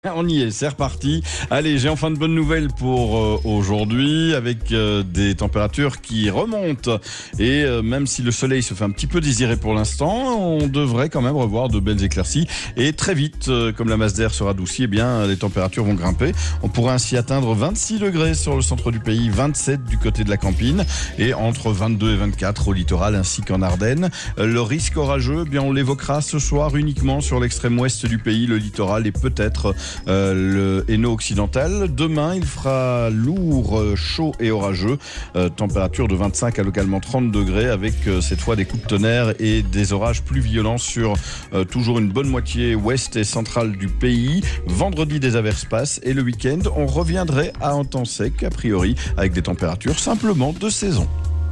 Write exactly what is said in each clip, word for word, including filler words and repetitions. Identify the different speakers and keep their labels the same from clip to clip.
Speaker 1: On y est, c'est reparti. Allez, j'ai enfin de bonnes nouvelles pour euh, aujourd'hui avec euh, des températures qui remontent. Et euh, même si le soleil se fait un petit peu désirer pour l'instant, on devrait quand même revoir de belles éclaircies. Et très vite, euh, comme la masse d'air sera adoucie, eh bien, les températures vont grimper. On pourra ainsi atteindre vingt-six degrés sur le centre du pays, vingt-sept du côté de la Campine et entre vingt-deux et vingt-quatre au littoral ainsi qu'en Ardennes. Euh, le risque orageux, eh bien, on l'évoquera ce soir uniquement sur l'extrême ouest du pays, le littoral et peut-être Euh, le Hainaut occidental. Demain, il fera lourd, euh, chaud et orageux. Euh, température de vingt-cinq à localement trente degrés avec euh, cette fois des coups de tonnerre et des orages plus violents sur euh, toujours une bonne moitié ouest et centrale du pays. Vendredi, des averses passent et le week-end, on reviendrait à un temps sec, a priori, avec des températures simplement de saison.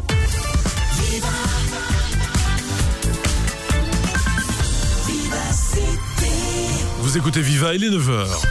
Speaker 2: Vous écoutez Viva, il est neuf heures.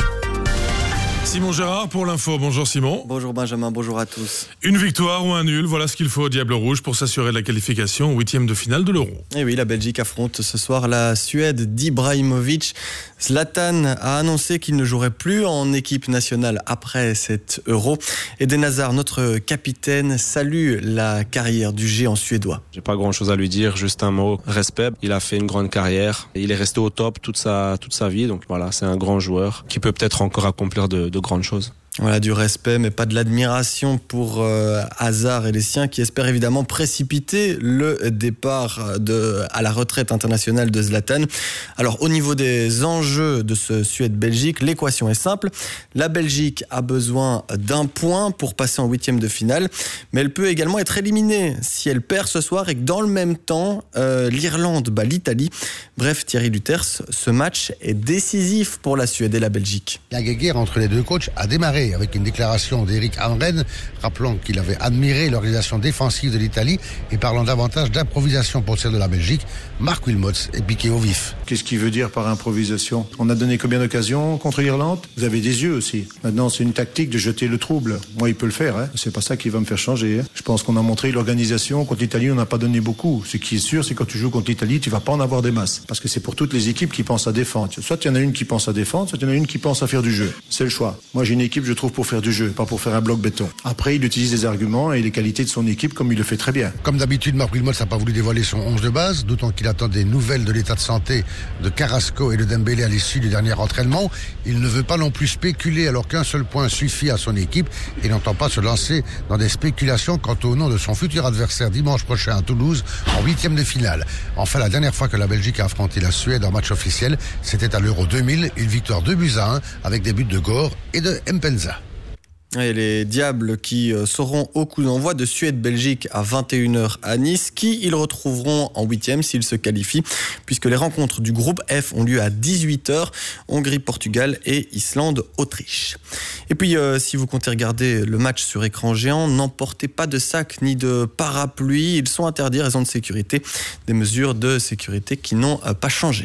Speaker 2: Simon Gérard pour l'info. Bonjour Simon.
Speaker 3: Bonjour Benjamin, bonjour à tous.
Speaker 2: Une victoire ou un nul, voilà ce qu'il faut au Diable Rouge pour s'assurer de la qualification au huitième de finale de l'Euro.
Speaker 3: Et oui, la Belgique affronte ce soir la Suède d'Ibrahimovic. Zlatan a annoncé qu'il ne jouerait plus en équipe nationale après cet Euro. Eden Hazard, notre capitaine, salue la carrière du géant suédois.
Speaker 4: J'ai pas grand chose à lui dire, juste un mot, respect. Il a fait une grande carrière, il est resté au top toute sa, toute sa vie, donc voilà, c'est un grand joueur qui peut peut-être encore accomplir de, de grandes choses.
Speaker 3: Voilà, du respect, mais pas de l'admiration pour euh, Hazard et les siens qui espèrent évidemment précipiter le départ de, à la retraite internationale de Zlatan. Alors, au niveau des enjeux de ce Suède-Belgique, l'équation est simple. La Belgique a besoin d'un point pour passer en huitième de finale, mais elle peut également être éliminée si elle perd ce soir et que dans le même temps, euh, l'Irlande bat l'Italie. Bref, Thierry Luters, ce match est décisif pour la Suède et la Belgique.
Speaker 5: La guerre entre les deux coachs a démarré avec une déclaration d'Eric Hamren rappelant qu'il avait admiré l'organisation défensive de l'Italie et parlant davantage d'improvisation pour celle de la Belgique. Marc Wilmots est piqué au vif.
Speaker 6: Qu'est-ce qu'il veut dire par improvisation ? On a donné combien d'occasions contre l'Irlande ? Vous avez des yeux aussi. Maintenant, c'est une tactique de jeter le trouble. Moi, il peut le faire. Hein. C'est pas ça qui va me faire changer. Hein. Je pense qu'on a montré l'organisation. Contre l'Italie, on n'a pas donné beaucoup. Ce qui est sûr, c'est que quand tu joues contre l'Italie, tu vas pas en avoir des masses. Parce que c'est pour toutes les équipes qui pensent à défendre. Soit il y en a une qui pense à défendre, soit il y en a une qui pense à faire du jeu. C'est le choix. Moi, j'ai une équipe, je trouve, pour faire du jeu, pas pour faire un bloc béton. Après, il utilise les arguments et les qualités de son équipe comme il le fait très bien.
Speaker 5: Comme d'habitude, Marc Wilmots n'a pas voulu dévoiler son onze de base, d'autant qu'il attend des nouvelles de l'état de santé de Carrasco et de Dembélé à l'issue du dernier entraînement. Il ne veut pas non plus spéculer alors qu'un seul point suffit à son équipe et n'entend pas se lancer dans des spéculations quant au nom de son futur adversaire dimanche prochain à Toulouse en huitième de finale. Enfin, la dernière fois que la Belgique a affronté la Suède en match officiel, c'était à l'Euro deux mille, une victoire deux buts à un avec des buts de Gore et de Mpenza.
Speaker 3: Et les Diables qui seront au coup d'envoi de Suède-Belgique à vingt et une heures à Nice, qui ils retrouveront en huitième s'ils se qualifient, puisque les rencontres du groupe F ont lieu à dix-huit heures, Hongrie-Portugal et Islande-Autriche. Et puis, euh, si vous comptez regarder le match sur écran géant, n'emportez pas de sac ni de parapluie, ils sont interdits à raison de sécurité, des mesures de sécurité qui n'ont pas changé.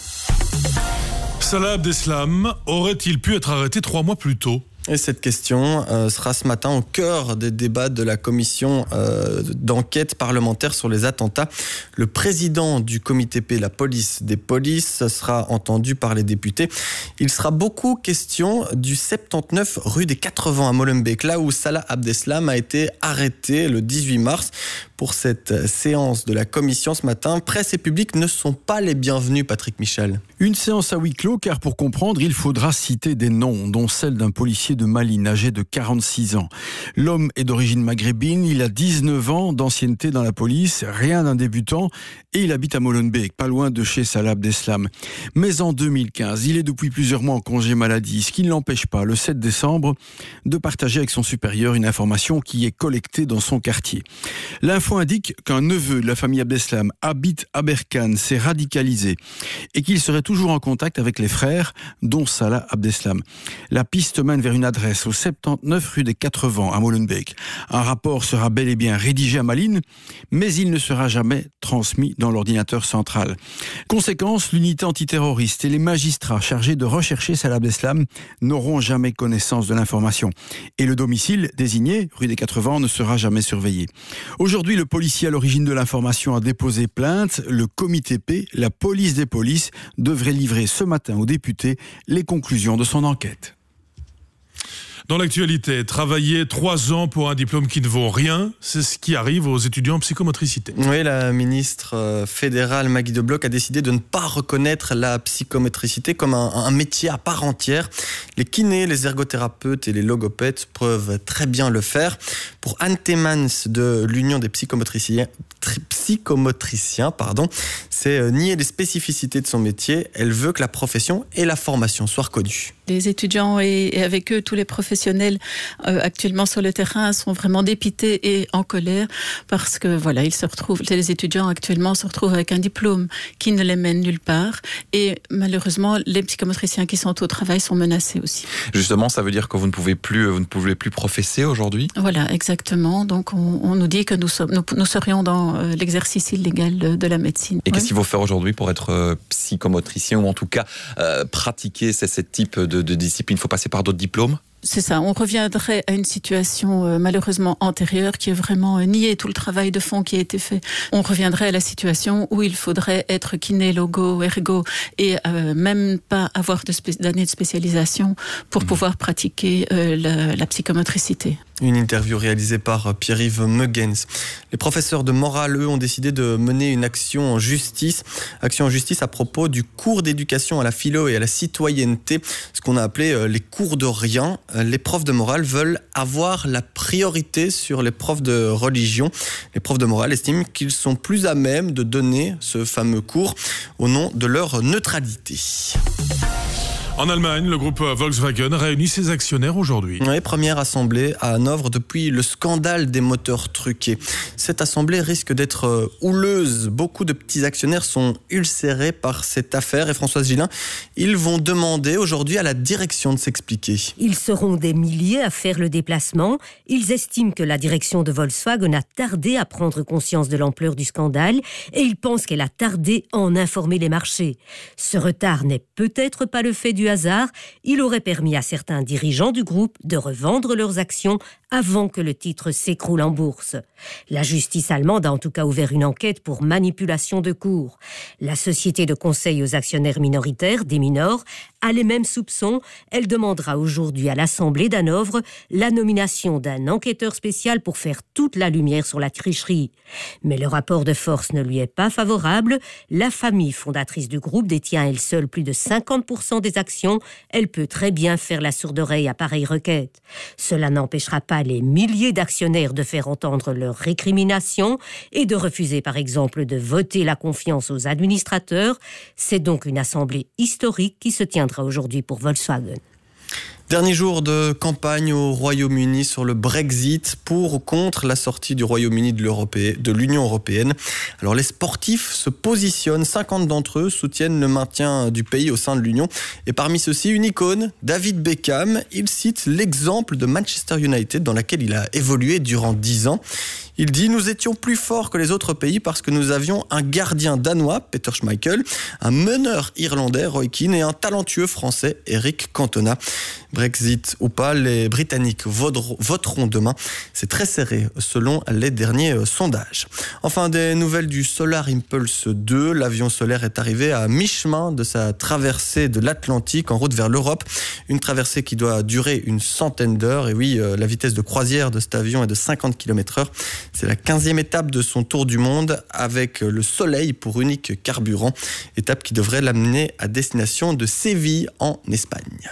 Speaker 2: Salah Abdeslam aurait-il pu être arrêté trois mois plus tôt ?
Speaker 3: Et cette question euh, sera ce matin au cœur des débats de la commission euh, d'enquête parlementaire sur les attentats. Le président du comité P, la police des polices, sera entendu par les députés. Il sera beaucoup question du soixante-dix-neuf rue des quatre-vingts à Molenbeek, là où Salah Abdeslam a été arrêté le dix-huit mars. Pour cette séance de la commission ce matin, presse et public ne sont pas les bienvenus, Patrick Michel.
Speaker 7: Une séance à huis clos, car pour comprendre, il faudra citer des noms, dont celle d'un policier de Malines, âgé de quarante-six ans. L'homme est d'origine maghrébine, il a dix-neuf ans d'ancienneté dans la police, rien d'un débutant, et il habite à Molenbeek, pas loin de chez Salah Abdeslam. Mais en deux mille quinze, il est depuis plusieurs mois en congé maladie, ce qui ne l'empêche pas, le sept décembre, de partager avec son supérieur une information qui est collectée dans son quartier. L'info indique qu'un neveu de la famille Abdeslam habite à Berkane, s'est radicalisé et qu'il serait toujours en contact avec les frères, dont Salah Abdeslam. La piste mène vers une adresse au soixante-dix-neuf rue des quatre-vingts à Molenbeek. Un rapport sera bel et bien rédigé à Malines, mais il ne sera jamais transmis dans l'ordinateur central. Conséquence, l'unité antiterroriste et les magistrats chargés de rechercher Salah Abdeslam n'auront jamais connaissance de l'information. Et le domicile désigné, rue des quatre-vingts, ne sera jamais surveillé. Aujourd'hui, Aujourd'hui, le policier à l'origine de l'information a déposé plainte. Le comité P, la police des polices, devrait livrer ce matin aux députés les conclusions de son enquête.
Speaker 2: Dans l'actualité, travailler trois ans pour un diplôme qui ne vaut rien, c'est ce qui arrive aux étudiants en psychomotricité.
Speaker 3: Oui, la ministre fédérale Maggie De Bloch a décidé de ne pas reconnaître la psychomotricité comme un, un métier à part entière. Les kinés, les ergothérapeutes et les logopèdes peuvent très bien le faire. Pour Anne Temans de l'Union des psychomotriciens, psychomotriciens pardon, c'est nier les spécificités de son métier. Elle veut que la profession et la formation soient reconnues.
Speaker 8: Les étudiants et, et avec eux tous les professionnels euh, actuellement sur le terrain sont vraiment dépités et en colère parce que voilà, ils se retrouvent, les étudiants actuellement se retrouvent avec un diplôme qui ne les mène nulle part et malheureusement les psychomotriciens qui sont au travail sont menacés aussi.
Speaker 9: Justement, ça veut dire que vous ne pouvez plus, vous ne pouvez plus professer aujourd'hui ?
Speaker 8: Voilà, exactement. Donc on, on nous dit que nous, sommes, nous, nous serions dans euh, l'exercice illégal de, de la médecine.
Speaker 9: Et
Speaker 8: ouais.
Speaker 9: Qu'est-ce qu'il faut faire aujourd'hui pour être euh, psychomotricien ou en tout cas euh, pratiquer ce, ce type de, de discipline ? Il faut passer par d'autres diplômes ?
Speaker 8: C'est ça, on reviendrait à une situation euh, malheureusement antérieure qui est vraiment euh, nier tout le travail de fond qui a été fait. On reviendrait à la situation où il faudrait être kiné, logo, ergo et euh, même pas avoir de spé- d'année de spécialisation pour mmh. pouvoir pratiquer euh, la, la psychomotricité.
Speaker 3: Une interview réalisée par Pierre-Yves Meugens. Les professeurs de morale, eux, ont décidé de mener une action en justice. Action en justice à propos du cours d'éducation à la philo et à la citoyenneté, ce qu'on a appelé les cours de rien. Les profs de morale veulent avoir la priorité sur les profs de religion. Les profs de morale estiment qu'ils sont plus à même de donner ce fameux cours au nom de leur neutralité.
Speaker 2: En Allemagne, le groupe Volkswagen réunit ses actionnaires aujourd'hui.
Speaker 3: Oui, première assemblée à Hanovre depuis le scandale des moteurs truqués. Cette assemblée risque d'être houleuse. Beaucoup de petits actionnaires sont ulcérés par cette affaire. Et Françoise Gillin, ils vont demander aujourd'hui à la direction de s'expliquer.
Speaker 10: Ils seront des milliers à faire le déplacement. Ils estiment que la direction de Volkswagen a tardé à prendre conscience de l'ampleur du scandale et ils pensent qu'elle a tardé à en informer les marchés. Ce retard n'est peut-être pas le fait du hasard, il aurait permis à certains dirigeants du groupe de revendre leurs actions avant que le titre s'écroule en bourse. La justice allemande a en tout cas ouvert une enquête pour manipulation de cours. La société de conseil aux actionnaires minoritaires, Deminor, a les mêmes soupçons. Elle demandera aujourd'hui à l'Assemblée d'Hanovre la nomination d'un enquêteur spécial pour faire toute la lumière sur la tricherie. Mais le rapport de force ne lui est pas favorable. La famille fondatrice du groupe détient elle seule plus de cinquante pour cent des actions. Elle peut très bien faire la sourde oreille à pareille requête. Cela n'empêchera pas les milliers d'actionnaires de faire entendre leurs récriminations et de refuser par exemple de voter la confiance aux administrateurs. C'est donc une assemblée historique qui se tiendra aujourd'hui pour Volkswagen.
Speaker 3: Dernier jour de campagne au Royaume-Uni sur le Brexit, pour ou contre la sortie du Royaume-Uni de, de l'Union européenne. Alors les sportifs se positionnent, cinquante d'entre eux soutiennent le maintien du pays au sein de l'Union. Et parmi ceux-ci, une icône, David Beckham. Il cite l'exemple de Manchester United dans laquelle il a évolué durant dix ans. Il dit « Nous étions plus forts que les autres pays parce que nous avions un gardien danois, Peter Schmeichel, un meneur irlandais, Roy Keane, et un talentueux français, Eric Cantona. » Brexit ou pas, les Britanniques voteront demain. C'est très serré selon les derniers sondages. Enfin, des nouvelles du Solar Impulse deux. L'avion solaire est arrivé à mi-chemin de sa traversée de l'Atlantique en route vers l'Europe. Une traversée qui doit durer une centaine d'heures. Et oui, la vitesse de croisière de cet avion est de cinquante kilomètres heure. C'est la quinzième étape de son tour du monde avec le soleil pour unique carburant. Étape qui devrait l'amener à destination de Séville en Espagne.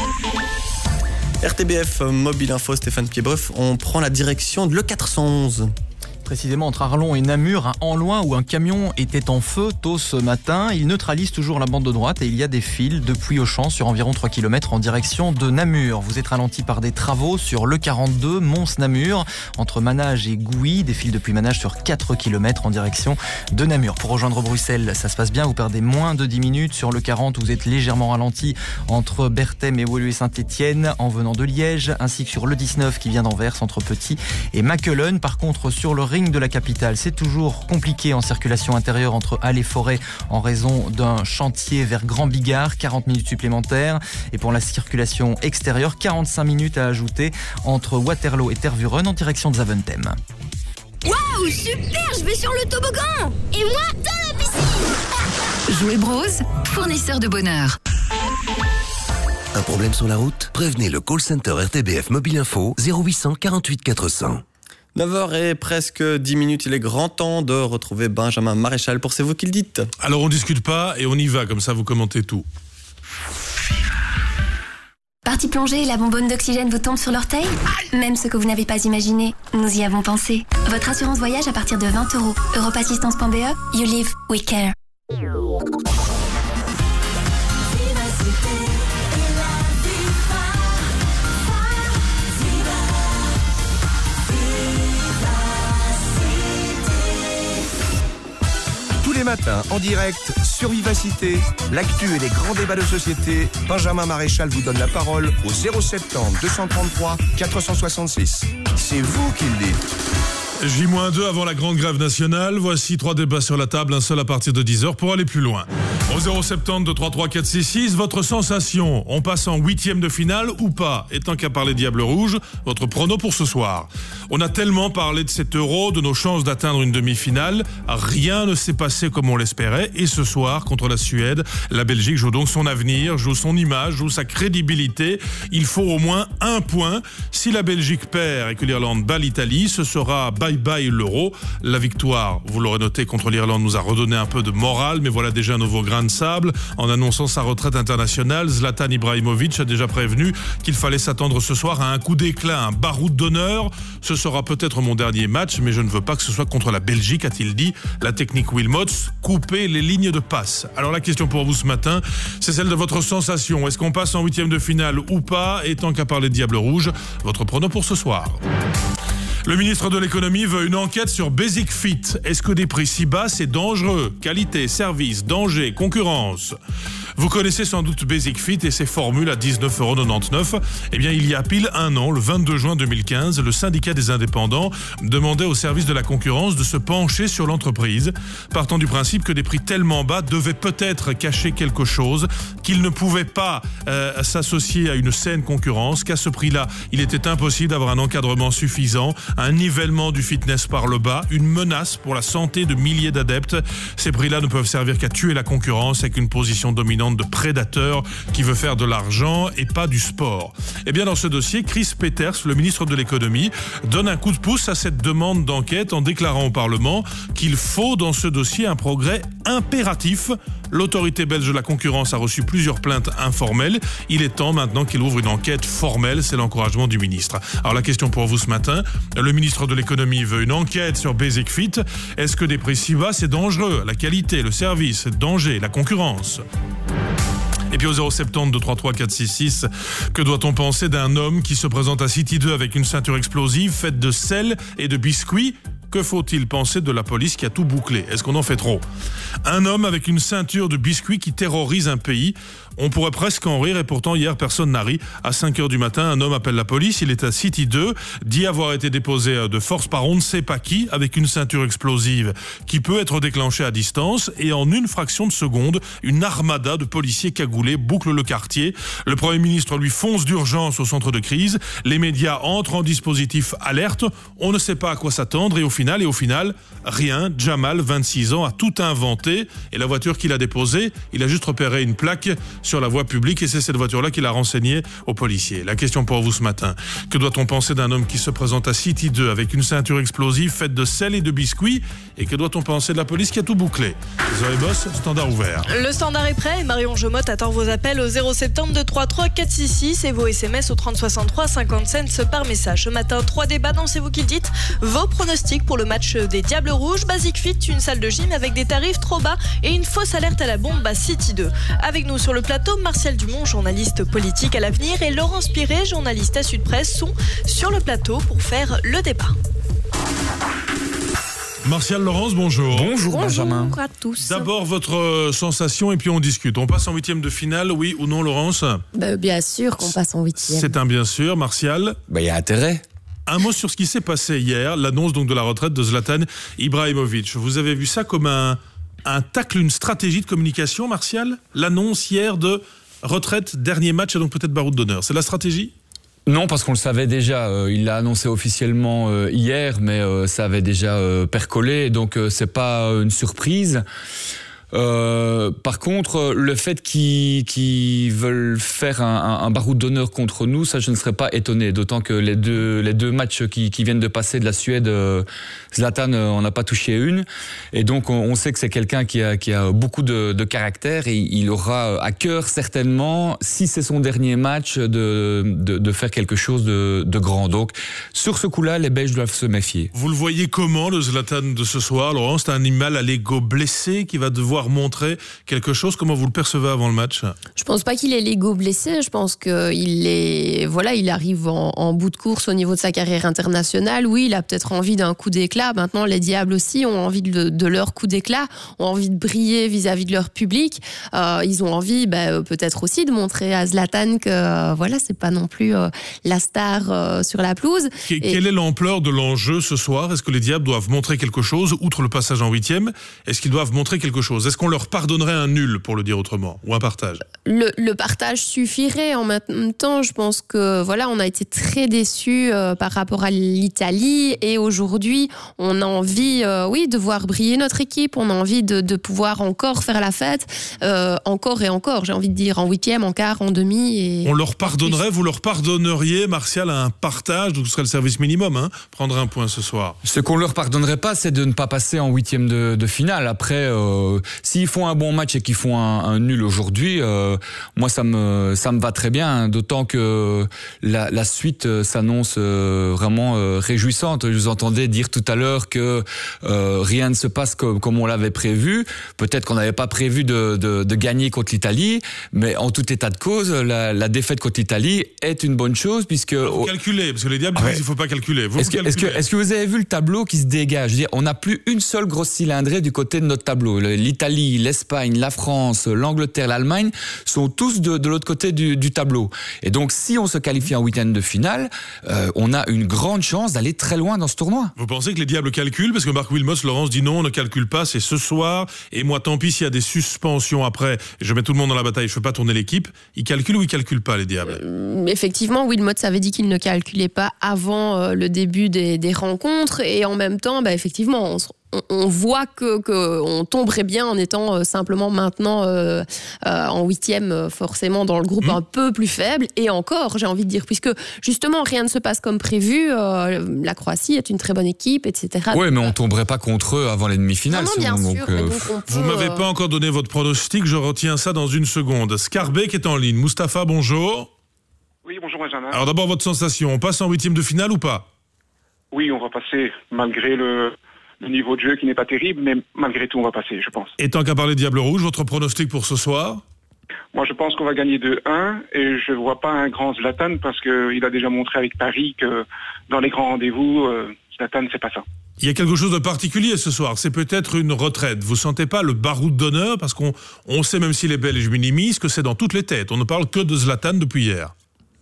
Speaker 3: R T B F Mobile Info, Stéphane Piedbreuf, on prend la direction de l'E quatre cent onze.
Speaker 11: Précisément entre Arlon et Namur, un Enloin où un camion était en feu tôt ce matin. Il neutralise toujours la bande de droite et il y a des fils depuis Auchan sur environ trois kilomètres en direction de Namur. Vous êtes ralenti par des travaux sur l'E quarante-deux, Mons-Namur, entre Manage et Gouy. Des fils depuis Manage sur quatre kilomètres en direction de Namur. Pour rejoindre Bruxelles, ça se passe bien. Vous perdez moins de dix minutes. Sur l'E quarante, vous êtes légèrement ralenti entre Berthem et Woluwe-Saint-Étienne en venant de Liège, ainsi que sur l'E dix-neuf qui vient d'Anvers entre Petit et Mackelen. Par contre, sur le ring de la capitale, c'est toujours compliqué en circulation intérieure entre Halle et Forêt en raison d'un chantier vers Grand Bigard, quarante minutes supplémentaires. Et pour la circulation extérieure, quarante-cinq minutes à ajouter entre Waterloo et Tervuren en direction de Zaventem.
Speaker 12: Waouh! Wouhou, super, je vais sur le toboggan. Et moi, dans la piscine.
Speaker 13: Jouet Bros, fournisseur de bonheur.
Speaker 14: Un problème sur la route? Prévenez le call center R T B F Mobile Info zéro huit cent quarante-huit quatre cents.
Speaker 3: neuf heures et presque dix minutes, il est grand temps de retrouver Benjamin Maréchal pour C'est vous qui le dites.
Speaker 2: Alors on discute pas et on y va, comme ça vous commentez tout.
Speaker 15: Partie plongée, la bonbonne d'oxygène vous tombe sur l'orteil? Même ce que vous n'avez pas imaginé, nous y avons pensé. Votre assurance voyage à partir de vingt euros. europe assistance point b e, you live, we care.
Speaker 16: Tous les matins, en direct, sur Vivacité, l'actu et les grands débats de société, Benjamin Maréchal vous donne la parole au zéro septembre deux cent trente-trois quatre cent soixante-six. C'est vous qui le dites.
Speaker 2: J deux avant la grande grève nationale. Voici trois débats sur la table, un seul à partir de dix heures pour aller plus loin. Au zéro septembre deux cent trente-trois quatre cent soixante-six, votre sensation, on passe en huitième de finale ou pas? Et tant qu'à parler Diable Rouge, votre prono pour ce soir. On a tellement parlé de cet euro, de nos chances d'atteindre une demi-finale, rien ne s'est passé comme on l'espérait. Et ce soir, contre la Suède, la Belgique joue donc son avenir, joue son image, joue sa crédibilité. Il faut au moins un point. Si la Belgique perd et que l'Irlande bat l'Italie, ce sera bye bye l'euro. La victoire, vous l'aurez noté, contre l'Irlande nous a redonné un peu de morale, mais voilà déjà un nouveau grain de sable. En annonçant sa retraite internationale, Zlatan Ibrahimovic a déjà prévenu qu'il fallait s'attendre ce soir à un coup d'éclat, un baroud d'honneur. Ce sera peut-être mon dernier match, mais je ne veux pas que ce soit contre la Belgique, a-t-il dit. La technique Wilmots, couper les lignes de passe. Alors la question pour vous ce matin, c'est celle de votre sensation. Est-ce qu'on passe en huitième de finale ou pas? Et tant qu'à parler de Diable Rouge, votre prono pour ce soir. Le ministre de l'économie veut une enquête sur Basic Fit. Est-ce que des prix si bas, c'est dangereux? Qualité, service, danger, concurrence. Vous connaissez sans doute Basic Fit et ses formules à dix-neuf euros quatre-vingt-dix-neuf. Eh bien, il y a pile un an, le vingt-deux juin deux mille quinze, le syndicat des indépendants demandait au service de la concurrence de se pencher sur l'entreprise, partant du principe que des prix tellement bas devaient peut-être cacher quelque chose, qu'ils ne pouvaient pas euh, s'associer à une saine concurrence, qu'à ce prix-là, il était impossible d'avoir un encadrement suffisant, un nivellement du fitness par le bas, une menace pour la santé de milliers d'adeptes. Ces prix-là ne peuvent servir qu'à tuer la concurrence avec une position dominante de prédateur qui veut faire de l'argent et pas du sport. Et bien dans ce dossier, Chris Peters, le ministre de l'économie, donne un coup de pouce à cette demande d'enquête en déclarant au Parlement qu'il faut dans ce dossier un progrès impératif. L'autorité belge de la concurrence a reçu plusieurs plaintes informelles. Il est temps maintenant qu'il ouvre une enquête formelle. C'est l'encouragement du ministre. Alors la question pour vous ce matin, le ministre de l'économie veut une enquête sur Basic Fit. Est-ce que des prix si bas, c'est dangereux? La qualité, le service, danger, la concurrence. Et puis au zéro septembre deux cent trente-trois quatre cent soixante-six, que doit-on penser d'un homme qui se présente à City deux avec une ceinture explosive faite de sel et de biscuits? Que faut-il penser de la police qui a tout bouclé? Est-ce qu'on en fait trop? Un homme avec une ceinture de biscuits qui terrorise un pays. On pourrait presque en rire et pourtant hier personne n'a ri. À cinq heures du matin, un homme appelle la police. Il est à City deux, dit avoir été déposé de force par on ne sait pas qui avec une ceinture explosive qui peut être déclenchée à distance et en une fraction de seconde, une armada de policiers cagoulés boucle le quartier. Le Premier ministre lui fonce d'urgence au centre de crise. Les médias entrent en dispositif alerte. On ne sait pas à quoi s'attendre et au final, et au final, rien. Jamal, vingt-six ans, a tout inventé et la voiture qu'il a déposée, il a juste repéré une plaque sur la voie publique et c'est cette voiture-là qu'il a renseignée aux policiers. La question pour vous ce matin, que doit-on penser d'un homme qui se présente à City deux avec une ceinture explosive faite de sel et de biscuits et que doit-on penser de la police qui a tout bouclé? Zoé Boss, standard ouvert.
Speaker 17: Le standard est prêt et Marion Jomotte attend vos appels au zéro septembre deux cent trente-trois quatre cent soixante-six et vos S M S au trente soixante-trois cinquante cents par message. Ce matin, trois débats dans C'est vous qui le dites. Vos pronostics pour le match des Diables Rouges. Basic Fit, une salle de gym avec des tarifs trop bas et une fausse alerte à la bombe à City deux. Avec nous sur le plateau, Martial Dumont, journaliste politique à l'Avenir, et Laurence Piret, journaliste à Sud Presse, sont sur le plateau pour faire le débat.
Speaker 2: Martial, Laurence, bonjour.
Speaker 11: Bonjour, Benjamin.
Speaker 17: Bonjour à tous.
Speaker 2: D'abord votre euh, sensation et puis on discute. On passe en huitième de finale, oui ou non, Laurence?
Speaker 18: Bah, bien sûr qu'on passe en huitième.
Speaker 2: C'est un bien sûr. Martial?
Speaker 9: Bah, il y a intérêt.
Speaker 2: Un mot sur ce qui s'est passé hier, l'annonce donc de la retraite de Zlatan Ibrahimovic. Vous avez vu ça comme un, un tacle, une stratégie de communication, Martial? L'annonce hier de retraite, dernier match et donc peut-être baroud d'honneur. C'est la stratégie?
Speaker 19: Non, parce qu'on le savait déjà. Euh, il l'a annoncé officiellement euh, hier, mais euh, ça avait déjà euh, percolé, donc euh, c'est pas une surprise. Euh, par contre, le fait qu'ils, qu'ils veulent faire un, un, un baroud d'honneur contre nous, ça je ne serais pas étonné. D'autant que les deux, les deux matchs qui, qui viennent de passer de la Suède, euh, Zlatan euh, on n'a pas touché une. Et donc on, on sait que c'est quelqu'un qui a, qui a beaucoup de, de caractère et il aura à cœur certainement, si c'est son dernier match, de, de, de faire quelque chose de, de grand. Donc sur ce coup-là, les Belges doivent se méfier.
Speaker 2: Vous le voyez comment, le Zlatan de ce soir, Laurent? C'est un animal à l'ego blessé qui va devoir montrer quelque chose. Comment vous le percevez avant le match?
Speaker 18: Je pense pas qu'il ait l'ego blessé. Je pense qu'il est, voilà, il arrive en, en bout de course au niveau de sa carrière internationale. Oui, il a peut-être envie d'un coup d'éclat. Maintenant, les Diables aussi ont envie de, de leur coup d'éclat, ont envie de briller vis-à-vis de leur public. Euh, ils ont envie, bah, peut-être aussi de montrer à Zlatan que, euh, voilà, c'est pas non plus euh, la star euh, sur la pelouse.
Speaker 2: Que, Et... Quelle est l'ampleur de l'enjeu ce soir? Est-ce que les Diables doivent montrer quelque chose, outre le passage en huitième? Est-ce qu'ils doivent montrer quelque chose? Est-ce qu'on leur pardonnerait un nul, pour le dire autrement, ou un partage?
Speaker 18: Le, le partage suffirait. En même temps, je pense que voilà, on a été très déçus euh, par rapport à l'Italie, et aujourd'hui, on a envie, euh, oui, de voir briller notre équipe. On a envie de, de pouvoir encore faire la fête, euh, encore et encore. J'ai envie de dire en huitième, en quart, en demi. Et...
Speaker 2: On leur pardonnerait, vous leur pardonneriez, Martial, un partage, donc ce serait le service minimum, hein, prendre un point ce soir.
Speaker 19: Ce qu'on leur pardonnerait pas, c'est de ne pas passer en huitième de, de finale. Après, euh, s'ils font un bon match et qu'ils font un, un nul aujourd'hui, euh, moi ça me ça me va très bien, hein, d'autant que la, la suite s'annonce euh, vraiment euh, réjouissante. Je vous entendais dire tout à l'heure que euh, rien ne se passe comme, comme on l'avait prévu. Peut-être qu'on n'avait pas prévu de, de, de gagner contre l'Italie, mais en tout état de cause, la, la défaite contre l'Italie est une bonne chose, puisque...
Speaker 2: Vous calculez, parce que les Diables
Speaker 19: ah ouais.
Speaker 2: disent qu'il ne faut pas calculer. Vous,
Speaker 19: est-ce,
Speaker 2: vous
Speaker 19: que, est-ce, que, est-ce que vous avez vu le tableau qui se dégage? Je veux dire, on n'a plus une seule grosse cylindrée du côté de notre tableau. L'Italie, l'Espagne, la France, l'Angleterre, l'Allemagne sont tous de, de l'autre côté du, du tableau. Et donc, si on se qualifie en huitième de finale, euh, on a une grande chance d'aller très loin dans ce tournoi.
Speaker 2: Vous pensez que les Diables calculent? Parce que Marc Wilmots, Laurence dit non, on ne calcule pas, c'est ce soir. Et moi, tant pis s'il y a des suspensions après, je mets tout le monde dans la bataille, je ne fais pas tourner l'équipe. Ils calculent ou ils ne calculent pas, les Diables?
Speaker 18: euh, Effectivement, Wilmots avait dit qu'il ne calculait pas avant euh, le début des, des rencontres. Et en même temps, bah, effectivement, on se on voit que, que on tomberait bien en étant euh, simplement maintenant euh, euh, en huitième, euh, forcément dans le groupe mmh. un peu plus faible. Et encore, j'ai envie de dire, puisque justement rien ne se passe comme prévu, euh, la Croatie est une très bonne équipe, et cetera.
Speaker 19: Oui, mais on tomberait pas contre eux avant les demi-finales.
Speaker 18: Non, non, bien
Speaker 19: sinon,
Speaker 18: sûr.
Speaker 19: Donc, euh...
Speaker 18: donc on peut,
Speaker 2: Vous m'avez
Speaker 18: euh...
Speaker 2: pas encore donné votre pronostic, je retiens ça dans une seconde. Scarbet qui est en ligne. Mustapha, bonjour.
Speaker 20: Oui, bonjour Benjamin.
Speaker 2: Alors d'abord votre sensation, on passe en huitième de finale ou pas?
Speaker 20: Oui, on va passer malgré le... le niveau de jeu qui n'est pas terrible, mais malgré tout, on va passer, je pense.
Speaker 2: Et tant qu'à parler de Diable Rouge, votre pronostic pour ce soir?
Speaker 20: Moi, je pense qu'on va gagner deux un, et je ne vois pas un grand Zlatan, parce qu'il a déjà montré avec Paris que dans les grands rendez-vous, euh, Zlatan, c'est pas ça.
Speaker 2: Il y a quelque chose de particulier ce soir, c'est peut-être une retraite. Vous sentez pas le baroud d'honneur? Parce qu'on on sait, même si les Belges minimisent, que c'est dans toutes les têtes. On ne parle que de Zlatan depuis hier.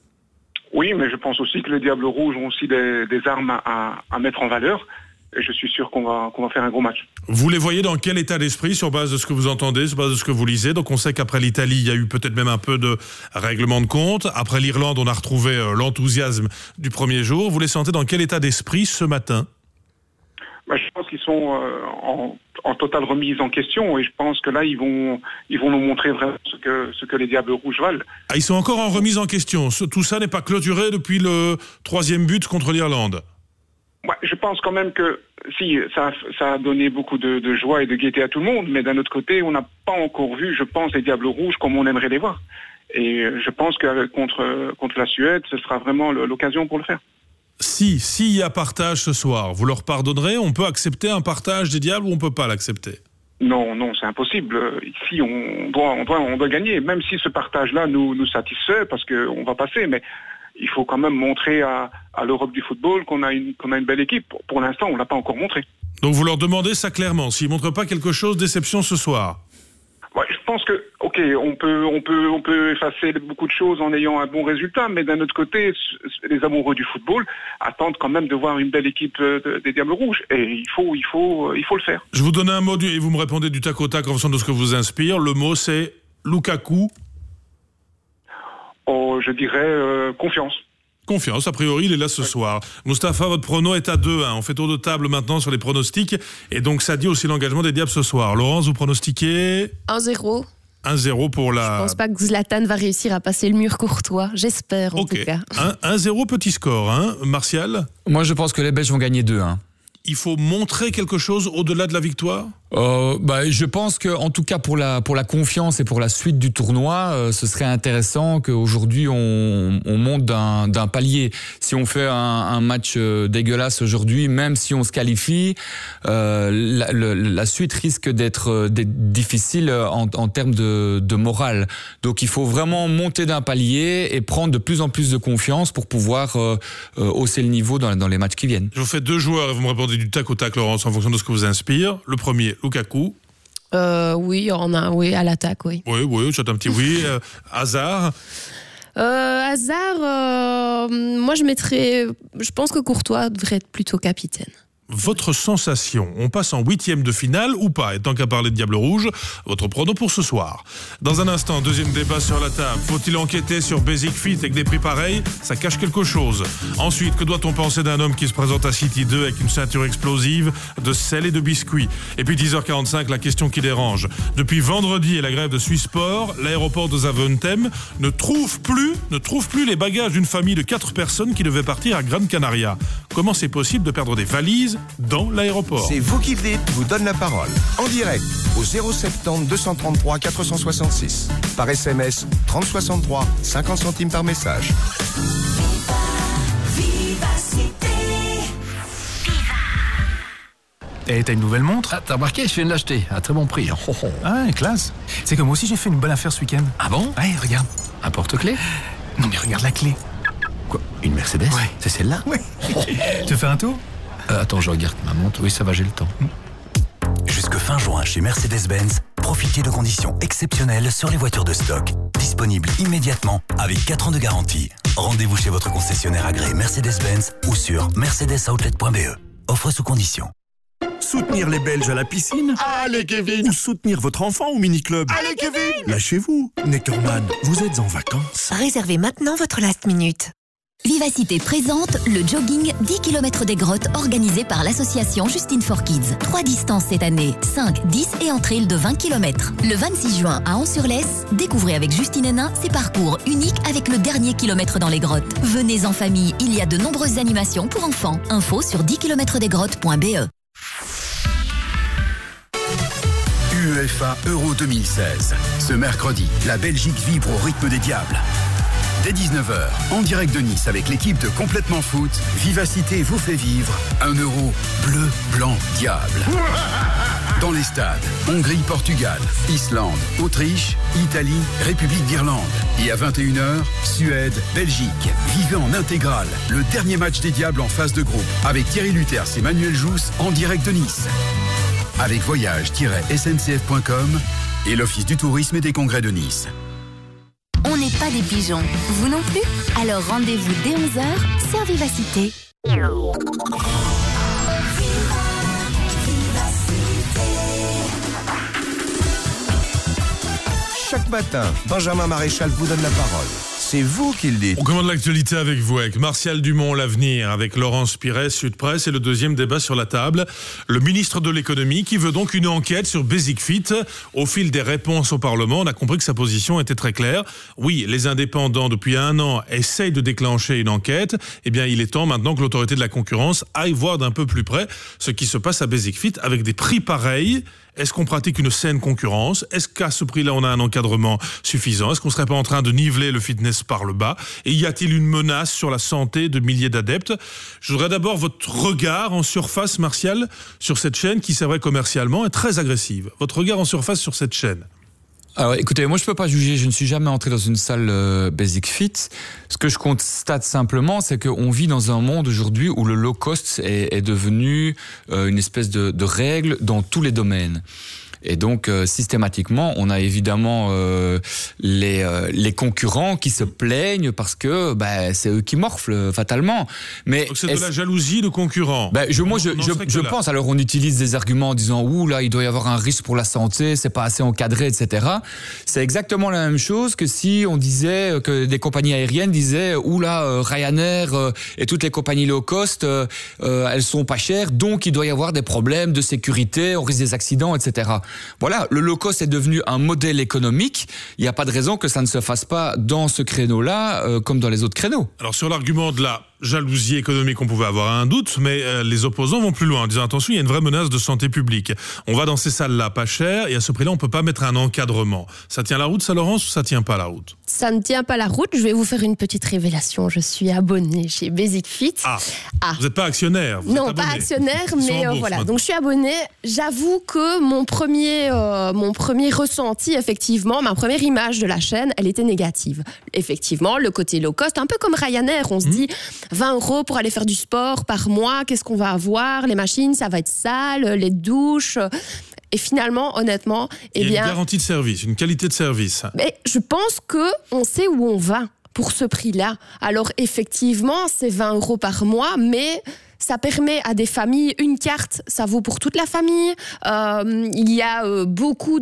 Speaker 20: Oui, mais je pense aussi que les Diables Rouges ont aussi des, des armes à, à mettre en valeur. Et je suis sûr qu'on va, qu'on va faire un gros match.
Speaker 2: Vous les voyez dans quel état d'esprit, sur base de ce que vous entendez, sur base de ce que vous lisez? Donc on sait qu'après l'Italie, il y a eu peut-être même un peu de règlement de compte. Après l'Irlande, on a retrouvé l'enthousiasme du premier jour. Vous les sentez dans quel état d'esprit ce matin?
Speaker 20: Bah, je pense qu'ils sont euh, en, en totale remise en question, et je pense que là, ils vont, ils vont nous montrer vraiment ce que, ce que les Diables Rouges valent.
Speaker 2: Ah, ils sont encore en remise en question. Tout ça n'est pas clôturé depuis le troisième but contre l'Irlande?
Speaker 20: Ouais, je pense quand même que si ça, ça a donné beaucoup de, de joie et de gaieté à tout le monde, mais d'un autre côté, on n'a pas encore vu, je pense, les Diables Rouges comme on aimerait les voir. Et je pense que contre, contre la Suède, ce sera vraiment l'occasion pour le faire.
Speaker 2: Si, s'il y a partage ce soir, vous leur pardonnerez? On peut accepter un partage des Diables ou on ne peut pas l'accepter?
Speaker 20: Non, non, c'est impossible. Ici, on doit, on doit, on doit gagner, même si ce partage-là nous, nous satisfait, parce qu'on va passer, mais il faut quand même montrer à, à l'Europe du football qu'on a une, qu'on a une belle équipe. Pour l'instant, on ne l'a pas encore montré.
Speaker 2: Donc vous leur demandez ça clairement, s'ils ne montrent pas quelque chose d'exception ce soir?
Speaker 20: Ouais, je pense que, ok, on peut, on peut, on peut effacer beaucoup de choses en ayant un bon résultat, mais d'un autre côté, les amoureux du football attendent quand même de voir une belle équipe des Diables Rouges, et il faut, il faut, il faut le faire.
Speaker 2: Je vous donne un mot du, et vous me répondez du tac au tac en fonction de ce que vous inspire. Le mot c'est Lukaku.
Speaker 20: Oh, je dirais euh, confiance.
Speaker 2: Confiance, a priori, il est là ce soir. Mustapha, votre prono est à deux un. On fait tour de table maintenant sur les pronostics. Et donc, ça dit aussi l'engagement des Diables ce soir. Laurence, vous pronostiquez
Speaker 18: un zéro.
Speaker 2: un zéro pour la...
Speaker 18: Je pense pas que Zlatan va réussir à passer le mur courtois. J'espère, en
Speaker 2: okay.
Speaker 18: tout cas.
Speaker 2: un zéro, petit score. Hein. Martial ?
Speaker 19: Moi, je pense que les Belges vont gagner deux un.
Speaker 2: Il faut montrer quelque chose au-delà de la victoire ?
Speaker 19: Euh, bah, je pense que, en tout cas pour la pour la confiance et pour la suite du tournoi, euh, ce serait intéressant qu'aujourd'hui on, on monte d'un d'un palier. Si on fait un, un match euh, dégueulasse aujourd'hui, même si on se qualifie, euh, la, le, la suite risque d'être, d'être difficile en, en termes de, de morale. Donc il faut vraiment monter d'un palier et prendre de plus en plus de confiance pour pouvoir euh, euh, hausser le niveau dans, dans les matchs qui viennent.
Speaker 2: Je vous fais deux joueurs et vous me répondez du tac au tac, Laurence, en fonction de ce que vous inspire. Le premier, Lukaku.
Speaker 18: Euh, oui, on a, oui, à l'attaque, oui.
Speaker 2: Oui, oui, c'est un petit oui. Euh, Hazard.
Speaker 18: Euh, Hazard, euh, moi je mettrais. Je pense que Courtois devrait être plutôt capitaine.
Speaker 2: Votre sensation, on passe en huitième de finale ou pas? Et tant qu'à parler de Diable Rouge, votre prono pour ce soir. Dans un instant, deuxième débat sur la table. Faut-il enquêter sur Basic Fit avec des prix pareils? Ça cache quelque chose. Ensuite, que doit-on penser d'un homme qui se présente à City deux avec une ceinture explosive de sel et de biscuits? Et puis dix heures quarante-cinq, la question qui dérange. Depuis vendredi et la grève de Swissport, l'aéroport de Zaventem ne trouve plus, ne trouve plus les bagages d'une famille de quatre personnes qui devait partir à Gran Canaria. Comment c'est possible de perdre des valises dans l'aéroport?
Speaker 16: C'est vous qui le dites, je vous donne la parole. En direct, au zéro soixante-dix, deux cent trente-trois, quatre cent soixante-six. Par S M S, trente soixante-trois, cinquante centimes par message.
Speaker 21: Et t'as une nouvelle montre?
Speaker 22: Ah, t'as remarqué, je viens de l'acheter, à très bon prix. Oh, oh.
Speaker 21: Ah, classe. C'est que moi aussi j'ai fait une bonne affaire ce week-end.
Speaker 22: Ah bon?
Speaker 21: Ouais, regarde.
Speaker 22: Un porte-clés?
Speaker 21: Non mais regarde la clé.
Speaker 22: Quoi? Une Mercedes?
Speaker 21: Ouais.
Speaker 22: C'est celle-là?
Speaker 21: Ouais. Tu veux faire un tour?
Speaker 22: euh, Attends, je regarde ma montre. Oui, ça va, j'ai le temps.
Speaker 23: Jusque fin juin chez Mercedes-Benz, profitez de conditions exceptionnelles sur les voitures de stock. Disponibles immédiatement avec quatre ans de garantie. Rendez-vous chez votre concessionnaire agréé Mercedes-Benz ou sur mercedes outlet point b e. Offre sous conditions.
Speaker 24: Soutenir les Belges à la piscine?
Speaker 25: Allez Kevin!
Speaker 24: Ou soutenir votre enfant au mini-club?
Speaker 25: Allez Kevin!
Speaker 24: Lâchez-vous! Neckerman, vous êtes en vacances?
Speaker 26: Réservez maintenant votre last minute.
Speaker 13: Vivacité présente le jogging dix kilomètres des grottes organisé par l'association Justine for Kids. Trois distances cette année, cinq, dix et en trail de vingt kilomètres. Le vingt-six juin à Ans-sur-Lesse, découvrez avec Justine Hénin ces parcours uniques avec le dernier kilomètre dans les grottes. Venez en famille, il y a de nombreuses animations pour enfants. Info sur dix kilomètres des grottes point b e.
Speaker 27: UEFA Euro deux mille seize. Ce mercredi, la Belgique vibre au rythme des Diables. Dès dix-neuf heures, en direct de Nice avec l'équipe de Complètement Foot, Vivacité vous fait vivre un euro bleu, blanc, diable. Dans les stades, Hongrie, Portugal, Islande, Autriche, Italie, République d'Irlande. Et à vingt et une heures, Suède, Belgique. Vivez en intégrale le dernier match des Diables en phase de groupe avec Thierry Luters et Manuel Jousse en direct de Nice. Avec voyage tiret s n c f point com et l'Office du tourisme et des congrès de Nice.
Speaker 13: On n'est pas des pigeons, vous non plus? Alors rendez-vous dès onze heures sur Vivacité.
Speaker 16: Chaque matin, Benjamin Maréchal vous donne la parole. C'est vous qui le dites.
Speaker 2: On commande l'actualité avec vous, avec Martial Dumont, l'avenir, avec Laurence Pires, Sud Presse, et le deuxième débat sur la table. Le ministre de l'économie qui veut donc une enquête sur Basic Fit. Au fil des réponses au Parlement, on a compris que sa position était très claire. Oui, les indépendants, depuis un an, essayent de déclencher une enquête. Eh bien, il est temps maintenant que l'autorité de la concurrence aille voir d'un peu plus près ce qui se passe à Basic Fit avec des prix pareils. Est-ce qu'on pratique une saine concurrence? Est-ce qu'à ce prix-là, on a un encadrement suffisant? Est-ce qu'on ne serait pas en train de niveler le fitness par le bas? Et y a-t-il une menace sur la santé de milliers d'adeptes? Je voudrais d'abord votre regard en surface, Martial, sur cette chaîne qui, c'est vrai, commercialement, est très agressive. Votre regard en surface sur cette chaîne.
Speaker 19: Alors écoutez, moi je peux pas juger, je ne suis jamais entré dans une salle euh, Basic Fit. Ce que je constate simplement, c'est qu'on vit dans un monde aujourd'hui où le low cost est, est devenu euh, une espèce de, de règle dans tous les domaines. Et donc, euh, systématiquement, on a évidemment euh, les, euh, les concurrents qui se plaignent parce que bah, c'est eux qui morflent fatalement. Mais
Speaker 2: donc c'est de la jalousie de concurrents.
Speaker 19: Ben, je, moi, je, je, je pense. Alors, on utilise des arguments en disant « Ouh, là, il doit y avoir un risque pour la santé, c'est pas assez encadré, et cetera » C'est exactement la même chose que si on disait, que des compagnies aériennes disaient « Ouh là, euh, Ryanair euh, et toutes les compagnies low cost, euh, euh, elles sont pas chères, donc il doit y avoir des problèmes de sécurité, on risque des accidents, et cetera » Voilà, le low cost est devenu un modèle économique. Il n'y a pas de raison que ça ne se fasse pas dans ce créneau-là, euh, comme dans les autres créneaux.
Speaker 2: Alors, sur l'argument de la jalousie économique, on pouvait avoir un doute, mais euh, les opposants vont plus loin en disant attention, il y a une vraie menace de santé publique. On va dans ces salles-là pas chères et à ce prix-là, on peut pas mettre un encadrement. Ça tient la route, ça, Laurence, ou ça tient pas la route?
Speaker 18: Ça ne tient pas la route. Je vais vous faire une petite révélation. Je suis abonnée chez Basic Fit.
Speaker 2: Ah, ah. Vous n'êtes pas actionnaire? Vous
Speaker 18: Non,
Speaker 2: êtes
Speaker 18: pas actionnaire, mais euh, voilà. Donc je suis abonnée. J'avoue que mon premier, euh, mon premier ressenti, effectivement, ma première image de la chaîne, elle était négative. Effectivement, le côté low cost, un peu comme Ryanair, on se mmh. dit vingt euros pour aller faire du sport par mois, qu'est-ce qu'on va avoir? Les machines, ça va être sale, les douches. Et finalement, honnêtement, eh
Speaker 2: il y a
Speaker 18: bien,
Speaker 2: une garantie de service, une qualité de service.
Speaker 18: Mais je pense que on sait où on va pour ce prix-là. Alors effectivement, c'est vingt euros par mois, mais ça permet à des familles, une carte, ça vaut pour toute la famille. Euh, il y a euh, beaucoup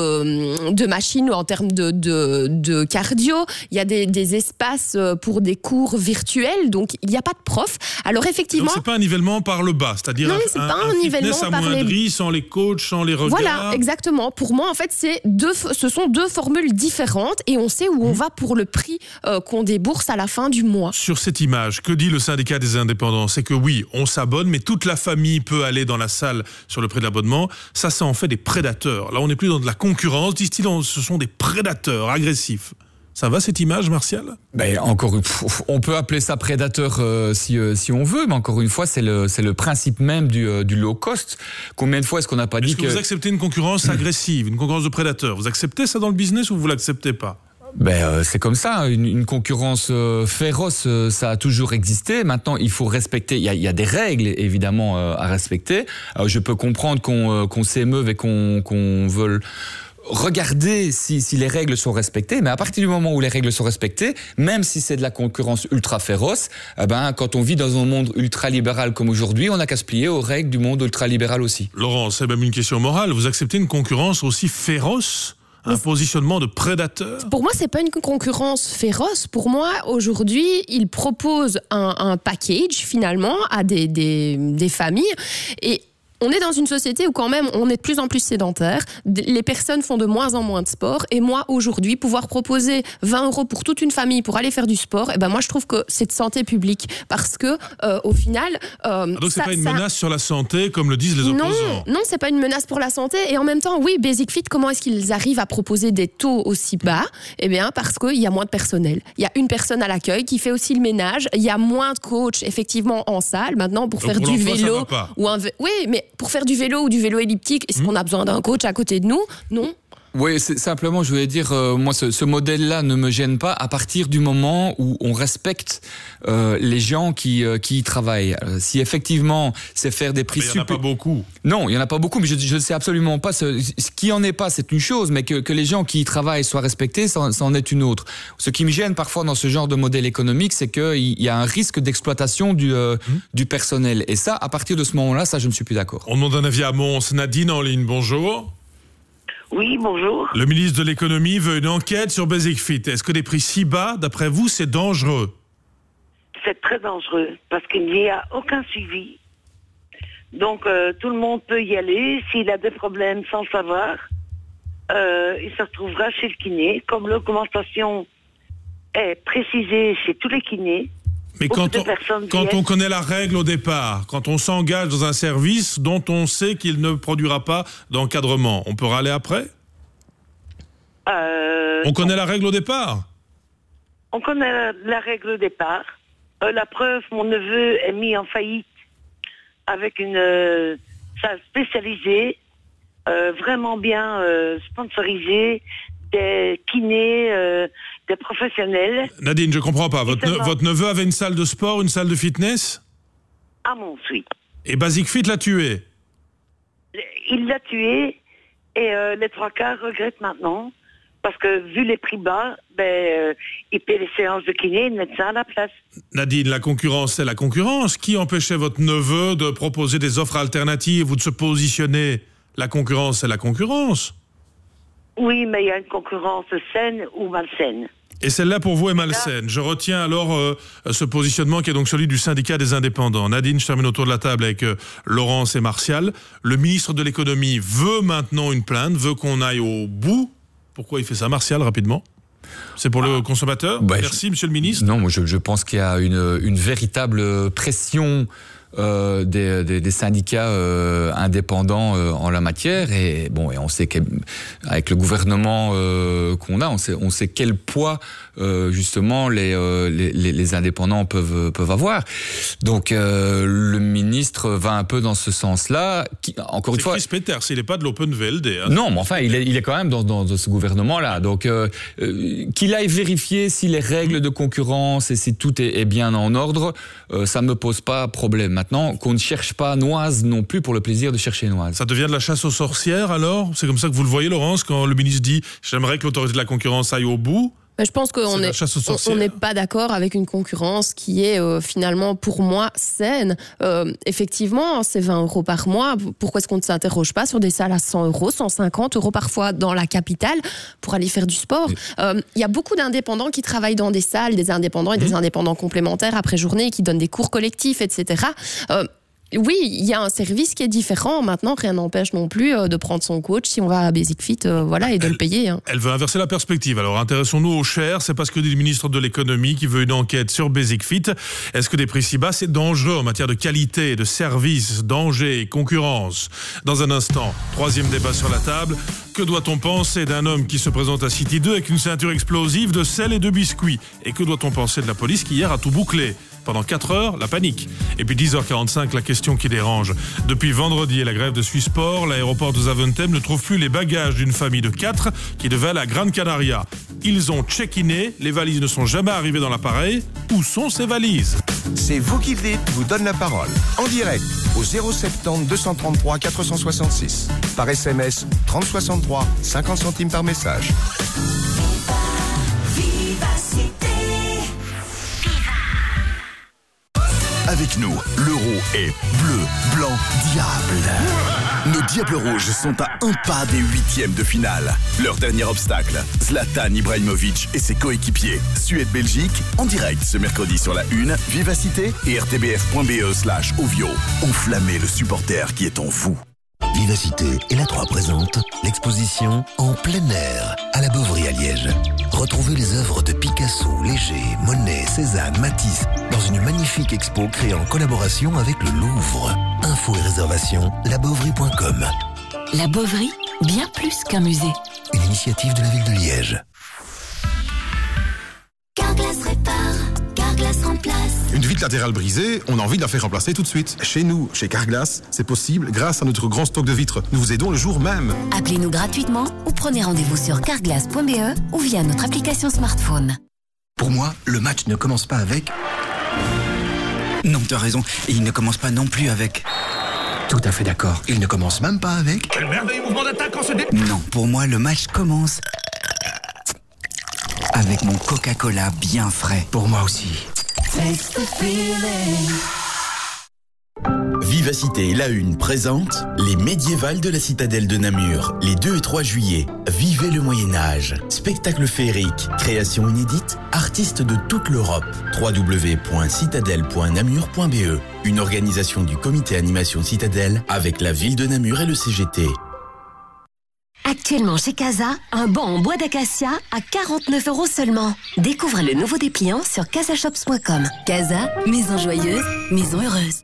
Speaker 18: de, de machines en termes de, de, de cardio. Il y a des, des espaces pour des cours virtuels, donc il n'y a pas de prof. Alors effectivement...
Speaker 2: Donc c'est pas un nivellement par le bas, c'est-à-dire
Speaker 18: non,
Speaker 2: un,
Speaker 18: c'est
Speaker 2: un,
Speaker 18: pas un, un nivellement
Speaker 2: fitness
Speaker 18: par
Speaker 2: amoindri,
Speaker 18: les...
Speaker 2: sans les coachs, sans les regards.
Speaker 18: Voilà, exactement. Pour moi, en fait, c'est deux, ce sont deux formules différentes et on sait où on va pour le prix euh, qu'on débourse à la fin du mois.
Speaker 2: Sur cette image, que dit le syndicat des indépendants? C'est que oui, on s'abonne, mais toute la famille peut aller dans la salle sur le prix de l'abonnement. Ça, ça en fait des prédateurs. Là, on n'est plus dans de la concurrence, disent-ils, ce sont des prédateurs agressifs. Ça va cette image, Martial?
Speaker 19: Ben, encore une fois, on peut appeler ça prédateur euh, si, euh, si on veut, mais encore une fois, c'est le, c'est le principe même du, euh, du low cost. Combien de fois est-ce qu'on n'a pas
Speaker 2: est-ce
Speaker 19: dit
Speaker 2: que...
Speaker 19: que...
Speaker 2: vous acceptez une concurrence agressive, une concurrence de prédateurs? Vous acceptez ça dans le business ou vous l'acceptez pas?
Speaker 19: Ben, euh, c'est comme ça, une, une concurrence euh, féroce, euh, ça a toujours existé. Maintenant, il faut respecter, il y a, il y a des règles évidemment euh, à respecter. Alors, je peux comprendre qu'on, euh, qu'on s'émeuve et qu'on, qu'on veuille regarder si, si les règles sont respectées, mais à partir du moment où les règles sont respectées, même si c'est de la concurrence ultra féroce, eh ben, quand on vit dans un monde ultra-libéral comme aujourd'hui, on n'a qu'à se plier aux règles du monde ultra-libéral aussi.
Speaker 2: Laurent, c'est même une question morale. Vous acceptez une concurrence aussi féroce ? Un positionnement de prédateur?
Speaker 18: Pour moi, c'est pas une concurrence féroce. Pour moi, aujourd'hui, ils proposent un, un package, finalement, à des, des, des familles. Et on est dans une société où quand même on est de plus en plus sédentaire, les personnes font de moins en moins de sport, et moi aujourd'hui pouvoir proposer vingt euros pour toute une famille pour aller faire du sport, et ben moi je trouve que c'est de santé publique, parce que euh, au final euh,
Speaker 2: ah donc
Speaker 18: ça,
Speaker 2: c'est pas une
Speaker 18: ça...
Speaker 2: menace sur la santé comme le disent les opposants?
Speaker 18: Non, non, c'est pas une menace pour la santé, et en même temps oui, Basic Fit, comment est-ce qu'ils arrivent à proposer des taux aussi bas? Eh bien parce qu'il y a moins de personnel, il y a une personne à l'accueil qui fait aussi le ménage, il y a moins de coachs effectivement en salle maintenant pour donc faire
Speaker 2: pour
Speaker 18: du vélo
Speaker 2: ou
Speaker 18: un vé... oui mais pour faire du vélo ou du vélo elliptique, est-ce mmh. qu'on a besoin d'un coach à côté de nous? Non.
Speaker 19: Oui, c'est simplement, je voulais dire, euh, moi, ce, ce modèle-là ne me gêne pas à partir du moment où on respecte euh, les gens qui, euh, qui y travaillent. Euh, si effectivement, c'est faire des prix...
Speaker 2: Mais il n'y en a pas beaucoup.
Speaker 19: Non, il n'y en a pas beaucoup, mais je ne sais absolument pas. Ce, ce qui en est pas, c'est une chose, mais que, que les gens qui y travaillent soient respectés, ça, ça en est une autre. Ce qui me gêne parfois dans ce genre de modèle économique, c'est qu'il y a un risque d'exploitation du, euh, mmh. du personnel. Et ça, à partir de ce moment-là, ça, je ne suis plus d'accord.
Speaker 2: On demande un avis à Mons. Nadine en ligne, bonjour.
Speaker 1: Oui, bonjour.
Speaker 2: Le ministre de l'économie veut une enquête sur Basic Fit. Est-ce que des prix si bas, d'après vous, c'est dangereux?
Speaker 1: C'est très dangereux, parce qu'il n'y a aucun suivi. Donc, euh, tout le monde peut y aller. S'il a des problèmes sans savoir, euh, il se retrouvera chez le kiné. Comme l'augmentation est précisée chez tous les kinés,
Speaker 2: mais quand, on, quand on connaît la règle au départ, quand on s'engage dans un service dont on sait qu'il ne produira pas d'encadrement, on peut râler après?
Speaker 1: euh,
Speaker 2: On connaît on... la règle au départ?
Speaker 1: On connaît la, la règle au départ. Euh, la preuve, mon neveu est mis en faillite avec une euh, salle spécialisée, euh, vraiment bien euh, sponsorisée, des kinés, euh, des professionnels.
Speaker 2: Nadine, je comprends pas. Votre, ne, votre neveu avait une salle de sport, une salle de fitness?
Speaker 1: À Mons, oui.
Speaker 2: Et Basic Fit l'a tué?
Speaker 1: Il l'a tué Et euh, les trois quarts regrettent maintenant, parce que vu les prix bas, ben, euh, ils paient les séances de kiné et de médecin à la place.
Speaker 2: Nadine, la concurrence, c'est la concurrence. Qui empêchait votre neveu de proposer des offres alternatives ou de se positionner? La concurrence, c'est la concurrence.
Speaker 1: Oui, mais il y a une concurrence saine ou malsaine.
Speaker 2: Et celle-là, pour vous, est malsaine. Je retiens alors euh, ce positionnement qui est donc celui du syndicat des indépendants. Nadine, je termine autour de la table avec euh, Laurence et Martial. Le ministre de l'économie veut maintenant une plainte, veut qu'on aille au bout. Pourquoi il fait ça, Martial, rapidement? C'est pour ah. le consommateur? bah, Merci, je... monsieur le ministre.
Speaker 19: Non, moi je, je pense qu'il y a une, une véritable pression Euh, des, des, des syndicats euh, indépendants euh, en la matière, et bon, et on sait qu'avec le gouvernement euh, qu'on a, on sait, on sait quel poids euh, justement les, euh, les, les indépendants peuvent peuvent avoir. Donc euh, le ministre va un peu dans ce sens-là. Qui, encore une fois,
Speaker 2: Chris Peters, il n'est pas de l'Open V L D. Hein.
Speaker 19: Non, mais enfin, il est, il est quand même dans, dans, dans ce gouvernement-là. Donc euh, euh, qu'il aille vérifier si les règles de concurrence et si tout est, est bien en ordre, euh, ça me pose pas problème. Maintenant, qu'on ne cherche pas Noise non plus pour le plaisir de chercher Noise.
Speaker 2: Ça devient de la chasse aux sorcières alors? C'est comme ça que vous le voyez, Laurence, quand le ministre dit « j'aimerais que l'autorité de la concurrence aille au bout ».
Speaker 18: Je pense qu'on n'est pas d'accord avec une concurrence qui est euh, finalement, pour moi, saine. Euh, effectivement, c'est vingt euros par mois. Pourquoi est-ce qu'on ne s'interroge pas sur des salles à cent euros, cent cinquante euros parfois dans la capitale pour aller faire du sport? Il euh, y a beaucoup d'indépendants qui travaillent dans des salles, des indépendants et mmh. des indépendants complémentaires après journée, qui donnent des cours collectifs, et cetera. Euh, Oui, il y a un service qui est différent. Maintenant, rien n'empêche non plus de prendre son coach si on va à Basic Fit, euh, voilà, et de
Speaker 2: elle,
Speaker 18: le payer. Hein.
Speaker 2: Elle veut inverser la perspective. Alors, intéressons-nous aux chers. C'est parce que dit le ministre de l'économie qui veut une enquête sur Basic Fit. Est-ce que des prix si bas, c'est dangereux en matière de qualité, de service, danger, concurrence? Dans un instant, troisième débat sur la table. Que doit-on penser d'un homme qui se présente à City deux avec une ceinture explosive de sel et de biscuits? Et que doit-on penser de la police qui hier a tout bouclé? Pendant quatre heures, la panique. Et puis dix heures quarante-cinq, la question qui dérange. Depuis vendredi et la grève de Swissport, l'aéroport de Zaventem ne trouve plus les bagages d'une famille de quatre qui devait aller à Gran Canaria. Ils ont check-iné, les valises ne sont jamais arrivées dans l'appareil. Où sont ces valises?
Speaker 16: C'est vous qui le dites, vous donne la parole. En direct, au zéro soixante-dix, deux cent trente-trois, quatre cent soixante-six. Par S M S, trente soixante-trois, cinquante centimes par message.
Speaker 24: Avec nous, l'euro est bleu, blanc, diable. Nos Diables Rouges sont à un pas des huitièmes de finale. Leur dernier obstacle, Zlatan Ibrahimovic et ses coéquipiers. Suède-Belgique, en direct ce mercredi sur la une, Vivacité et r t b f point b e slash ovio. Enflammez le supporter qui est en vous.
Speaker 14: Vivacité et la trois présente l'exposition En plein air à la Beauvry à Liège. Retrouvez les œuvres de Picasso, Léger, Monet, Cézanne, Matisse dans une magnifique expo créée en collaboration avec le Louvre. Infos et réservations, la beauvry point com.
Speaker 13: La Beauvry, bien plus qu'un musée.
Speaker 14: Une initiative de la ville de Liège.
Speaker 12: Carglass répare, Carglass remplace.
Speaker 4: Une vitre latérale brisée, on a envie de la faire remplacer tout de suite. Chez nous, chez Carglass, c'est possible grâce à notre grand stock de vitres. Nous vous aidons le jour même.
Speaker 13: Appelez-nous gratuitement ou prenez rendez-vous sur carglass point b e ou via notre application smartphone.
Speaker 5: Pour moi, le match ne commence pas avec... Non, t'as raison. Et il ne commence pas non plus avec... Tout à fait d'accord. Il ne commence même pas avec...
Speaker 24: Quel merveilleux mouvement d'attaque en ce dé...
Speaker 5: Non, pour moi, le match commence... avec mon Coca-Cola bien frais. Pour moi aussi.
Speaker 6: Vivacité La Une présente les médiévales de la citadelle de Namur, les deux et trois juillet. Vivez le Moyen-Âge. Spectacle féerique, création inédite, artistes de toute l'Europe. w w w point citadelle point namur point b e. Une organisation du comité animation Citadelle avec la ville de Namur et le C G T.
Speaker 13: Actuellement chez Casa, un banc en bois d'acacia à quarante-neuf euros seulement. Découvrez le nouveau dépliant sur casashops point com. Casa, maison joyeuse, maison heureuse.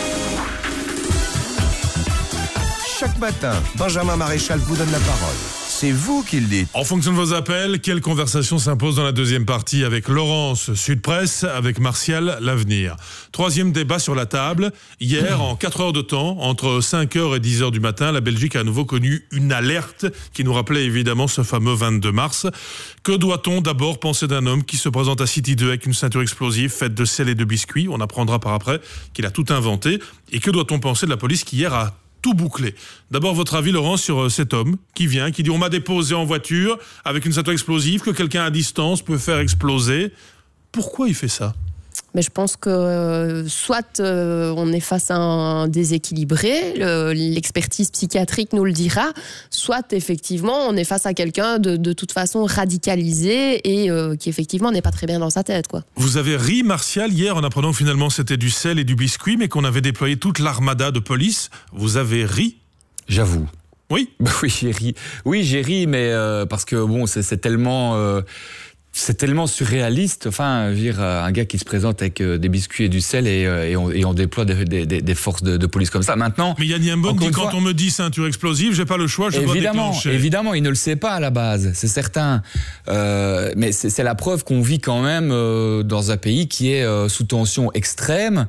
Speaker 16: Chaque matin, Benjamin Maréchal vous donne la parole. C'est vous qui le dites.
Speaker 2: En fonction de vos appels, quelle conversation s'impose dans la deuxième partie avec Laurence, Sud Presse, avec Martial, L'Avenir. Troisième débat sur la table. Hier, en quatre heures de temps, entre cinq heures et dix heures du matin, la Belgique a à nouveau connu une alerte qui nous rappelait évidemment ce fameux vingt-deux mars. Que doit-on d'abord penser d'un homme qui se présente à City deux avec une ceinture explosive faite de sel et de biscuits? On apprendra par après qu'il a tout inventé. Et que doit-on penser de la police qui hier a tout bouclé? D'abord, votre avis, Laurent, sur cet homme qui vient, qui dit « on m'a déposé en voiture avec une ceinture explosive que quelqu'un à distance peut faire exploser ». Pourquoi il fait ça?
Speaker 18: Mais je pense que euh, soit euh, on est face à un déséquilibré, le, l'expertise psychiatrique nous le dira, soit effectivement on est face à quelqu'un de, de toute façon radicalisé et euh, qui effectivement n'est pas très bien dans sa tête, quoi.
Speaker 2: Vous avez ri, Martial, hier en apprenant que finalement c'était du sel et du biscuit, mais qu'on avait déployé toute l'armada de police. Vous avez ri?
Speaker 19: J'avoue.
Speaker 2: Oui.
Speaker 19: Bah oui, j'ai ri. Oui, j'ai ri, mais euh, parce que bon, c'est, c'est tellement. Euh, C'est tellement surréaliste, enfin, je veux dire, un gars qui se présente avec des biscuits et du sel et, et, on, et on déploie des, des, des forces de, de police comme ça. Maintenant,
Speaker 2: mais Yann Yambon dit quand fois, on me dit ceinture explosive, j'ai pas le choix, je dois déclencher.
Speaker 19: Évidemment, il ne le sait pas à la base, c'est certain. Euh, mais c'est, c'est la preuve qu'on vit quand même euh, dans un pays qui est euh, sous tension extrême.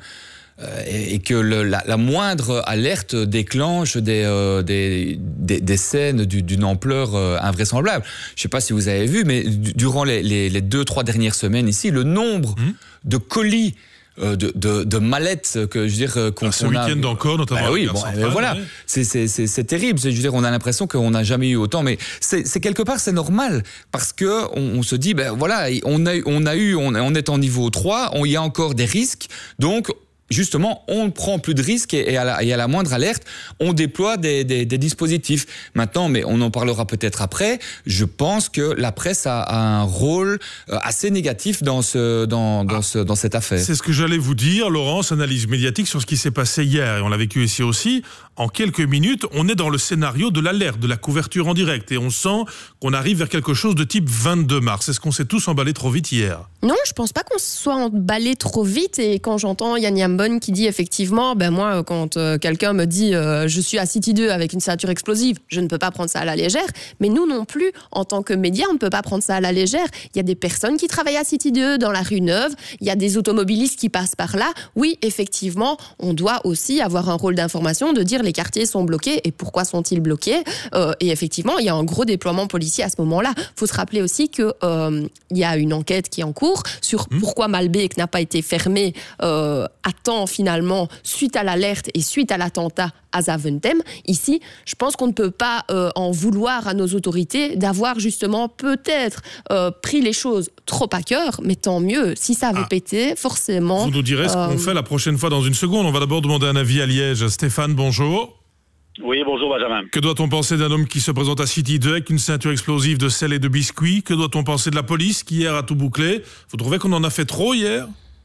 Speaker 19: Et que le, la, la moindre alerte déclenche des, euh, des, des, des scènes du, d'une ampleur euh, invraisemblable. Je ne sais pas si vous avez vu, mais d- durant les, les, les deux, trois dernières semaines ici, le nombre mmh. de colis, euh, de, de, de mallettes que je veux dire qu'on,
Speaker 2: ah, ce
Speaker 19: qu'on a.
Speaker 2: week-end encore, notamment.
Speaker 19: Bah oui, bon, centrale, voilà, oui. c'est, c'est, c'est, c'est terrible. Je veux dire, on a l'impression qu'on n'a jamais eu autant, mais c'est, c'est quelque part c'est normal parce que on, on se dit, ben voilà, on a, on a eu, on, on est en niveau trois, il y a encore des risques, donc justement, on ne prend plus de risques et à la, et à la moindre alerte, on déploie des, des, des dispositifs. Maintenant, mais on en parlera peut-être après, je pense que la presse a, a un rôle assez négatif dans, ce, dans, dans, ah, ce, dans cette affaire.
Speaker 2: C'est ce que j'allais vous dire, Laurence, analyse médiatique sur ce qui s'est passé hier, et on l'a vécu ici aussi. En quelques minutes, on est dans le scénario de l'alerte, de la couverture en direct, et on sent qu'on arrive vers quelque chose de type vingt-deux mars. Est-ce qu'on s'est tous emballés trop vite hier?
Speaker 18: Non, je pense pas qu'on se soit emballés trop vite, et quand j'entends Yann Yambon qui dit effectivement, ben moi, quand euh, quelqu'un me dit euh, je suis à City deux avec une ceinture explosive, je ne peux pas prendre ça à la légère, mais nous non plus, en tant que médias, on ne peut pas prendre ça à la légère. Il y a des personnes qui travaillent à City deux, dans la rue Neuve, il y a des automobilistes qui passent par là. Oui, effectivement, on doit aussi avoir un rôle d'information, de dire les quartiers sont bloqués et pourquoi sont-ils bloqués, euh, et effectivement, il y a un gros déploiement policier à ce moment-là. Il faut se rappeler aussi qu'il euh, y a une enquête qui est en cours sur mmh. pourquoi Malbec n'a pas été fermé euh, à temps finalement suite à l'alerte et suite à l'attentat à Zaventem. Ici, je pense qu'on ne peut pas euh, en vouloir à nos autorités d'avoir justement peut-être euh, pris les choses trop à cœur, mais tant mieux. Si ça avait ah. pété, forcément...
Speaker 2: Vous nous direz ce euh... qu'on fait la prochaine fois dans une seconde. On va d'abord demander un avis à Liège. Stéphane, bonjour.
Speaker 3: Oui, bonjour Benjamin.
Speaker 2: Que doit-on penser d'un homme qui se présente à City deux avec une ceinture explosive de sel et de biscuits? Que doit-on penser de la police qui hier a tout bouclé? Vous trouvez qu'on en a fait trop hier?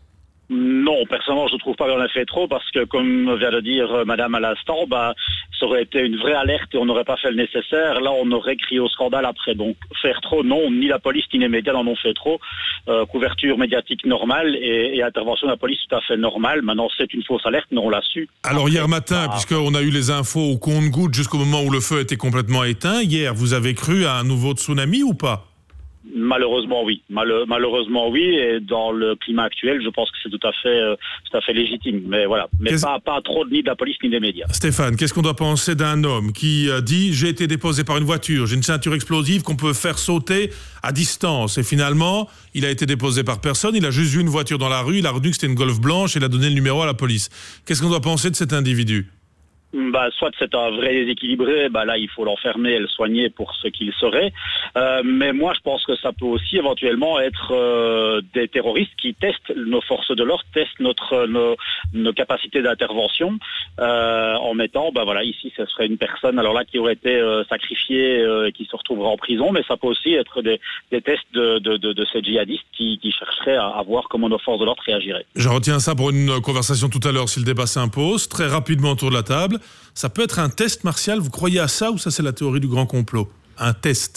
Speaker 3: Non, personnellement, je ne trouve pas qu'on a fait trop parce que, comme vient de dire euh, Madame à l'instant, bah, ça aurait été une vraie alerte et on n'aurait pas fait le nécessaire. Là, on aurait crié au scandale après. Donc, faire trop, non, ni la police ni les médias n'en ont fait trop. Euh, couverture médiatique normale et, et intervention de la police tout à fait normale. Maintenant, c'est une fausse alerte, mais on l'a su.
Speaker 2: Alors, hier matin, ah, puisqu'on a eu les infos au compte-gouttes jusqu'au moment où le feu était complètement éteint, hier, vous avez cru à un nouveau tsunami ou pas?
Speaker 3: Malheureusement oui, Mal- malheureusement oui, et dans le climat actuel, je pense que c'est tout à fait, euh, tout à fait légitime. Mais voilà, mais pas, pas trop ni de la police ni des médias.
Speaker 2: Stéphane, qu'est-ce qu'on doit penser d'un homme qui euh, dit j'ai été déposé par une voiture, j'ai une ceinture explosive qu'on peut faire sauter à distance, et finalement il a été déposé par personne, il a juste vu une voiture dans la rue, il a retenu que c'était une Golf blanche et il a donné le numéro à la police. Qu'est-ce qu'on doit penser de cet individu?
Speaker 3: Bah, soit c'est un vrai déséquilibré, bah là il faut l'enfermer et le soigner pour ce qu'il serait. Euh, mais moi je pense que ça peut aussi éventuellement être euh, des terroristes qui testent nos forces de l'ordre, testent notre nos, nos capacités d'intervention euh, en mettant, bah voilà, ici ce serait une personne alors là qui aurait été euh, sacrifiée euh, et qui se retrouverait en prison, mais ça peut aussi être des, des tests de, de, de, de ces djihadistes qui, qui chercheraient à, à voir comment nos forces de l'ordre réagiraient.
Speaker 2: Je retiens ça pour une conversation tout à l'heure si le débat s'impose, très rapidement autour de la table. Ça peut être un test, Martial, vous croyez à ça ou ça c'est la théorie du grand complot? Un test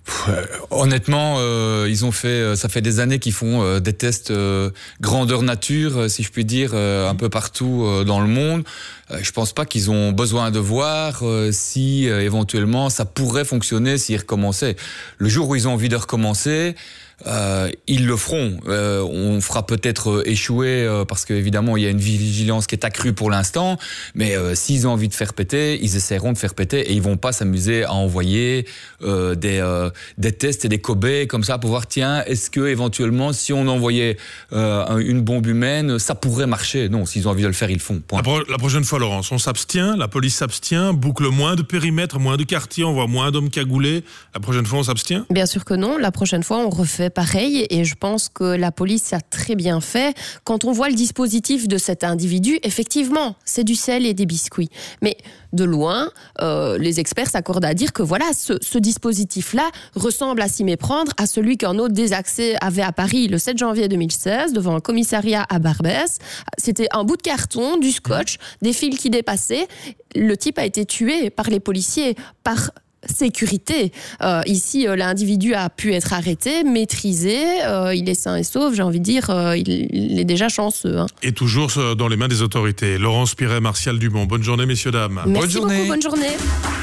Speaker 19: Euh, honnêtement, euh, ils ont fait, ça fait des années qu'ils font euh, des tests euh, grandeur nature, euh, si je puis dire, euh, un peu partout euh, dans le monde. Euh, je pense pas qu'ils ont besoin de voir euh, si euh, éventuellement ça pourrait fonctionner s'ils recommençaient. Le jour où ils ont envie de recommencer, Euh, ils le feront. Euh, on fera peut-être euh, échouer euh, parce qu'évidemment il y a une vigilance qui est accrue pour l'instant, mais euh, s'ils ont envie de faire péter, ils essaieront de faire péter et ils vont pas s'amuser à envoyer euh, des euh, des tests et des cobayes comme ça pour voir tiens est-ce que éventuellement si on envoyait euh, une bombe humaine ça pourrait marcher. Non, s'ils ont envie de le faire ils le font. Point.
Speaker 2: La, pro- la prochaine fois, Laurence, on s'abstient, la police s'abstient, boucle moins de périmètres, moins de quartiers, on voit moins d'hommes cagoulés. La prochaine fois on s'abstient?
Speaker 18: Bien sûr que non. La prochaine fois, on refait pareil et je pense que la police a très bien fait. Quand on voit le dispositif de cet individu, effectivement, c'est du sel et des biscuits. Mais de loin, euh, les experts s'accordent à dire que voilà, ce, ce dispositif-là ressemble à s'y méprendre à celui qu'un autre désaxé avait à Paris le sept janvier deux mille seize devant un commissariat à Barbès. C'était un bout de carton, du scotch, des fils qui dépassaient. Le type a été tué par les policiers, par sécurité. Euh, ici, euh, l'individu a pu être arrêté, maîtrisé, euh, il est sain et sauf, j'ai envie de dire, euh, il, il est déjà chanceux. Hein.
Speaker 2: Et toujours dans les mains des autorités. Laurence Piret, Martial Dumont. Bonne journée, messieurs, dames.
Speaker 18: Merci
Speaker 2: bonne journée.
Speaker 18: beaucoup, bonne journée.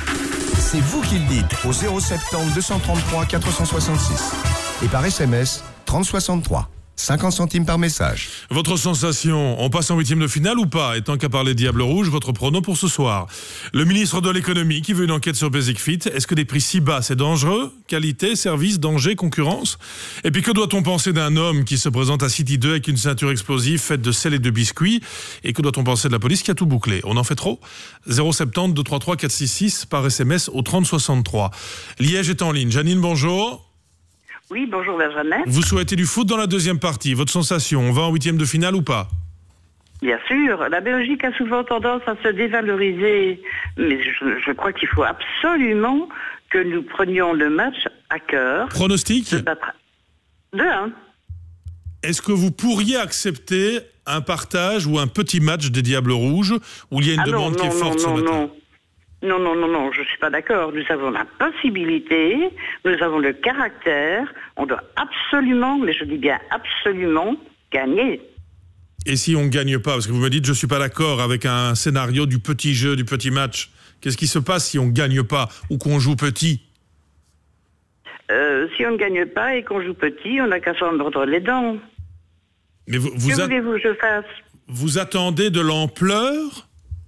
Speaker 16: C'est vous qui le dites au zéro sept zéro deux cent trente-trois quatre cent soixante-six et par S M S trente soixante-trois. cinquante centimes par message.
Speaker 2: Votre sensation, on passe en huitième de finale ou pas? Et tant qu'à parler Diable Rouge, votre prono pour ce soir. Le ministre de l'économie qui veut une enquête sur Basic Fit. Est-ce que des prix si bas, c'est dangereux? Qualité, service, danger, concurrence? Et puis que doit-on penser d'un homme qui se présente à City deux avec une ceinture explosive faite de sel et de biscuits? Et que doit-on penser de la police qui a tout bouclé? On en fait trop? zéro sept zéro deux trois trois quatre six six par S M S au trente soixante-trois. Liège est en ligne. Janine, bonjour.
Speaker 7: Oui, bonjour Benjamin.
Speaker 2: Vous souhaitez du foot dans la deuxième partie. Votre sensation, on va en huitième de finale ou pas?
Speaker 7: Bien sûr, la Belgique a souvent tendance à se dévaloriser, mais je, je crois qu'il faut absolument que nous prenions le match à cœur.
Speaker 2: Pronostic?
Speaker 7: deux un.
Speaker 2: Est-ce que vous pourriez accepter un partage ou un petit match des Diables Rouges où il y a une
Speaker 7: ah
Speaker 2: demande
Speaker 7: non,
Speaker 2: qui
Speaker 7: non,
Speaker 2: est forte
Speaker 7: non,
Speaker 2: ce
Speaker 7: non,
Speaker 2: matin?
Speaker 7: non. Non, non, non, non, je ne suis pas d'accord. Nous avons la possibilité, nous avons le caractère, on doit absolument, mais je dis bien absolument, gagner.
Speaker 2: Et si on ne gagne pas? Parce que vous me dites, je ne suis pas d'accord avec un scénario du petit jeu, du petit match. Qu'est-ce qui se passe si on ne gagne pas ou qu'on joue petit?
Speaker 7: euh, Si on ne gagne pas et qu'on joue petit, on n'a qu'à s'en mordre les dents.
Speaker 2: Mais vous, vous
Speaker 7: que
Speaker 2: a...
Speaker 7: voulez-vous que je fasse?
Speaker 2: Vous attendez de l'ampleur?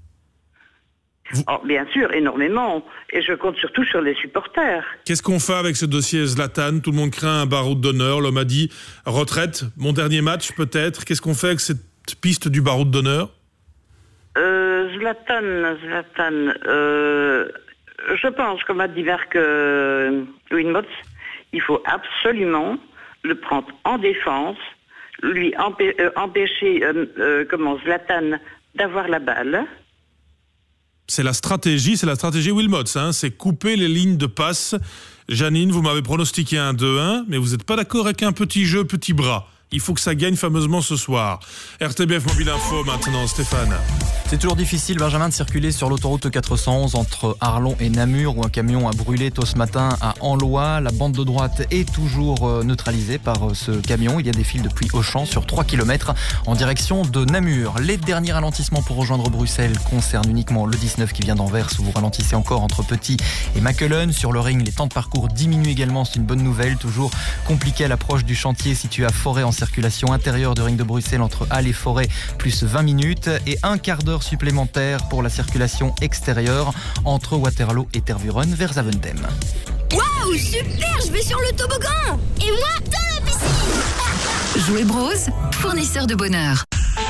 Speaker 7: Vous... Oh, bien sûr, énormément. Et je compte surtout sur les supporters.
Speaker 2: Qu'est-ce qu'on fait avec ce dossier Zlatan? Tout le monde craint un baroud d'honneur. L'homme a dit retraite, mon dernier match peut-être. Qu'est-ce qu'on fait avec cette piste du baroud d'honneur?
Speaker 7: euh, Zlatan, Zlatan. Euh, je pense, comme a dit Marc euh, Winmotz, il faut absolument le prendre en défense, lui empê- euh, empêcher, euh, euh, comment, Zlatan d'avoir la balle.
Speaker 2: C'est la stratégie, c'est la stratégie Wilmots, hein, c'est couper les lignes de passe. Janine, vous m'avez pronostiqué un deux un, mais vous n'êtes pas d'accord avec un petit jeu, petit bras. Il faut que ça gagne fameusement ce soir. R T B F Mobile Info maintenant, Stéphane.
Speaker 8: C'est toujours difficile, Benjamin, de circuler sur l'autoroute quatre cent onze entre Arlon et Namur, où un camion a brûlé tôt ce matin à Anlois. La bande de droite est toujours neutralisée par ce camion. Il y a des files depuis Auchan sur trois kilomètres en direction de Namur. Les derniers ralentissements pour rejoindre Bruxelles concernent uniquement le dix-neuf qui vient d'Anvers, où vous ralentissez encore entre Petit et Mackelen. Sur le ring, les temps de parcours diminuent également, c'est une bonne nouvelle. Toujours compliqué à l'approche du chantier situé à Forêt en circulation intérieure du ring de Bruxelles entre Halle et Forêt, plus vingt minutes, et un quart d'heure supplémentaire pour la circulation extérieure entre Waterloo et Tervuren vers Zaventem.
Speaker 12: Waouh, super, je vais sur le toboggan. Et moi, dans la piscine.
Speaker 14: Jouet Bros, fournisseur de bonheur.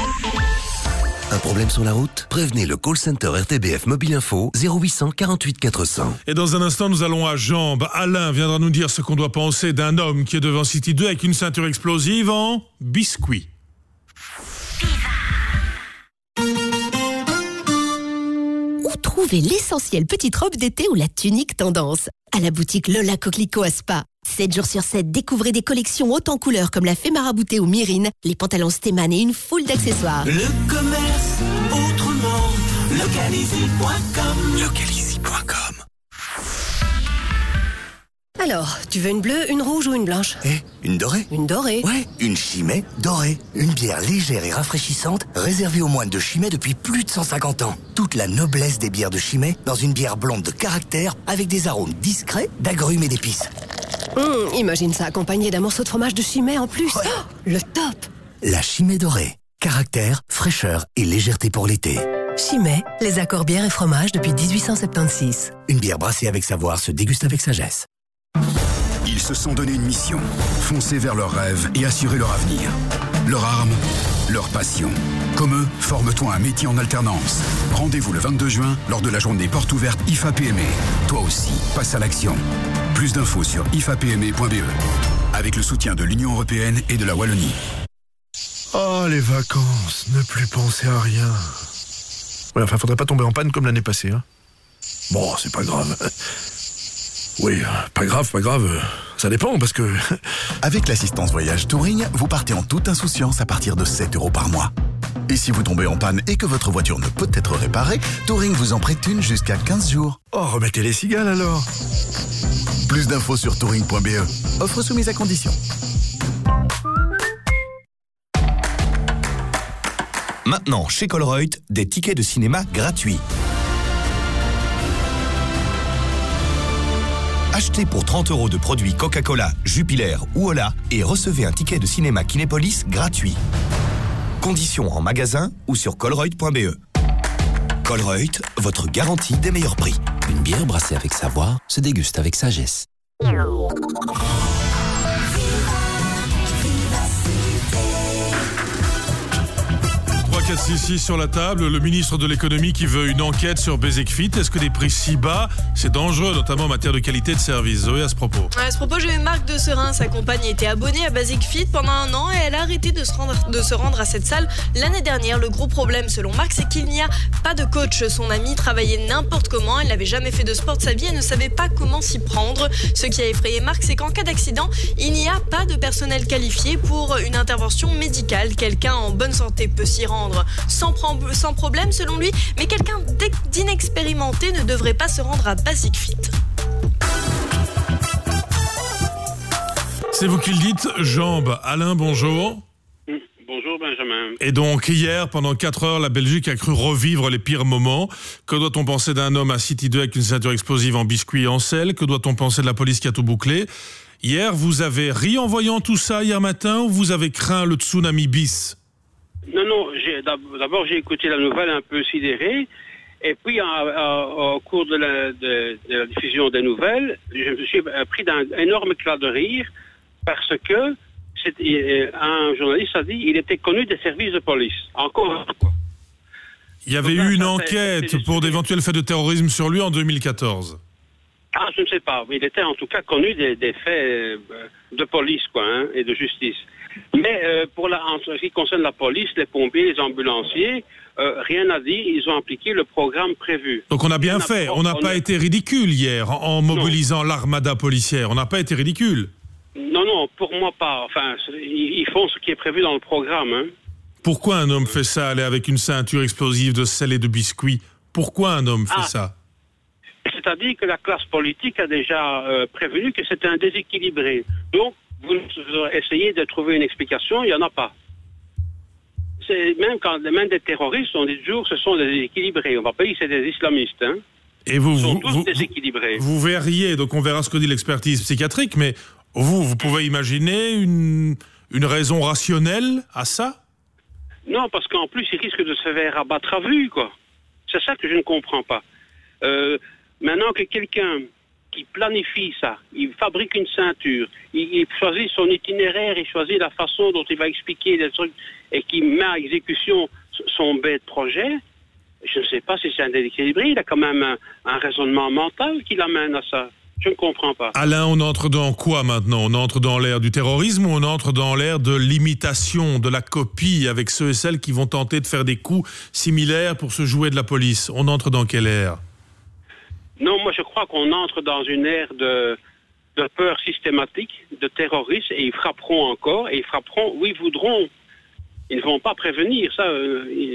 Speaker 14: Un problème sur la route? Prévenez le call center R T B F Mobile Info zéro huit cent quarante-huit quatre cents.
Speaker 2: Et dans un instant, nous allons à Jambes. Alain viendra nous dire ce qu'on doit penser d'un homme qui est devant City deux avec une ceinture explosive en biscuit.
Speaker 26: Où trouver l'essentiel petite robe d'été ou la tunique tendance? À la boutique Lola Coquelicot à Spa. sept jours sur sept, découvrez des collections hautes en couleurs comme la fée maraboutée ou Myrine, les pantalons Stéman et une foule d'accessoires.
Speaker 10: Le commerce autrement, localizy point com.
Speaker 14: localizy point com.
Speaker 26: Alors
Speaker 9: Alors, tu veux une bleue, une rouge ou une blanche?
Speaker 11: Eh, une dorée?
Speaker 9: Une dorée?
Speaker 11: Ouais, une Chimay dorée. Une bière légère et rafraîchissante, réservée aux moines de Chimay depuis plus de cent cinquante ans. Toute la noblesse des bières de Chimay dans une bière blonde de caractère avec des arômes discrets d'agrumes et d'épices.
Speaker 9: Mmh, imagine ça accompagné d'un morceau de fromage de Chimay en plus. Ouais. Oh, le top!
Speaker 11: La Chimay dorée. Caractère, fraîcheur et légèreté pour l'été.
Speaker 9: Chimay, les accords bière et fromage depuis dix-huit cent soixante-seize.
Speaker 11: Une bière brassée avec savoir se déguste avec sagesse.
Speaker 27: Ils se sont donné une mission, foncer vers leurs rêves et assurer leur avenir. Leur arme, leur passion. Comme eux, forme-toi un métier en alternance. Rendez-vous le vingt-deux juin lors de la journée porte ouverte I F A P M E. Toi aussi, passe à l'action. Plus d'infos sur i f a p m e point b e avec le soutien de l'Union européenne et de la Wallonie.
Speaker 15: Oh, les vacances, ne plus penser à rien. Ouais, enfin, faudrait pas tomber en panne comme l'année passée, hein. Bon, c'est pas grave. Oui, pas grave, pas grave. Ça dépend, parce que...
Speaker 24: Avec l'assistance voyage Touring, vous partez en toute insouciance à partir de sept euros par mois. Et si vous tombez en panne et que votre voiture ne peut être réparée, Touring vous en prête une jusqu'à quinze jours.
Speaker 15: Oh, remettez les cigales alors.
Speaker 24: Plus d'infos sur touring point b e. Offre soumise à condition.
Speaker 17: Maintenant, chez Colruyt, des tickets de cinéma gratuits. Achetez pour trente euros de produits Coca-Cola, Jupiler ou Ola et recevez un ticket de cinéma Kinépolis gratuit. Conditions en magasin ou sur colruyt point b e. Colruyt, votre garantie des meilleurs prix.
Speaker 5: Une bière brassée avec savoir se déguste avec sagesse.
Speaker 2: trois quatre six six sur la table, le ministre de l'économie qui veut une enquête sur Basic Fit. Est-ce que des prix si bas, c'est dangereux, notamment en matière de qualité de service? Zoé, à ce propos.
Speaker 20: À ce propos, j'ai eu Marc de Serin, sa compagne était abonnée à Basic Fit pendant un an et elle a arrêté de se rendre, de se rendre à cette salle l'année dernière. Le gros problème, selon Marc, c'est qu'il n'y a pas de coach. Son ami travaillait n'importe comment, elle n'avait jamais fait de sport de sa vie et ne savait pas comment s'y prendre. Ce qui a effrayé Marc, c'est qu'en cas d'accident, il n'y a pas de personnel qualifié pour une intervention médicale. Quelqu'un en bonne santé peut s'y rendre sans, sans problème selon lui, mais quelqu'un d'inexpérimenté ne devrait pas se rendre à Basic Fit.
Speaker 2: C'est vous qui le dites, Jambes. Alain, bonjour.
Speaker 21: Bonjour Benjamin.
Speaker 2: Et donc hier, pendant quatre heures, la Belgique a cru revivre les pires moments. Que doit-on penser d'un homme à City deux avec une ceinture explosive en biscuit et en sel? Que doit-on penser de la police qui a tout bouclé? Hier, vous avez ri en voyant tout ça hier matin ou vous avez craint le tsunami bis?
Speaker 21: Non, non, j'ai, d'abord j'ai écouté la nouvelle un peu sidérée, et puis au cours de la, de, de la diffusion des nouvelles, je me suis pris d'un énorme éclat de rire, parce que c'est, un journaliste a dit qu'il était connu des services de police. Encore quoi.
Speaker 2: Il y avait Donc, eu une enquête pour d'éventuels faits de terrorisme sur lui en deux mille quatorze.
Speaker 21: Ah, je ne sais pas. Il était en tout cas connu des, des faits de police, quoi, hein, et de justice. Mais euh, pour la, en ce qui concerne la police, les pompiers, les ambulanciers, euh, rien à dire, ils ont appliqué le programme prévu.
Speaker 2: Donc on a bien on fait, a, on n'a pas a... été ridicule hier en, en mobilisant l'armada policière, on n'a pas été ridicule.
Speaker 21: Non, non, pour moi pas. Enfin, ils font ce qui est prévu dans le programme. Hein.
Speaker 2: Pourquoi un homme fait ça, aller avec une ceinture explosive de sel et de biscuits? Pourquoi un homme
Speaker 21: ah.
Speaker 2: fait ça?
Speaker 21: C'est-à-dire que la classe politique a déjà euh, prévenu que c'était un déséquilibré. Donc, vous essayez de trouver une explication, il n'y en a pas. C'est, même quand même des terroristes, on dit toujours que ce sont des déséquilibrés. On va pas dire que c'est des islamistes. Hein.
Speaker 2: Et vous,
Speaker 21: Ils sont
Speaker 2: vous,
Speaker 21: tous
Speaker 2: vous,
Speaker 21: déséquilibrés.
Speaker 2: Vous verriez, donc on verra ce que dit l'expertise psychiatrique, mais vous, vous pouvez imaginer une, une raison rationnelle à ça?
Speaker 21: Non, parce qu'en plus, ils risquent de se faire abattre à vue, quoi. C'est ça que je ne comprends pas. Euh, maintenant que quelqu'un qui planifie ça, il fabrique une ceinture, il, il choisit son itinéraire, il choisit la façon dont il va expliquer des trucs et qui met à exécution son bête projet, je ne sais pas si c'est un déséquilibré, il a quand même un, un raisonnement mental qui l'amène à ça. Je ne comprends pas.
Speaker 2: Alain, on entre dans quoi maintenant? On entre dans l'ère du terrorisme ou on entre dans l'ère de l'imitation, de la copie avec ceux et celles qui vont tenter de faire des coups similaires pour se jouer de la police? On entre dans quelle ère?
Speaker 21: Non, moi je crois qu'on entre dans une ère de, de peur systématique, de terroristes, et ils frapperont encore, et ils frapperont où ils voudront. Ils ne vont pas prévenir, ça. Euh, ils,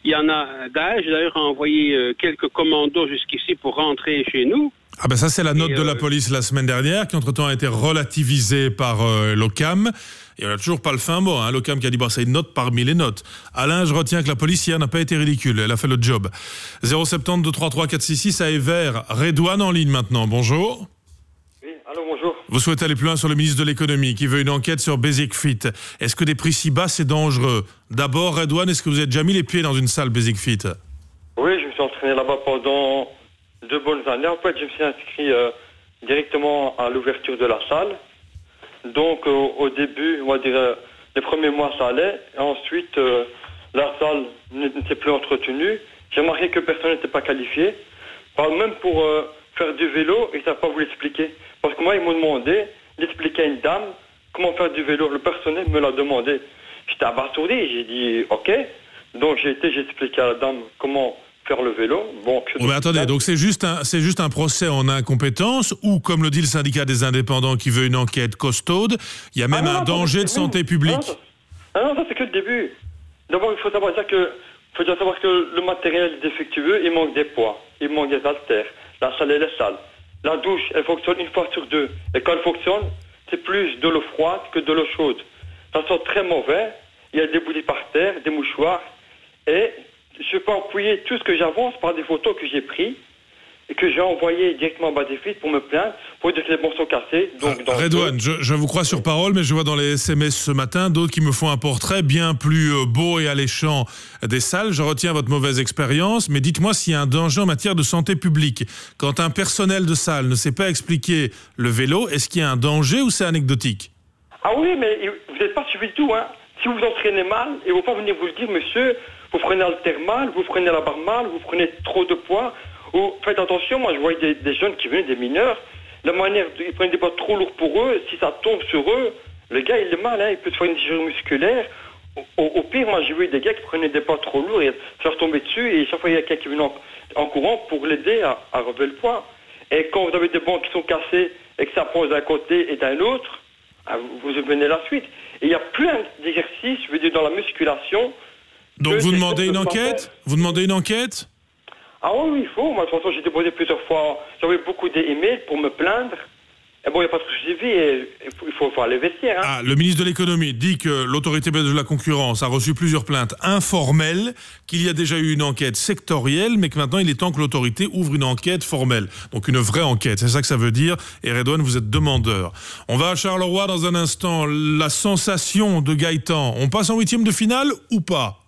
Speaker 21: Il y en a, Daesh d'ailleurs a envoyé euh, quelques commandos jusqu'ici pour rentrer chez nous.
Speaker 2: Ah ben ça c'est la note
Speaker 21: Et,
Speaker 2: de
Speaker 21: euh,
Speaker 2: la police la semaine dernière qui entre-temps a été relativisée par euh, l'OCAM. Et on n'a toujours pas le fin mot, hein. L'OCAM qui a dit bon, c'est une note parmi les notes. Alain, je retiens que la police hier n'a pas été ridicule, elle a fait le job. zéro sept zéro deux trois trois quatre six six à Evert. Redouane en ligne maintenant, bonjour.
Speaker 1: Oui, allô, bonjour.
Speaker 2: Vous souhaitez aller plus loin sur le ministre de l'économie qui veut une enquête sur Basic Fit. Est-ce que des prix si bas c'est dangereux? D'abord Redouane, est-ce que vous avez déjà mis les pieds dans une salle Basic Fit?
Speaker 1: Oui, je me suis entraîné là-bas pendant deux bonnes années. En fait, je me suis inscrit euh, directement à l'ouverture de la salle. Donc, euh, au début, on va dire, euh, les premiers mois, ça allait. Et ensuite, euh, la salle n'était plus entretenue. J'ai remarqué que personne n'était pas qualifié. Enfin, même pour euh, faire du vélo, ils ne savent pas vous l'expliquer. Parce que moi, ils m'ont demandé d'expliquer à une dame comment faire du vélo. Le personnel me l'a demandé. J'étais abasourdi. J'ai dit, OK. Donc, j'ai été, j'ai expliqué à la dame comment faire le vélo. Bon,
Speaker 2: oh, mais attendez, donc c'est juste un, c'est juste un procès en incompétence ou, comme le dit le syndicat des indépendants qui veut une enquête costaude, il y a même ah non, un non, danger de santé publique.
Speaker 1: Ah non, ça c'est que le début. D'abord, il faut savoir ça que, faut déjà savoir que le matériel est défectueux, il manque des poids, il manque des haltères, la salle elle est sale. La douche, elle fonctionne une fois sur deux. Et quand elle fonctionne, c'est plus de l'eau froide que de l'eau chaude. Ça sent très mauvais, il y a des bouillies par terre, des mouchoirs, et je peux appuyer tout ce que j'avance par des photos que j'ai prises et que j'ai envoyées directement à Badifit pour me plaindre, pour dire que les bons sont cassés. Donc,
Speaker 2: ah, Redouane, je, je vous crois sur parole, mais je vois dans les S M S ce matin d'autres qui me font un portrait bien plus euh, beau et alléchant des salles. Je retiens votre mauvaise expérience, mais dites-moi s'il y a un danger en matière de santé publique. Quand un personnel de salle ne sait pas expliquer le vélo, est-ce qu'il y a un danger ou c'est anecdotique?
Speaker 1: Ah oui, mais vous n'êtes pas suivi du tout, hein. Si vous vous entraînez mal, ils ne vont pas venir vous le dire, monsieur, vous prenez l'haltère mal, vous prenez la barre mal, vous prenez trop de poids. Ou, faites attention, moi je voyais des, des jeunes qui venaient, des mineurs, la manière, ils prennent des poids trop lourds pour eux, si ça tombe sur eux, le gars il est mal, hein, il peut se faire une déchirure musculaire. Au, au pire, moi j'ai vu des gars qui prenaient des poids trop lourds et ça leur tombait dessus et chaque fois il y a quelqu'un qui venait en, en courant pour l'aider à, à relever le poids. Et quand vous avez des bancs qui sont cassés et que ça pose d'un côté et d'un autre, vous venez la suite. Et il y a plein d'exercices, je veux dire, dans la musculation.
Speaker 2: Donc vous demandez une enquête? Vous demandez une enquête?
Speaker 1: Ah oui, oui, il faut. Moi, de toute façon, j'ai déposé plusieurs fois. J'avais beaucoup d'emails pour me plaindre. Et bon, il n'y a pas de suivi et il faut faire les vestiaires. Hein.
Speaker 2: Ah, le ministre de l'économie dit que l'autorité belge de la concurrence a reçu plusieurs plaintes informelles, qu'il y a déjà eu une enquête sectorielle, mais que maintenant il est temps que l'autorité ouvre une enquête formelle. Donc une vraie enquête, c'est ça que ça veut dire. Et Redouane, vous êtes demandeur. On va à Charleroi dans un instant. La sensation de Gaëtan. On passe en huitième de finale ou pas?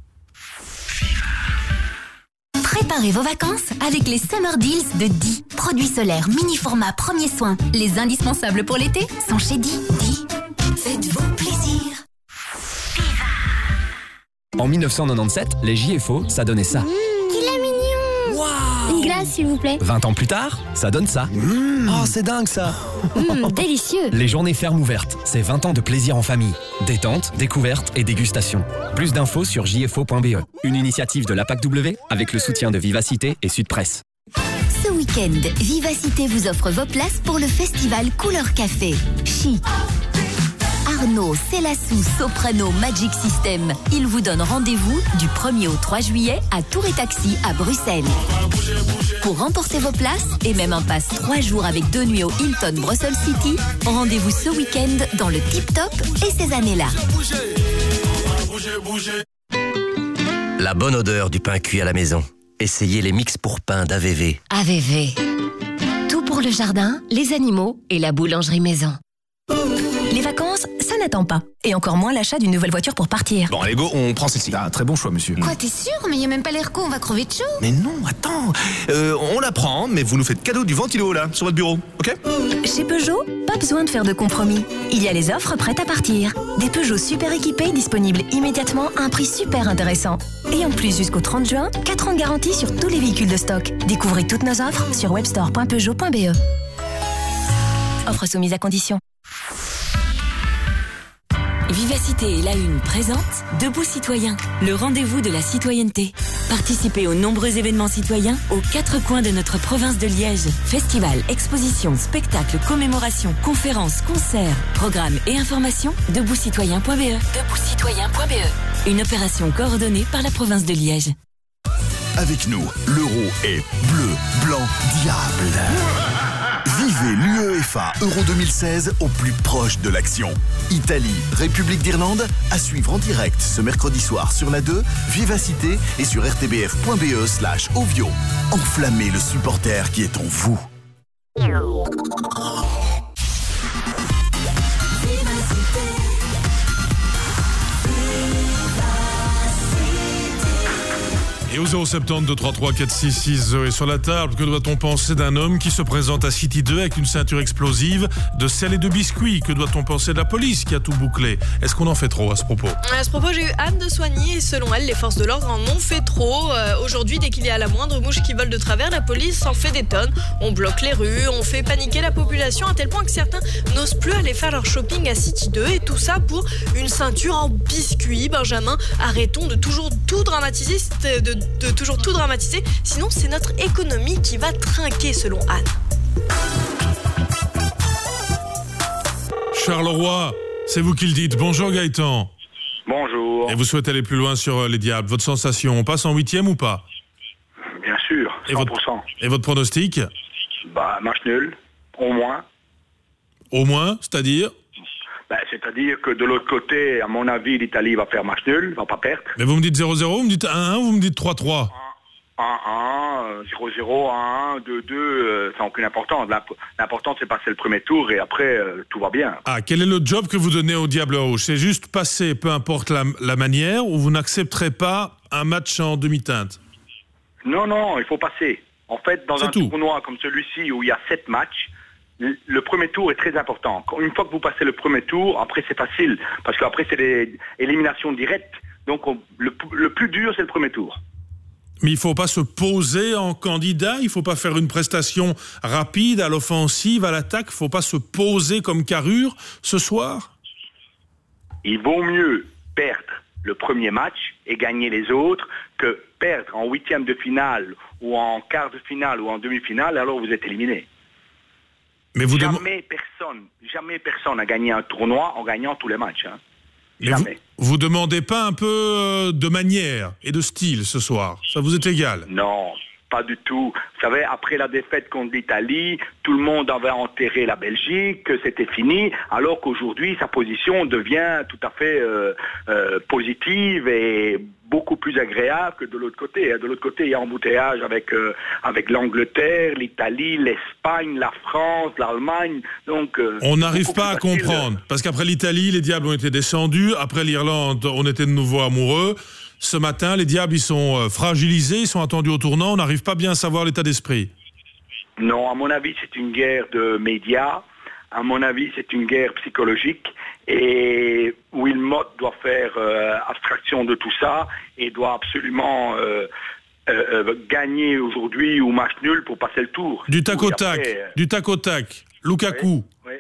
Speaker 26: Préparez vos vacances avec les Summer Deals de Di. Produits solaires, mini-format, premier soin. Les indispensables pour l'été sont chez Di. Di, faites-vous plaisir.
Speaker 4: En dix-neuf cent quatre-vingt-dix-sept, les J F O, ça donnait ça.
Speaker 12: Mmh, il est mignon.
Speaker 4: Wow.
Speaker 12: Une glace, s'il vous plaît.
Speaker 4: vingt ans plus tard, ça donne ça. Mmh. Oh, c'est dingue ça.
Speaker 12: Mmh, délicieux.
Speaker 4: Les journées fermes ouvertes, c'est vingt ans de plaisir en famille. Détente, découverte et dégustation. Plus d'infos sur j f o point b e. Une initiative de l'A P A C W avec le soutien de Vivacité et Sud Presse.
Speaker 26: Ce week-end, Vivacité vous offre vos places pour le festival Couleur Café. Chic, Arnaud, Célassou, Soprano, Magic System. Ils vous donnent rendez-vous du premier au trois juillet à Tour et Taxi à Bruxelles. Pour remporter vos places et même un pass trois jours avec deux nuits au Hilton Brussels City, rendez-vous ce week-end dans le Tip Top et ces années-là.
Speaker 6: La bonne odeur du pain cuit à la maison. Essayez les mix pour pain d'A V V.
Speaker 26: A V V. Tout pour le jardin, les animaux et la boulangerie maison.
Speaker 13: Les vacances, ça n'attend pas. Et encore moins l'achat d'une nouvelle voiture pour partir.
Speaker 22: Bon, allez, go, on prend celle-ci. Ah, très bon choix, monsieur.
Speaker 12: Quoi, t'es sûr? Mais il n'y a même pas l'airco, on va crever de chaud.
Speaker 22: Mais non, attends. Euh, on la prend, mais vous nous faites cadeau du ventilo, là, sur votre bureau, ok?
Speaker 13: Chez Peugeot, pas besoin de faire de compromis. Il y a les offres prêtes à partir. Des Peugeot super équipés disponibles immédiatement à un prix super intéressant. Et en plus, jusqu'au trente juin, quatre ans de garantie sur tous les véhicules de stock. Découvrez toutes nos offres sur webstore point peugeot point b e. Offre soumise à condition.
Speaker 26: Vivacité et la Une présente Debout Citoyen, le rendez-vous de la citoyenneté. Participez aux nombreux événements citoyens aux quatre coins de notre province de Liège. Festivals, expositions, spectacles, commémorations, conférences, concerts, programmes et informations, debout citoyen point b e. debout citoyen point b e.
Speaker 3: Une opération coordonnée par la province de Liège.
Speaker 24: Avec nous, l'euro est bleu, blanc, diable. Vivez l'UEFA Euro deux mille seize au plus proche de l'action. Italie, République d'Irlande, à suivre en direct ce mercredi soir sur la deux, Vivacité et sur rtbf.be slash Ovio. Enflammez le supporter qui est en vous.
Speaker 2: Et au zéro sept zéro deux trois trois quatre six six Zoé sur la table, que doit-on penser d'un homme qui se présente à City deux avec une ceinture explosive, de sel et de biscuits? Que doit-on penser de la police qui a tout bouclé? Est-ce qu'on en fait trop à ce propos?
Speaker 20: À ce propos, j'ai eu Anne de Soigny et selon elle, les forces de l'ordre en ont fait trop. Euh, aujourd'hui, dès qu'il y a la moindre mouche qui vole de travers, la police en fait des tonnes. On bloque les rues, on fait paniquer la population à tel point que certains n'osent plus aller faire leur shopping à City deux et tout ça pour une ceinture en biscuits. Benjamin, arrêtons de toujours tout dramatiser, de de toujours tout dramatiser, sinon c'est notre économie qui va trinquer selon Anne.
Speaker 2: Charleroi, c'est vous qui le dites. Bonjour Gaëtan.
Speaker 7: Bonjour.
Speaker 2: Et vous souhaitez aller plus loin sur les Diables. Votre sensation, on passe en huitième ou pas?
Speaker 7: Bien sûr, cent pour cent.
Speaker 2: Et votre, et votre pronostic?
Speaker 7: Bah, match nul, au moins.
Speaker 2: Au moins, c'est-à-dire?
Speaker 7: Ben, c'est-à-dire que de l'autre côté, à mon avis, l'Italie va faire match nul, va pas perdre.
Speaker 2: Mais vous me dites zéro zéro, vous me dites un un, vous me dites trois trois.
Speaker 7: un un, zéro zéro, un un, deux deux, euh, ça n'a aucune importance. L'important, c'est passer le premier tour et après, euh, tout va bien.
Speaker 2: Ah, quel est le job que vous donnez au Diable Rouge? C'est juste passer, peu importe la, la manière, ou vous n'accepterez pas un match en demi-teinte?
Speaker 7: Non, non, il faut passer. En fait, dans un
Speaker 2: tout.
Speaker 7: tournoi comme celui-ci où il y a sept matchs, le premier tour est très important. Une fois que vous passez le premier tour, après c'est facile, parce qu'après c'est des éliminations directes. Donc on, le, le plus dur, c'est le premier tour.
Speaker 2: Mais il ne faut pas se poser en candidat, il ne faut pas faire une prestation rapide à l'offensive, à l'attaque, il ne faut pas se poser comme carrure ce soir?
Speaker 7: Il vaut mieux perdre le premier match et gagner les autres que perdre en huitième de finale ou en quart de finale ou en demi-finale, alors vous êtes éliminé.
Speaker 2: Mais vous
Speaker 7: jamais, dem- personne, jamais personne n'a gagné un tournoi en gagnant tous les matchs. Hein. Jamais.
Speaker 2: Vous, vous demandez pas un peu de manière et de style ce soir? Ça vous est égal?
Speaker 7: Non, pas du tout. Vous savez, après la défaite contre l'Italie, tout le monde avait enterré la Belgique, que c'était fini, alors qu'aujourd'hui, sa position devient tout à fait euh, euh, positive et beaucoup plus agréable que de l'autre côté. De l'autre côté, il y a embouteillage avec, euh, avec l'Angleterre, l'Italie, l'Espagne, la France, l'Allemagne. Donc, euh,
Speaker 2: on n'arrive pas à comprendre, parce qu'après l'Italie, les Diables ont été descendus, après l'Irlande, on était de nouveau amoureux. Ce matin, les Diables, ils sont fragilisés, ils sont attendus au tournant, on n'arrive pas bien à savoir l'état d'esprit.
Speaker 7: Non, à mon avis, c'est une guerre de médias. À mon avis, c'est une guerre psychologique. Et Wilmot doit faire euh, abstraction de tout ça et doit absolument euh, euh, euh, gagner aujourd'hui ou match nul pour passer le tour.
Speaker 2: Du tac au tac,
Speaker 7: après, euh...
Speaker 2: du tac au tac. Lukaku.
Speaker 7: Oui, oui.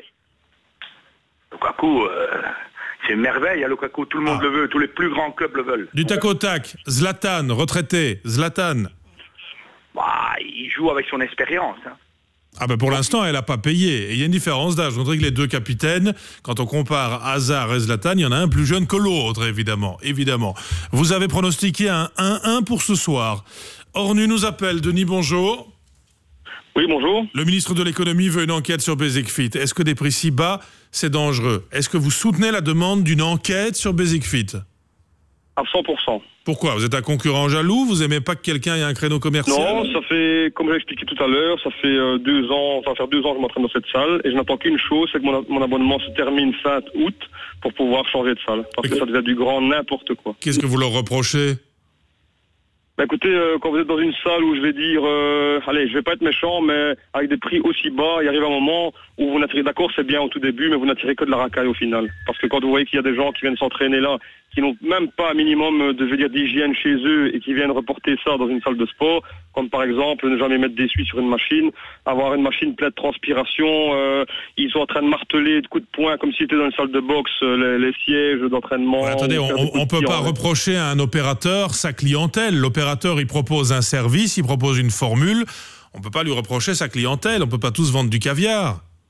Speaker 7: Lukaku, euh, c'est une merveille, hein, Lukaku, tout le monde ah. le veut, tous les plus grands clubs le veulent.
Speaker 2: Du tac au tac, Zlatan, retraité, Zlatan.
Speaker 7: Bah, il joue avec son expérience, hein.
Speaker 2: Ah ben pour l'instant, elle n'a pas payé. Et il y a une différence d'âge. Je voudrais que les deux capitaines, quand on compare Hazard et Zlatan, il y en a un plus jeune que l'autre, évidemment. évidemment. Vous avez pronostiqué un un un pour ce soir. Ornu nous appelle. Denis, bonjour.
Speaker 16: Oui, bonjour.
Speaker 2: Le ministre de l'économie veut une enquête sur Basic Fit. Est-ce que des prix si bas, c'est dangereux? Est-ce que vous soutenez la demande d'une enquête sur Basic Fit?
Speaker 16: À cent pour cent.
Speaker 2: Pourquoi? Vous êtes un concurrent jaloux? Vous aimez pas que quelqu'un ait un créneau commercial?
Speaker 16: Non, ça fait, comme j'ai expliqué tout à l'heure, ça fait euh, deux ans, ça va faire deux ans que je m'entraîne dans cette salle et je n'attends qu'une chose, c'est que mon, mon abonnement se termine fin août pour pouvoir changer de salle. Parce que ça devient du grand n'importe quoi.
Speaker 2: Qu'est-ce que vous leur reprochez?
Speaker 16: Bah écoutez, euh, quand vous êtes dans une salle où je vais dire, euh, allez, je vais pas être méchant, mais avec des prix aussi bas, il arrive un moment où vous n'attirez, d'accord, c'est bien au tout début, mais vous n'attirez que de la racaille au final. Parce que quand vous voyez qu'il y a des gens qui viennent s'entraîner là, qui n'ont même pas un minimum de, je veux dire, d'hygiène chez eux et qui viennent reporter ça dans une salle de sport, comme par exemple ne jamais mettre d'essuie sur une machine, avoir une machine pleine de transpiration, euh, ils sont en train de marteler de coups de poing comme si c'était dans une salle de boxe, les, les sièges d'entraînement.
Speaker 2: Ouais, attendez, on ne peut pas reprocher à un opérateur sa clientèle. L'opérateur, il propose un service, il propose une formule. On ne peut pas lui reprocher sa clientèle. On ne peut pas tous vendre du caviar.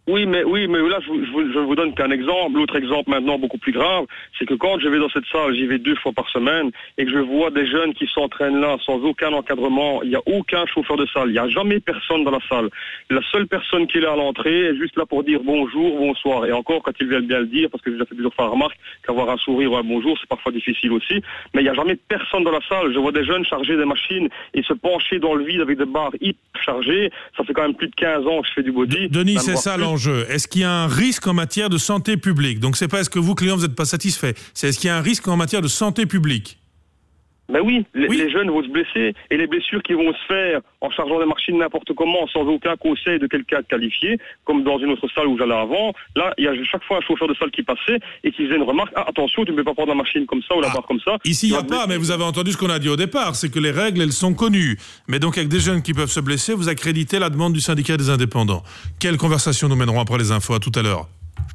Speaker 16: Oui, mais oui, mais là, je vous, je vous, je vous donne qu'un exemple. L'autre exemple, maintenant, beaucoup plus grave, c'est que quand je vais dans cette salle, j'y vais deux fois par semaine, et que je vois des jeunes qui s'entraînent là sans aucun encadrement. Il n'y a aucun chauffeur de salle. Il n'y a jamais personne dans la salle. La seule personne qui est là à l'entrée est juste là pour dire bonjour, bonsoir. Et encore, quand ils viennent bien le dire, parce que j'ai déjà fait plusieurs fois la remarque qu'avoir un sourire ou un bonjour, c'est parfois difficile aussi. Mais il n'y a jamais personne dans la salle. Je vois des jeunes charger des machines et se pencher dans le vide avec des barres hyper chargées. Ça fait quand même plus de quinze ans que je fais du body.
Speaker 2: Denis, c'est ça l'enjeu. Est-ce qu'il y a un risque en matière de santé publique? Donc c'est pas est-ce que vous, clients, vous n'êtes pas satisfait, c'est est-ce qu'il y a un risque en matière de santé publique?
Speaker 16: Ben oui, les,
Speaker 2: oui,
Speaker 16: les jeunes vont se blesser et les blessures qui vont se faire en chargeant des machines n'importe comment, sans aucun conseil de quelqu'un qualifié, comme dans une autre salle où j'allais avant. Là, il y a chaque fois un chauffeur de salle qui passait et qui faisait une remarque. Ah, attention, tu ne peux pas prendre la machine comme ça ou la
Speaker 2: ah,
Speaker 16: barre comme ça.
Speaker 2: Ici, il n'y a pas, mais vous avez entendu ce qu'on a dit au départ, c'est que les règles, elles sont connues. Mais donc, avec des jeunes qui peuvent se blesser, vous accréditez la demande du syndicat des indépendants. Quelle conversation nous mènerons après les infos? À tout à l'heure.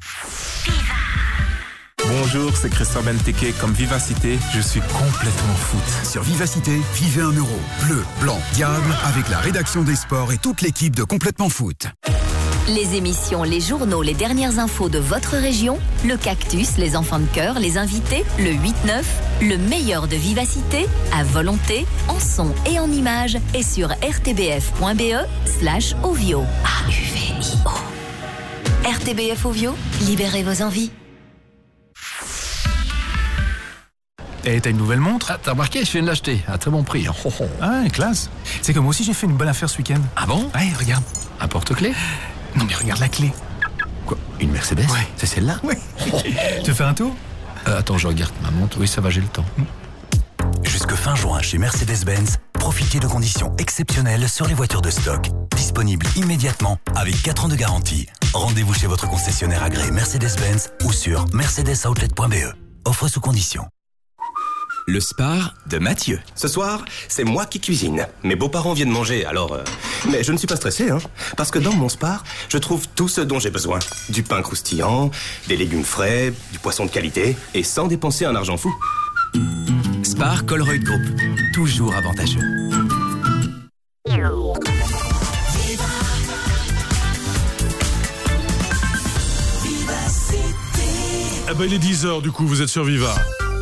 Speaker 8: Bonjour, c'est Christophe Benteke. Comme Vivacité, je suis complètement foot.
Speaker 27: Sur Vivacité, vivez un euro. Bleu, blanc, diable, avec la rédaction des sports et toute l'équipe de Complètement Foot.
Speaker 13: Les émissions, les journaux, les dernières infos de votre région, le cactus, les enfants de cœur, les invités, le huit neuf, le meilleur de Vivacité, à volonté, en son et en images, et sur rtbf.be slash Ovio. A U V I O. R T B F Ovio, libérez vos envies.
Speaker 8: Et t'as une nouvelle montre?
Speaker 10: Ah, t'as remarqué, je viens de l'acheter, à très bon prix. Oh, oh.
Speaker 8: Ah, classe. C'est que moi aussi j'ai fait une bonne affaire ce week-end.
Speaker 10: Ah bon?
Speaker 8: Ouais, regarde.
Speaker 10: Un porte-clés?
Speaker 8: Non mais regarde la clé.
Speaker 10: Quoi? Une Mercedes?
Speaker 8: Ouais.
Speaker 10: C'est celle-là?
Speaker 8: Ouais. Tu fais un tour?
Speaker 10: euh, Attends, je regarde ma montre. Oui, ça va, j'ai le temps.
Speaker 14: Jusque fin juin chez Mercedes-Benz, profitez de conditions exceptionnelles sur les voitures de stock. Disponibles immédiatement avec quatre ans de garantie. Rendez-vous chez votre concessionnaire agréé Mercedes-Benz ou sur mercedes outlet point b e. Offre sous conditions.
Speaker 18: Le Spar de Mathieu.
Speaker 6: Ce soir, c'est moi qui cuisine. Mes beaux-parents viennent manger, alors... Euh... Mais je ne suis pas stressé, hein. Parce que dans mon Spar, je trouve tout ce dont j'ai besoin. Du pain croustillant, des légumes frais, du poisson de qualité, et sans dépenser un argent fou.
Speaker 18: Spar Colruyt Group. Toujours avantageux.
Speaker 2: Eh ben, il est dix heures, du coup, vous êtes sur Viva.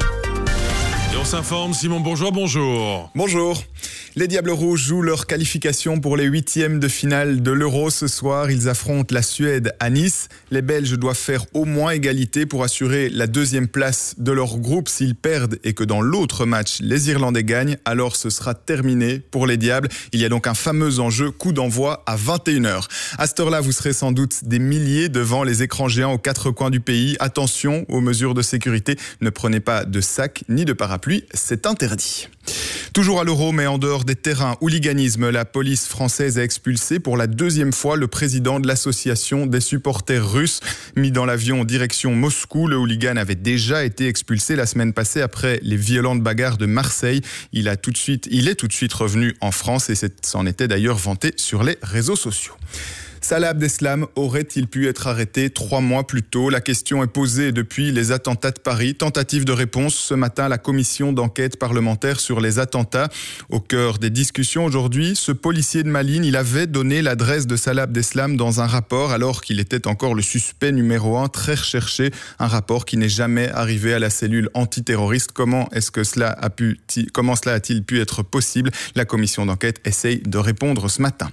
Speaker 2: Et on s'informe, Simon Bourgeois, bonjour.
Speaker 19: Bonjour. Les Diables Rouges jouent leur qualification pour les huitièmes de finale de l'Euro. Ce soir, ils affrontent la Suède à Nice. Les Belges doivent faire au moins égalité pour assurer la deuxième place de leur groupe. S'ils perdent et que dans l'autre match, les Irlandais gagnent, alors ce sera terminé pour les Diables. Il y a donc un fameux enjeu, coup d'envoi à vingt et une heures. À cette heure-là, vous serez sans doute des milliers devant les écrans géants aux quatre coins du pays. Attention aux mesures de sécurité. Ne prenez pas de sac ni de parapluie, c'est interdit. Toujours à l'Euro, mais en dehors des terrains, hooliganisme, la police française a expulsé pour la deuxième fois le président de l'association des supporters russes. Mis dans l'avion en direction Moscou, le hooligan avait déjà été expulsé la semaine passée après les violentes bagarres de Marseille. Il, a tout de suite, il est tout de suite revenu en France et s'en était d'ailleurs vanté sur les réseaux sociaux. Salah Abdeslam aurait-il pu être arrêté trois mois plus tôt? La question est posée depuis les attentats de Paris. Tentative de réponse ce matin à la commission d'enquête parlementaire sur les attentats. Au cœur des discussions aujourd'hui, ce policier de Malines, il avait donné l'adresse de Salah Abdeslam dans un rapport alors qu'il était encore le suspect numéro un, très recherché. Un rapport qui n'est jamais arrivé à la cellule antiterroriste. Comment est-ce que cela a pu, comment cela a-t-il pu être possible? La commission d'enquête essaye de répondre ce matin.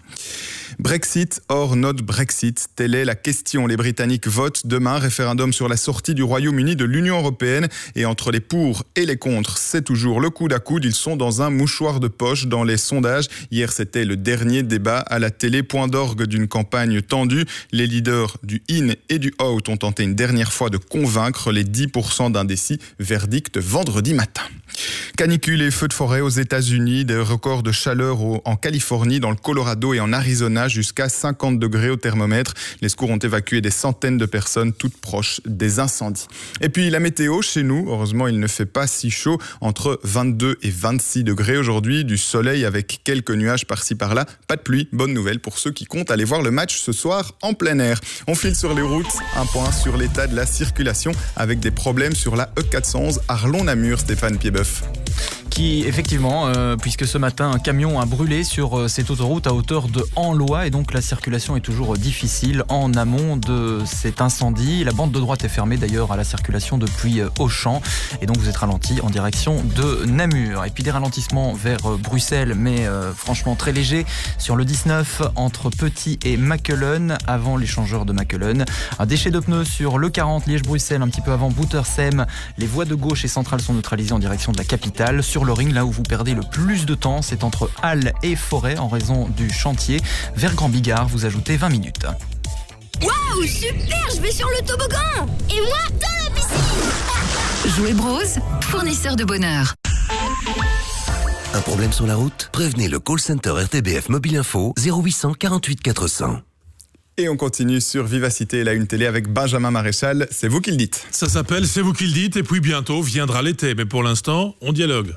Speaker 19: Brexit or not Brexit, telle est la question. Les Britanniques votent demain, référendum sur la sortie du Royaume-Uni de l'Union européenne. Et entre les pour et les contre, c'est toujours le coude à coude. Ils sont dans un mouchoir de poche dans les sondages. Hier, c'était le dernier débat à la télé, point d'orgue d'une campagne tendue. Les leaders du in et du out ont tenté une dernière fois de convaincre les dix pour cent d'indécis. Verdict vendredi matin. Canicule et feux de forêt aux États-Unis, des records de chaleur en Californie, dans le Colorado et en Arizona, jusqu'à cinquante degrés au thermomètre. Les secours ont évacué des centaines de personnes, toutes proches des incendies. Et puis la météo chez nous, heureusement il ne fait pas si chaud, entre vingt-deux et vingt-six degrés aujourd'hui, du soleil avec quelques nuages par-ci par-là, pas de pluie, bonne nouvelle pour ceux qui comptent aller voir le match ce soir en plein air. On file sur les routes, un point sur l'état de la circulation avec des problèmes sur la E quatre cent onze Arlon-Namur, Stéphane Piedboeuf.
Speaker 5: qui, effectivement, euh, puisque ce matin, un camion a brûlé sur euh, cette autoroute à hauteur de Anlois et donc la circulation est toujours difficile en amont de cet incendie. La bande de droite est fermée d'ailleurs à la circulation depuis euh, Auchan et donc vous êtes ralenti en direction de Namur. Et puis des ralentissements vers euh, Bruxelles, mais euh, franchement très légers sur le dix-neuf entre Petit et Mackelen, avant l'échangeur de Mackelen. Un déchet de pneus sur le quarante Liège-Bruxelles, un petit peu avant Boutersem. Les voies de gauche et centrale sont neutralisées en direction de la capitale. Sur le ring, là où vous perdez le plus de temps, c'est entre Halle et Forêt en raison du chantier. Vers Grand Bigard, vous ajoutez vingt minutes.
Speaker 12: Waouh, super, je vais sur le toboggan. Et moi, dans la piscine.
Speaker 3: Jouet Bros, fournisseur de bonheur.
Speaker 9: Un problème sur la route? Prévenez le call center R T B F Mobile Info zéro huit cent quarante-huit quatre cents.
Speaker 19: Et on continue sur Vivacité et la Une Télé avec Benjamin Maréchal. C'est vous qui le dites.
Speaker 2: Ça s'appelle C'est vous qui le dites et puis bientôt viendra l'été. Mais pour l'instant, on dialogue.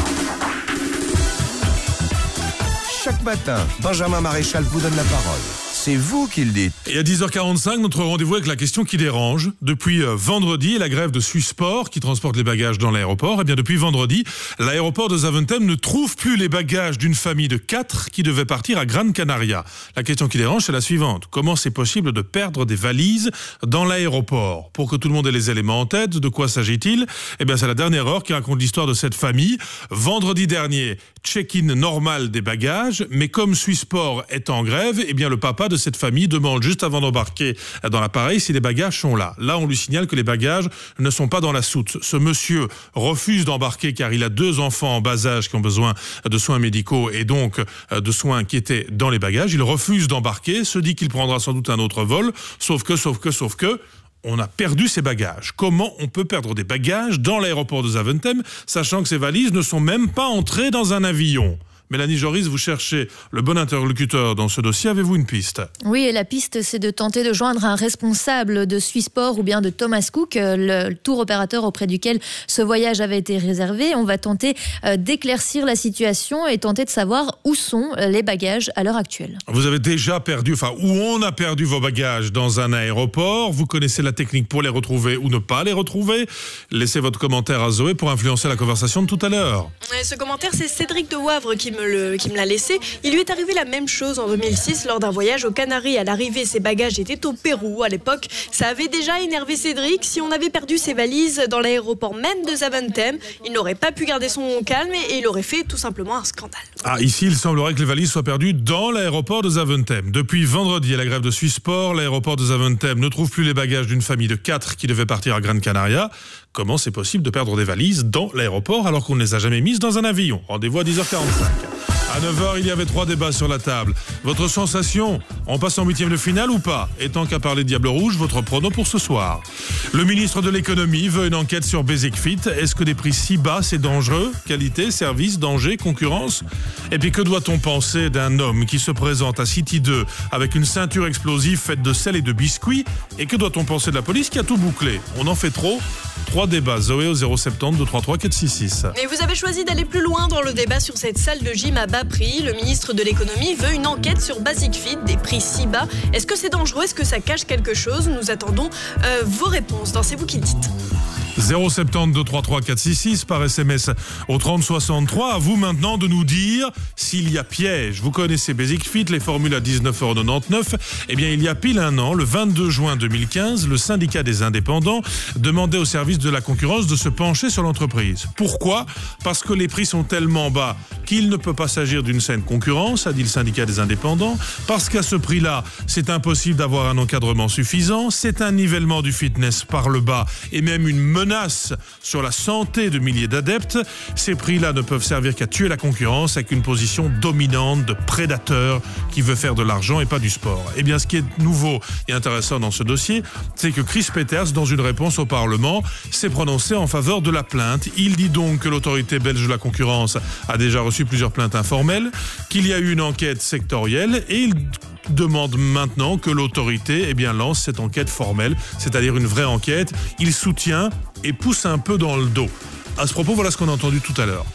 Speaker 9: Chaque matin, Benjamin Maréchal vous donne la parole. C'est vous qui le dites.
Speaker 2: Et à dix heures quarante-cinq, notre rendez-vous avec la question qui dérange. Depuis euh, vendredi, la grève de Swissport qui transporte les bagages dans l'aéroport. Eh bien, depuis vendredi, l'aéroport de Zaventem ne trouve plus les bagages d'une famille de quatre qui devait partir à Gran Canaria. La question qui dérange, c'est la suivante. Comment c'est possible de perdre des valises dans l'aéroport? Pour que tout le monde ait les éléments en tête, de quoi s'agit-il? Eh bien, c'est la dernière heure qui raconte l'histoire de cette famille. Vendredi dernier, check-in normal des bagages, mais comme Swissport est en grève, eh bien, le papa de cette famille demande juste avant d'embarquer dans l'appareil si les bagages sont là. Là, on lui signale que les bagages ne sont pas dans la soute. Ce monsieur refuse d'embarquer car il a deux enfants en bas âge qui ont besoin de soins médicaux et donc de soins qui étaient dans les bagages. Il refuse d'embarquer, se dit qu'il prendra sans doute un autre vol, sauf que, sauf que, sauf que, on a perdu ses bagages. Comment on peut perdre des bagages dans l'aéroport de Zaventem, sachant que ces valises ne sont même pas entrées dans un avion? Mélanie Joris, vous cherchez le bon interlocuteur dans ce dossier. Avez-vous une piste?
Speaker 11: Oui, et la piste, c'est de tenter de joindre un responsable de Swissport ou bien de Thomas Cook, le tour opérateur auprès duquel ce voyage avait été réservé. On va tenter d'éclaircir la situation et tenter de savoir où sont les bagages à l'heure actuelle.
Speaker 2: Vous avez déjà perdu, enfin, où on a perdu vos bagages dans un aéroport. Vous connaissez la technique pour les retrouver ou ne pas les retrouver. Laissez votre commentaire à Zoé pour influencer la conversation de tout à l'heure.
Speaker 20: Et ce commentaire, c'est Cédric de Wavre qui me Le, qui me l'a laissé. Il lui est arrivé la même chose en deux mille six lors d'un voyage aux Canaries. À l'arrivée, ses bagages étaient au Pérou. À l'époque, ça avait déjà énervé Cédric. Si on avait perdu ses valises dans l'aéroport même de Zaventem, il n'aurait pas pu garder son calme et il aurait fait tout simplement un scandale.
Speaker 2: Ah, ici, il semblerait que les valises soient perdues dans l'aéroport de Zaventem. Depuis vendredi, à la grève de Swissport, l'aéroport de Zaventem ne trouve plus les bagages d'une famille de quatre qui devait partir à Gran Canaria. Comment c'est possible de perdre des valises dans l'aéroport alors qu'on ne les a jamais mises dans un avion? Rendez-vous à dix heures quarante-cinq. À neuf heures, il y avait trois débats sur la table. Votre sensation, on passe en huitième de finale ou pas? Et tant qu'à parler de Diable Rouge, votre prono pour ce soir. Le ministre de l'économie veut une enquête sur Basic Fit. Est-ce que des prix si bas, c'est dangereux? Qualité, service, danger, concurrence? Et puis que doit-on penser d'un homme qui se présente à City deux avec une ceinture explosive faite de sel et de biscuits? Et que doit-on penser de la police qui a tout bouclé? On en fait trop? Trois débats, Zoé au zéro sept zéro deux trois trois quatre six six.
Speaker 20: Et vous avez choisi d'aller plus loin dans le débat sur cette salle de gym à bas prix. Le ministre de l'économie veut une enquête sur Basic Fit, des prix si bas. Est-ce que c'est dangereux? Est-ce que ça cache quelque chose? Nous attendons euh, vos réponses dans C'est vous qui le dites.
Speaker 2: zéro sept zéro deux trois trois quatre six six par S M S au trente soixante-trois. À vous maintenant de nous dire s'il y a piège. Vous connaissez Basic Fit, les formules à dix-neuf euros quatre-vingt-dix-neuf. Eh bien, il y a pile un an, le vingt-deux juin deux mille quinze, le syndicat des indépendants demandait au service de la concurrence de se pencher sur l'entreprise. Pourquoi? Parce que les prix sont tellement bas qu'il ne peut pas s'agir d'une saine concurrence, a dit le syndicat des indépendants. Parce qu'à ce prix-là, c'est impossible d'avoir un encadrement suffisant. C'est un nivellement du fitness par le bas et même une menace sur la santé de milliers d'adeptes. Ces prix-là ne peuvent servir qu'à tuer la concurrence avec une position dominante de prédateur qui veut faire de l'argent et pas du sport. Eh bien, ce qui est nouveau et intéressant dans ce dossier, c'est que Chris Peters, dans une réponse au Parlement, s'est prononcé en faveur de la plainte. Il dit donc que l'autorité belge de la concurrence a déjà reçu plusieurs plaintes informelles, qu'il y a eu une enquête sectorielle et il demande maintenant que l'autorité eh bien, lance cette enquête formelle, c'est-à-dire une vraie enquête. Il soutient et pousse un peu dans le dos. À ce propos, voilà ce qu'on a entendu tout à l'heure.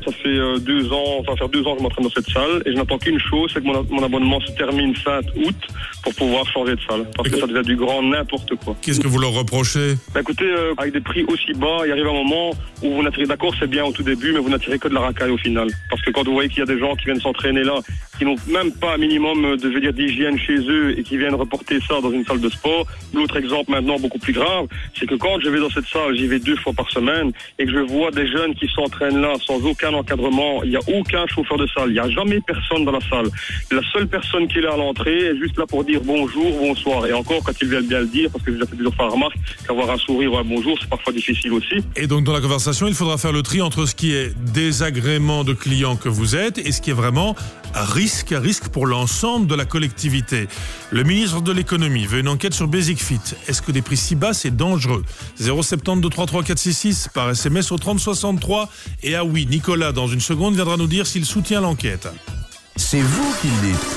Speaker 16: Ça fait euh, deux ans, ça va faire deux ans que je m'entraîne dans cette salle et je n'attends qu'une chose, c'est que mon, mon abonnement se termine fin août pour pouvoir changer de salle. Parce que ça devient du grand n'importe quoi.
Speaker 2: Qu'est-ce que vous leur reprochez?
Speaker 16: Bah écoutez, euh, avec des prix aussi bas, il arrive un moment où vous n'attirez, d'accord, c'est bien au tout début, mais vous n'attirez que de la racaille au final. Parce que quand vous voyez qu'il y a des gens qui viennent s'entraîner là, qui n'ont même pas un minimum de, je veux dire, d'hygiène chez eux et qui viennent reporter ça dans une salle de sport. L'autre exemple maintenant beaucoup plus grave, c'est que quand je vais dans cette salle, j'y vais deux fois par semaine et que je vois des jeunes qui s'entraînent là sans aucun encadrement, il n'y a aucun chauffeur de salle, il n'y a jamais personne dans la salle. La seule personne qui est là à l'entrée est juste là pour dire bonjour, bonsoir. Et encore, quand ils viennent bien le dire, parce que j'ai déjà fait plusieurs fois la remarque, qu'avoir un sourire ou un bonjour, c'est parfois difficile aussi.
Speaker 2: Et donc dans la conversation, il faudra faire le tri entre ce qui est désagrément de client que vous êtes et ce qui est vraiment risque, risque pour l'ensemble de la collectivité. Le ministre de l'économie veut une enquête sur Basic Fit. Est-ce que des prix si bas, c'est dangereux? zéro sept deux trois trois quatre six six par S M S au trente soixante-trois. Et ah oui, Nicolas, dans une seconde, viendra nous dire s'il soutient l'enquête.
Speaker 1: C'est vous qui le dites.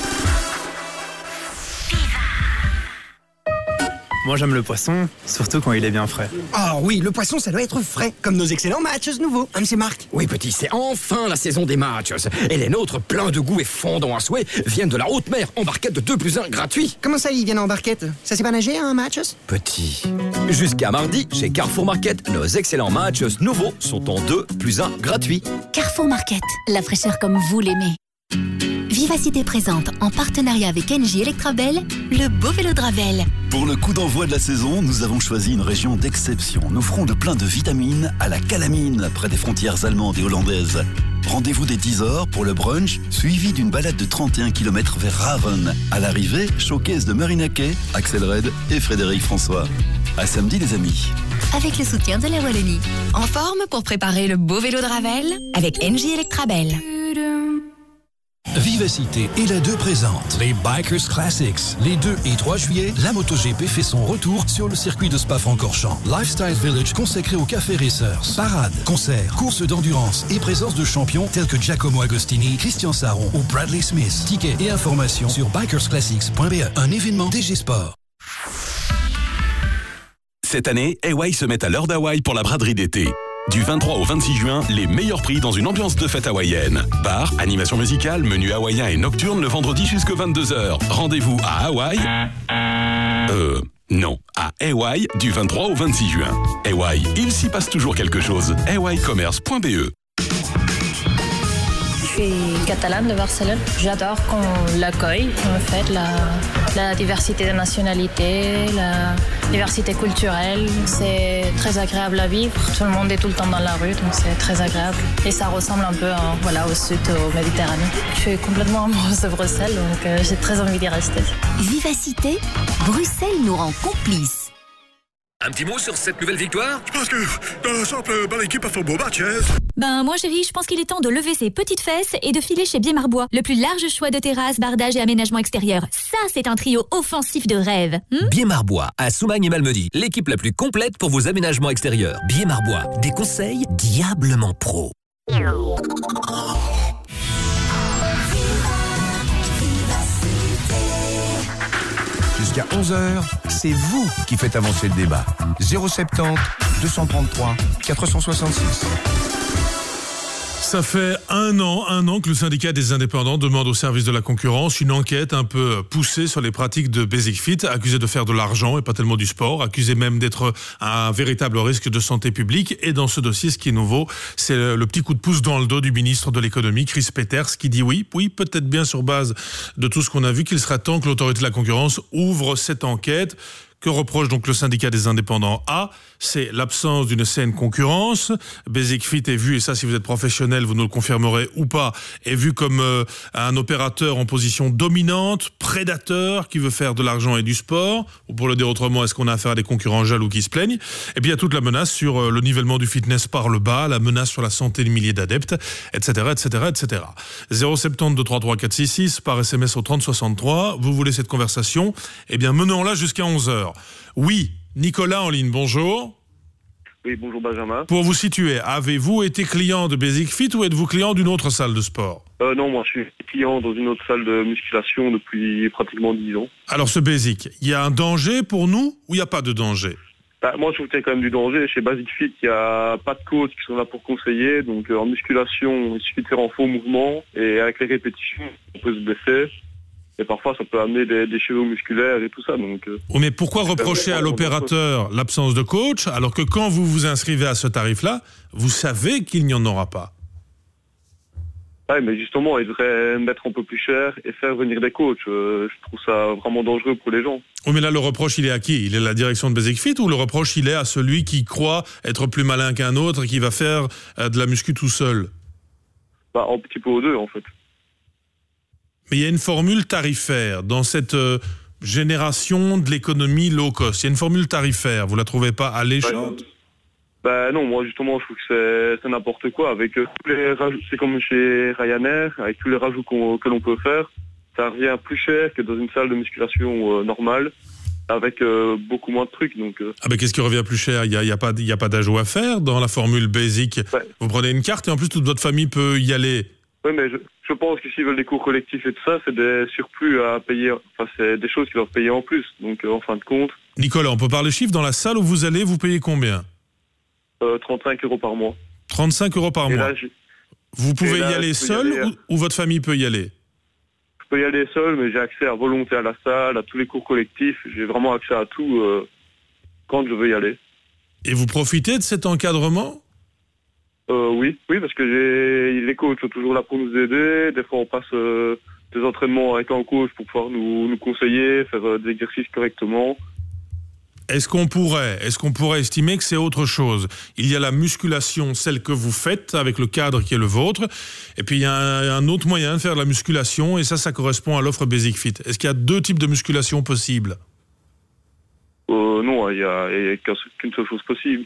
Speaker 4: Moi j'aime le poisson, surtout quand il est bien frais.
Speaker 15: Ah oui, le poisson ça doit être frais, comme nos excellents matchs nouveaux, hein c'est Marc?
Speaker 17: Oui petit, c'est enfin la saison des matchs. Et les nôtres, pleins de goût et fondants à souhait, viennent de la haute mer, en barquette de deux plus un gratuit.
Speaker 15: Comment ça ils viennent en barquette? Ça s'est pas nager un match?
Speaker 17: Petit. Jusqu'à mardi, chez Carrefour Market, nos excellents matchs nouveaux sont en deux plus un gratuit.
Speaker 13: Carrefour Market, la fraîcheur comme vous l'aimez. Vivacité présente, en partenariat avec Engie Electrabel, le beau vélo de Ravel.
Speaker 24: Pour le coup d'envoi de la saison, nous avons choisi une région d'exception. Nous ferons de plein de vitamines à la Calamine, près des frontières allemandes et hollandaises. Rendez-vous dès dix heures pour le brunch, suivi d'une balade de trente et un kilomètres vers Raven. À l'arrivée, showcase de Marinaquet, Axel Red et Frédéric François. À samedi les amis.
Speaker 13: Avec le soutien de la Wallonie. En forme pour préparer le beau vélo de Ravel avec Engie Electrabel.
Speaker 21: Vivacité et la deux présente les Bikers Classics. Les deux et trois juillet, la MotoGP fait son retour sur le circuit de Spa-Francorchamps. Lifestyle Village consacré aux café racers. Parades, concerts, courses d'endurance et présence de champions tels que Giacomo Agostini, Christian Saron ou Bradley Smith. Tickets et informations sur bikers classics point b e. Un événement D G Sport.
Speaker 23: Cette année, A Y se met à l'heure d'Hawaï pour la braderie d'été. Du vingt-trois au vingt-six juin, les meilleurs prix dans une ambiance de fête hawaïenne. Bar, animation musicale, menu hawaïen et nocturne le vendredi jusqu'à vingt-deux heures. Rendez-vous à Hawaï. Euh, non, à Hawaï du vingt-trois au vingt-six juin. Hawaï, il s'y passe toujours quelque chose. hawaii commerce point b e.
Speaker 25: Je suis catalane de Barcelone. J'adore qu'on l'accueille, en fait, la, la diversité de nationalités, la diversité culturelle. C'est très agréable à vivre. Tout le monde est tout le temps dans la rue, donc c'est très agréable. Et ça ressemble un peu en, voilà, au sud, au Méditerranée. Je suis complètement amoureuse de Bruxelles, donc euh, j'ai très envie d'y rester.
Speaker 13: Vivacité, Bruxelles nous rend complices.
Speaker 18: Un petit mot sur cette nouvelle victoire?
Speaker 28: Je pense que dans l'ensemble, ben, l'équipe a fait un beau match. Hein.
Speaker 29: Ben moi chérie, je pense qu'il est temps de lever ses petites fesses et de filer chez Biémarbois. Le plus large choix de terrasses, bardages et aménagements extérieurs. Ça, c'est un trio offensif de rêve. Hmm?
Speaker 18: Biémarbois, à Soumagne et Malmedy. L'équipe la plus complète pour vos aménagements extérieurs. Biémarbois, des conseils diablement pro.
Speaker 27: Jusqu'à onze heures, c'est vous qui faites avancer le débat. zéro sept zéro deux cent trente-trois quatre cent soixante-six.
Speaker 2: Ça fait un an, un an que le syndicat des indépendants demande au service de la concurrence une enquête un peu poussée sur les pratiques de Basic Fit, accusé de faire de l'argent et pas tellement du sport, accusé même d'être un véritable risque de santé publique. Et dans ce dossier, ce qui est nouveau, c'est le petit coup de pouce dans le dos du ministre de l'économie, Chris Peeters, qui dit oui, oui, peut-être bien sur base de tout ce qu'on a vu, qu'il sera temps que l'autorité de la concurrence ouvre cette enquête. Que reproche donc le syndicat des indépendants A? C'est l'absence d'une saine concurrence. Basic Fit est vu, et ça si vous êtes professionnel, vous nous le confirmerez ou pas, est vu comme euh, un opérateur en position dominante, prédateur, qui veut faire de l'argent et du sport. Ou pour le dire autrement, est-ce qu'on a affaire à des concurrents jaloux qui se plaignent? Et puis il y a toute la menace sur euh, le nivellement du fitness par le bas, la menace sur la santé de milliers d'adeptes, et cetera, et cetera, et cetera. zéro sept deux trois trois quatre six six par S M S au trente soixante-trois. Vous voulez cette conversation? Eh bien menons-la jusqu'à onze heures. Oui, Nicolas en ligne, bonjour.
Speaker 16: Oui, bonjour Benjamin.
Speaker 2: Pour vous situer, avez-vous été client de Basic Fit ou êtes-vous client d'une autre salle de sport?
Speaker 16: euh, Non, moi je suis client dans une autre salle de musculation depuis pratiquement dix ans.
Speaker 2: Alors ce Basic, il y a un danger pour nous ou il n'y a pas de danger?
Speaker 16: Bah, moi, je trouve qu'il y a quand même du danger. Chez Basic Fit, il n'y a pas de coach qui sont là pour conseiller. Donc, euh, en musculation, il suffit de faire en faux mouvement. Et avec les répétitions, on peut se blesser. Et parfois, ça peut amener des déchirures musculaires et tout ça. Donc, euh,
Speaker 2: Oh, mais pourquoi reprocher à l'opérateur l'absence de coach alors que quand vous vous inscrivez à ce tarif-là, vous savez qu'il n'y en aura pas?
Speaker 16: Ouais, mais justement, il devrait mettre un peu plus cher et faire venir des coachs. Euh, je trouve ça vraiment dangereux pour les gens.
Speaker 2: Oui, mais là, le reproche, il est à qui? Il est à la direction de Basic Fit ou le reproche, il est à celui qui croit être plus malin qu'un autre et qui va faire euh, de la muscu tout seul?
Speaker 16: Bah, un petit peu aux deux, en fait.
Speaker 2: Mais il y a une formule tarifaire dans cette euh, génération de l'économie low cost. Il y a une formule tarifaire. Vous la trouvez pas alléchante?
Speaker 16: Bah non, moi justement, je trouve que c'est, c'est n'importe quoi. Avec euh, tous les rajouts, c'est comme chez Ryanair, avec tous les rajouts qu'on, que l'on peut faire, ça revient plus cher que dans une salle de musculation euh, normale, avec euh, beaucoup moins de trucs. Donc, euh...
Speaker 2: Ah ben qu'est-ce qui revient plus cher? Il n'y a, y a pas, y a pas d'ajout à faire dans la formule basic.
Speaker 16: Ouais.
Speaker 2: Vous prenez une carte et en plus toute votre famille peut y aller.
Speaker 16: Oui, mais je, je pense que s'ils veulent des cours collectifs et tout ça, c'est des surplus à payer. Enfin, c'est des choses qu'ils doivent payer en plus. Donc, euh, en fin de compte.
Speaker 2: Nicolas, on peut parler chiffres. Dans la salle où vous allez, vous payez combien?
Speaker 16: euh, trente-cinq euros par mois.
Speaker 2: trente-cinq euros par
Speaker 16: et
Speaker 2: mois.
Speaker 16: Là,
Speaker 2: vous pouvez
Speaker 16: là,
Speaker 2: y aller seul
Speaker 16: y aller,
Speaker 2: ou, ou votre famille peut y aller?
Speaker 16: Je peux y aller seul, mais j'ai accès à volonté à la salle, à tous les cours collectifs. J'ai vraiment accès à tout euh, quand je veux y aller.
Speaker 2: Et vous profitez de cet encadrement?
Speaker 16: Euh, oui, oui, parce que j'ai les coachs sont toujours là pour nous aider. Des fois, on passe euh, des entraînements avec un coach pour pouvoir nous, nous conseiller, faire euh, des exercices correctement.
Speaker 2: Est-ce qu'on pourrait, est-ce qu'on pourrait estimer que c'est autre chose? Il y a la musculation, celle que vous faites avec le cadre qui est le vôtre, et puis il y a un, un autre moyen de faire de la musculation, et ça, ça correspond à l'offre Basic Fit. Est-ce qu'il y a deux types de musculation possibles?
Speaker 16: euh, Non, il n'y a, il y a qu'une seule chose possible.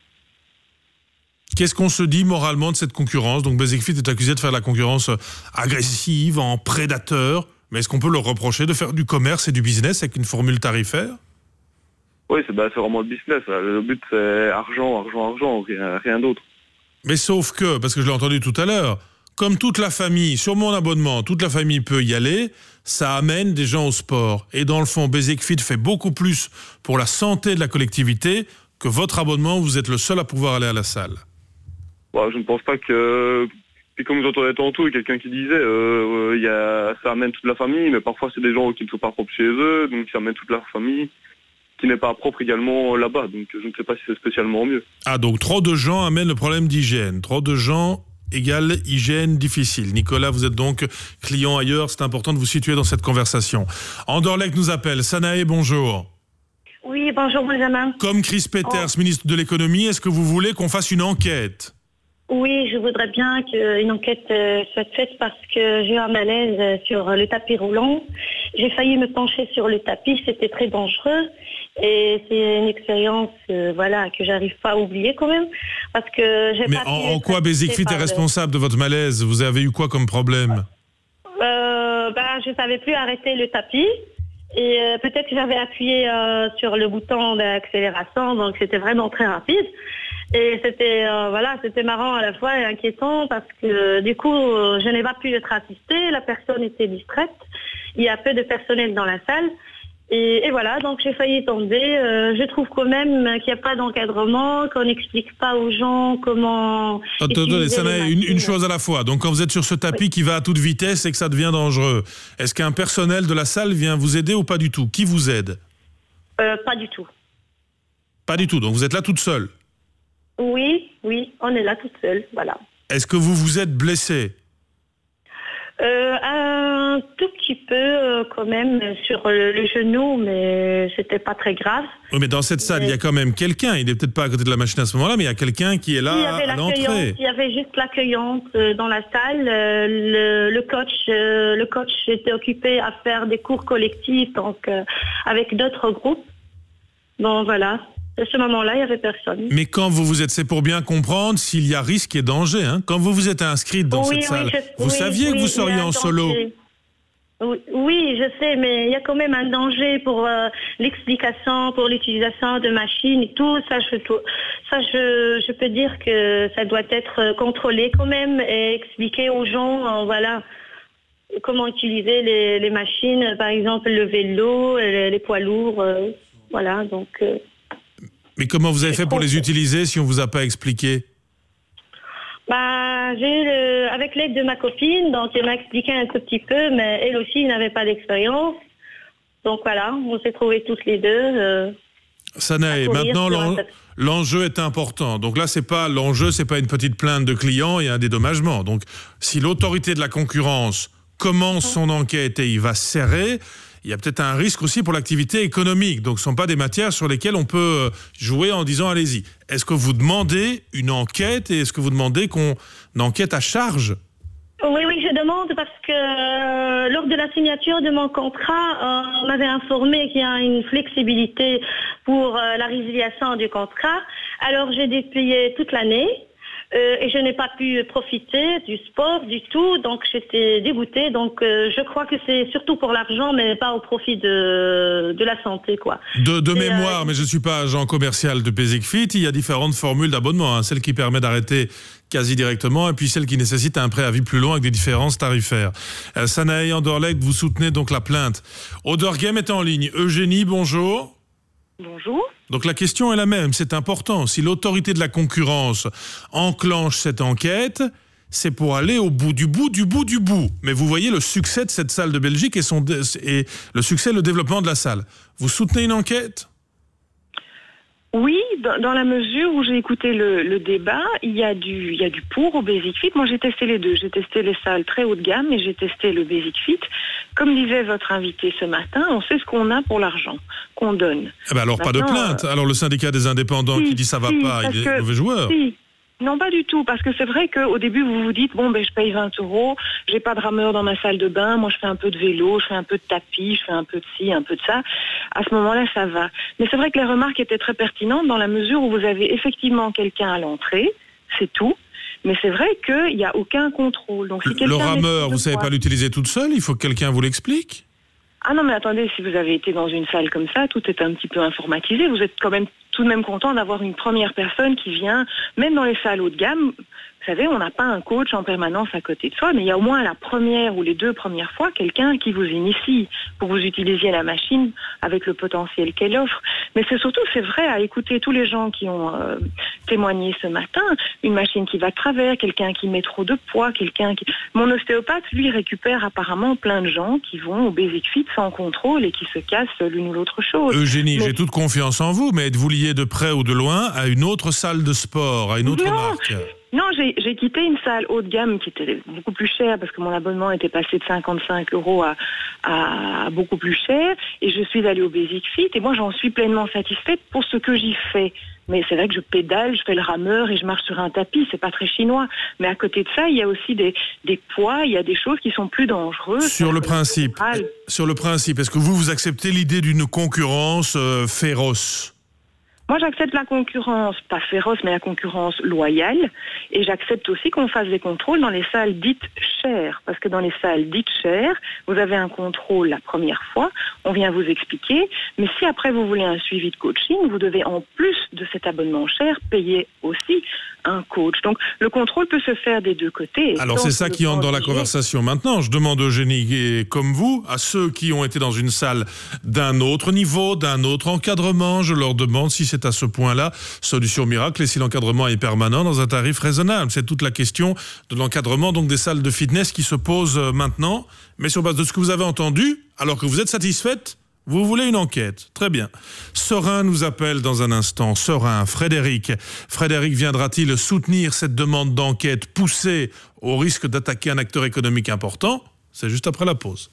Speaker 2: Qu'est-ce qu'on se dit moralement de cette concurrence? Donc Basic Fit est accusé de faire de la concurrence agressive, en prédateur, mais est-ce qu'on peut leur reprocher de faire du commerce et du business avec une formule tarifaire?
Speaker 16: Oui, c'est, bah, c'est vraiment le business. Là. Le but, c'est argent, argent, argent, rien, rien d'autre.
Speaker 2: Mais sauf que, parce que je l'ai entendu tout à l'heure, comme toute la famille, sur mon abonnement, toute la famille peut y aller, ça amène des gens au sport. Et dans le fond, Basic Fit fait beaucoup plus pour la santé de la collectivité que votre abonnement, vous êtes le seul à pouvoir aller à la salle.
Speaker 16: Bah, je ne pense pas que... Puis comme vous entendez tantôt, il y a quelqu'un qui disait euh, euh, y a... ça amène toute la famille, mais parfois c'est des gens qui ne sont pas propres chez eux, donc ça amène toute la famille, qui n'est pas propre également là-bas. Donc je ne sais pas si c'est spécialement mieux.
Speaker 2: Ah, donc trop de gens amènent le problème d'hygiène. Trop de gens égale hygiène difficile. Nicolas, vous êtes donc client ailleurs, c'est important de vous situer dans cette conversation. Anderlecht nous appelle. Sanae, bonjour.
Speaker 5: Oui, bonjour Benjamin.
Speaker 2: Comme Chris Peters, oh. ministre de l'économie, est-ce que vous voulez qu'on fasse une enquête?
Speaker 5: Oui, je voudrais bien qu'une enquête soit faite parce que j'ai eu un malaise sur le tapis roulant. J'ai failli me pencher sur le tapis, c'était très dangereux. Et c'est une expérience euh, voilà, que j'arrive pas à oublier quand même. Parce que j'ai
Speaker 2: Mais
Speaker 5: pas
Speaker 2: en,
Speaker 5: pu
Speaker 2: en quoi Basic Fit est responsable de votre malaise? Vous avez eu quoi comme problème?
Speaker 5: euh, bah, Je savais plus arrêter le tapis. Et euh, peut-être que j'avais appuyé euh, sur le bouton d'accélération, donc c'était vraiment très rapide. Et c'était euh, voilà, c'était marrant à la fois et inquiétant parce que du coup, euh, je n'ai pas pu être assistée, la personne était distraite, il y a peu de personnel dans la salle. Et, et voilà, donc j'ai failli tomber. Euh, je trouve quand même qu'il n'y a pas d'encadrement, qu'on n'explique pas aux gens comment...
Speaker 2: Attendez, ça n'a une, une chose à la fois. Donc quand vous êtes sur ce tapis oui. qui va à toute vitesse et que ça devient dangereux, est-ce qu'un personnel de la salle vient vous aider ou pas du tout? Qui vous aide?
Speaker 5: euh, Pas du tout.
Speaker 2: Pas du tout, donc vous êtes là toute seule?
Speaker 5: Oui, oui, on est là toute seule, voilà.
Speaker 2: Est-ce que vous vous êtes blessée?
Speaker 5: Euh, un tout petit peu euh, quand même sur le, le genou, mais c'était pas très grave.
Speaker 2: Oui, mais dans cette salle, mais... il y a quand même quelqu'un. Il n'est peut-être pas à côté de la machine à ce moment-là, mais il y a quelqu'un qui est là
Speaker 5: il y avait
Speaker 2: à l'entrée.
Speaker 5: Il y avait juste l'accueillante euh, dans la salle. Euh, le, le coach, euh, le coach était occupé à faire des cours collectifs, donc euh, avec d'autres groupes. Bon, voilà. À ce moment-là, il n'y avait personne.
Speaker 2: Mais quand vous vous êtes, c'est pour bien comprendre s'il y a risque et danger. Hein. Quand vous vous êtes inscrite dans
Speaker 5: oui,
Speaker 2: cette
Speaker 5: oui,
Speaker 2: salle,
Speaker 5: je,
Speaker 2: vous
Speaker 5: oui,
Speaker 2: saviez
Speaker 5: oui,
Speaker 2: que vous seriez en solo.
Speaker 5: Oui, oui, je sais, mais il y a quand même un danger pour euh, l'explication, pour l'utilisation de machines et tout. Ça, je, tout, ça je, je peux dire que ça doit être contrôlé quand même et expliquer aux gens, euh, voilà, comment utiliser les, les machines, par exemple le vélo, les, les poids lourds, euh, voilà, donc... Euh,
Speaker 2: Mais comment vous avez fait pour les utiliser si on vous a pas expliqué?
Speaker 5: Bah, j'ai eu le, avec l'aide de ma copine, donc elle m'a expliqué un tout petit peu, mais elle aussi n'avait pas d'expérience. Donc voilà, on s'est trouvés toutes les deux. Euh,
Speaker 2: Sanae, maintenant l'en, l'enjeu est important. Donc là, c'est pas l'enjeu, c'est pas une petite plainte de client et un dédommagement. Donc si l'autorité de la concurrence commence son enquête et il va serrer, il y a peut-être un risque aussi pour l'activité économique. Donc, ce ne sont pas des matières sur lesquelles on peut jouer en disant allez-y. Est-ce que vous demandez une enquête et est-ce que vous demandez qu'on enquête à charge?
Speaker 5: Oui, oui, je demande parce que euh, lors de la signature de mon contrat, euh, on m'avait informé qu'il y a une flexibilité pour euh, la résiliation du contrat. Alors, j'ai dû payer toute l'année. Euh, et je n'ai pas pu profiter du sport du tout, donc j'étais dégoûtée. Donc euh, je crois que c'est surtout pour l'argent, mais pas au profit de, de la santé, quoi.
Speaker 2: De, de
Speaker 5: et,
Speaker 2: mémoire,
Speaker 5: euh,
Speaker 2: mais je ne suis pas agent commercial de Basic Fit, il y a différentes formules d'abonnement, hein, celle qui permet d'arrêter quasi directement, et puis celle qui nécessite un préavis plus long avec des différences tarifaires. Euh, Sanae Anderlecht, vous soutenez donc la plainte. Odergame est en ligne. Eugénie, bonjour.
Speaker 3: Bonjour.
Speaker 2: Donc la question est la même, c'est important. Si l'autorité de la concurrence enclenche cette enquête, c'est pour aller au bout du bout du bout du bout. Mais vous voyez le succès de cette salle de Belgique et, son, et le succès, le développement de la salle. Vous soutenez une enquête ?
Speaker 3: Oui, dans, dans la mesure où j'ai écouté le, le débat, il y a du, il y a du pour au Basic Fit. Moi, j'ai testé les deux. J'ai testé les salles très haut de gamme et j'ai testé le Basic Fit. Comme disait votre invité ce matin, on sait ce qu'on a pour l'argent qu'on donne.
Speaker 2: Eh ben alors,
Speaker 3: Maintenant,
Speaker 2: pas de plainte. Alors, le syndicat des indépendants
Speaker 3: si,
Speaker 2: qui dit ça va
Speaker 3: si,
Speaker 2: pas, il est
Speaker 3: que,
Speaker 2: mauvais joueur.
Speaker 3: Si. Non, pas du tout, parce que c'est vrai qu'au début, vous vous dites, bon, ben, je paye vingt euros, j'ai pas de rameur dans ma salle de bain, moi, je fais un peu de vélo, je fais un peu de tapis, je fais un peu de ci, un peu de ça. À ce moment-là, ça va. Mais c'est vrai que les remarques étaient très pertinentes dans la mesure où vous avez effectivement quelqu'un à l'entrée, c'est tout. Mais c'est vrai qu'il n'y a aucun contrôle. Donc, si
Speaker 2: le,
Speaker 3: quelqu'un
Speaker 2: le rameur, vous
Speaker 3: de
Speaker 2: savez
Speaker 3: quoi...
Speaker 2: pas l'utiliser toute seule, il faut que quelqu'un vous l'explique.
Speaker 3: Ah non, mais attendez, si vous avez été dans une salle comme ça, tout est un petit peu informatisé. Vous êtes quand même tout de même content d'avoir une première personne qui vient, même dans les salles haut de gamme. Vous savez, on n'a pas un coach en permanence à côté de soi, mais il y a au moins la première ou les deux premières fois quelqu'un qui vous initie pour que vous utilisiez la machine avec le potentiel qu'elle offre. Mais c'est surtout, c'est vrai, à écouter tous les gens qui ont euh, témoigné ce matin, une machine qui va de travers, quelqu'un qui met trop de poids, quelqu'un qui... Mon ostéopathe, lui, récupère apparemment plein de gens qui vont au Basic Fit sans contrôle et qui se cassent l'une ou l'autre chose.
Speaker 2: Eugénie,
Speaker 3: mais...
Speaker 2: j'ai toute confiance en vous, mais êtes-vous lié de près ou de loin à une autre salle de sport, à une autre
Speaker 3: non.
Speaker 2: marque ?
Speaker 3: Non, j'ai, j'ai quitté une salle haut de gamme qui était beaucoup plus chère parce que mon abonnement était passé de cinquante-cinq euros à, à, à beaucoup plus cher et je suis allée au Basic Fit et moi j'en suis pleinement satisfaite pour ce que j'y fais. Mais c'est vrai que je pédale, je fais le rameur et je marche sur un tapis, c'est pas très chinois. Mais à côté de ça, il y a aussi des, des poids, il y a des choses qui sont plus dangereuses.
Speaker 2: Sur le principe, sur le principe, est-ce que vous, vous acceptez l'idée d'une concurrence euh, féroce ?
Speaker 3: Moi, j'accepte la concurrence, pas féroce, mais la concurrence loyale. Et j'accepte aussi qu'on fasse des contrôles dans les salles dites chères. Parce que dans les salles dites chères, vous avez un contrôle la première fois, on vient vous expliquer. Mais si après vous voulez un suivi de coaching, vous devez en plus de cet abonnement cher payer aussi un coach. Donc, le contrôle peut se faire des deux côtés.
Speaker 2: Alors, c'est ça qui entre dans la conversation maintenant. Je demande, Eugénie, comme vous, à ceux qui ont été dans une salle d'un autre niveau, d'un autre encadrement, je leur demande si c'est à ce point-là, solution miracle, et si l'encadrement est permanent dans un tarif raisonnable. C'est toute la question de l'encadrement donc des salles de fitness qui se pose maintenant. Mais sur base de ce que vous avez entendu, alors que vous êtes satisfaite, vous voulez une enquête. Très bien. Serein nous appelle dans un instant. Serein, Frédéric. Frédéric viendra-t-il soutenir cette demande d'enquête poussée au risque d'attaquer un acteur économique important ? C'est juste après la pause.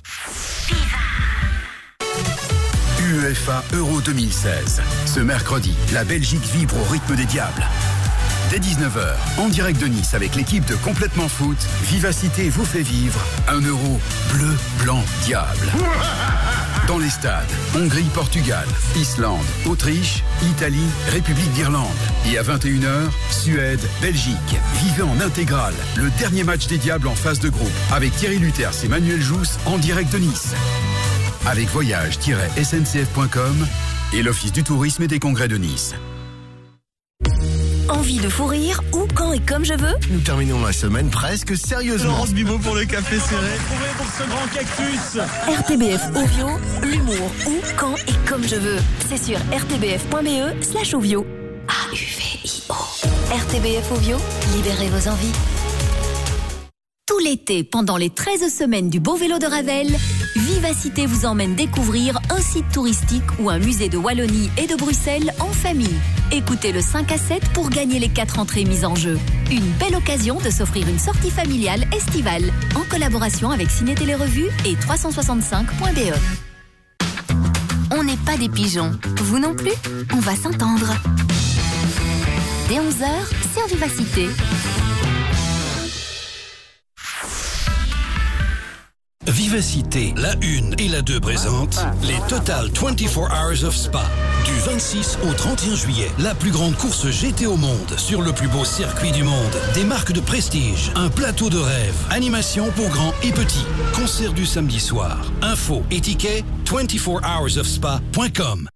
Speaker 27: UEFA Euro deux mille seize. Ce mercredi, la Belgique vibre au rythme des Diables. Dès dix-neuf heures, en direct de Nice avec l'équipe de Complètement Foot, Vivacité vous fait vivre un euro bleu, blanc, diable. Dans les stades, Hongrie, Portugal, Islande, Autriche, Italie, République d'Irlande. Et à vingt et une heures, Suède, Belgique. Vivez en intégrale le dernier match des Diables en phase de groupe avec Thierry Luters et Manuel Jousse en direct de Nice. Avec voyage tiret s n c f point com et l'Office du tourisme et des congrès de Nice.
Speaker 13: Envie de fou rire où, quand et comme je veux?
Speaker 1: Nous terminons la semaine presque sérieusement.
Speaker 6: Laurence Bibot pour le café serré.
Speaker 7: Pour ce grand cactus.
Speaker 13: R T B F Ovio, l'humour où, quand et comme je veux. C'est sur r t b f point b e slash ovio. A U V I O. R T B F Ovio, libérez vos envies. Tout l'été, pendant les treize semaines du Beau Vélo de Ravel, Vivacité vous emmène découvrir un site touristique ou un musée de Wallonie et de Bruxelles en famille. Écoutez le cinq à sept pour gagner les quatre entrées mises en jeu. Une belle occasion de s'offrir une sortie familiale estivale en collaboration avec Ciné Télé Revue et trois cent soixante-cinq point b e. On n'est pas des pigeons. Vous non plus? On va s'entendre. Dès onze heures, sur Vivacité.
Speaker 21: Vivacité, la une et la deux présentent les Total vingt-quatre Hours of Spa. Du vingt-six au trente et un juillet, la plus grande course G T au monde sur le plus beau circuit du monde. Des marques de prestige, un plateau de rêve, animation pour grands et petits. Concert du samedi soir. Info et tickets vingt-quatre hours of spa point com.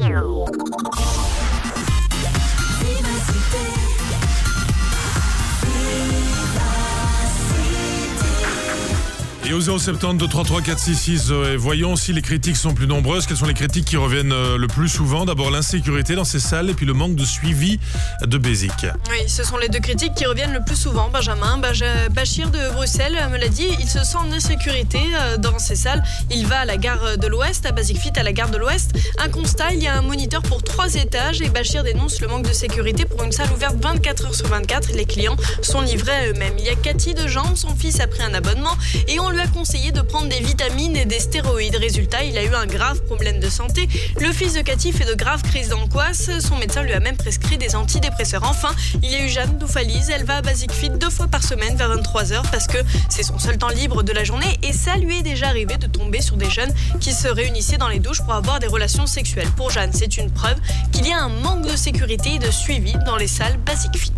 Speaker 2: Et au zéro sept zéro deux trois trois quatre six six, euh, voyons si les critiques sont plus nombreuses. Quelles sont les critiques qui reviennent euh, le plus souvent? D'abord l'insécurité dans ces salles et puis le manque de suivi de Basic.
Speaker 20: Oui, ce sont les deux critiques qui reviennent le plus souvent. Benjamin Baj- Bachir de Bruxelles me l'a dit, il se sent en insécurité euh, dans ces salles. Il va à la gare de l'Ouest, à Basic Fit à la gare de l'Ouest. Un constat, il y a un moniteur pour trois étages et Bachir dénonce le manque de sécurité pour une salle ouverte vingt-quatre heures sur vingt-quatre. Les clients sont livrés à eux-mêmes. Il y a Cathy de Jambes, son fils a pris un abonnement et on lui a conseillé de prendre des vitamines et des stéroïdes. Résultat, il a eu un grave problème de santé. Le fils de Cathy fait de graves crises d'angoisse. Son médecin lui a même prescrit des antidépresseurs. Enfin, il y a eu Jeanne d'Oufalise. Elle va à Basic Fit deux fois par semaine vers vingt-trois heures parce que c'est son seul temps libre de la journée et ça lui est déjà arrivé de tomber sur des jeunes qui se réunissaient dans les douches pour avoir des relations sexuelles. Pour Jeanne, c'est une preuve qu'il y a un manque de sécurité et de suivi dans les salles Basic Fit.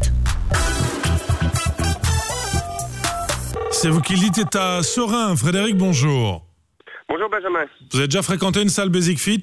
Speaker 2: C'est vous qui le dites, est à Sorin. Frédéric, bonjour.
Speaker 16: Bonjour Benjamin.
Speaker 2: Vous avez déjà fréquenté une salle Basic Fit?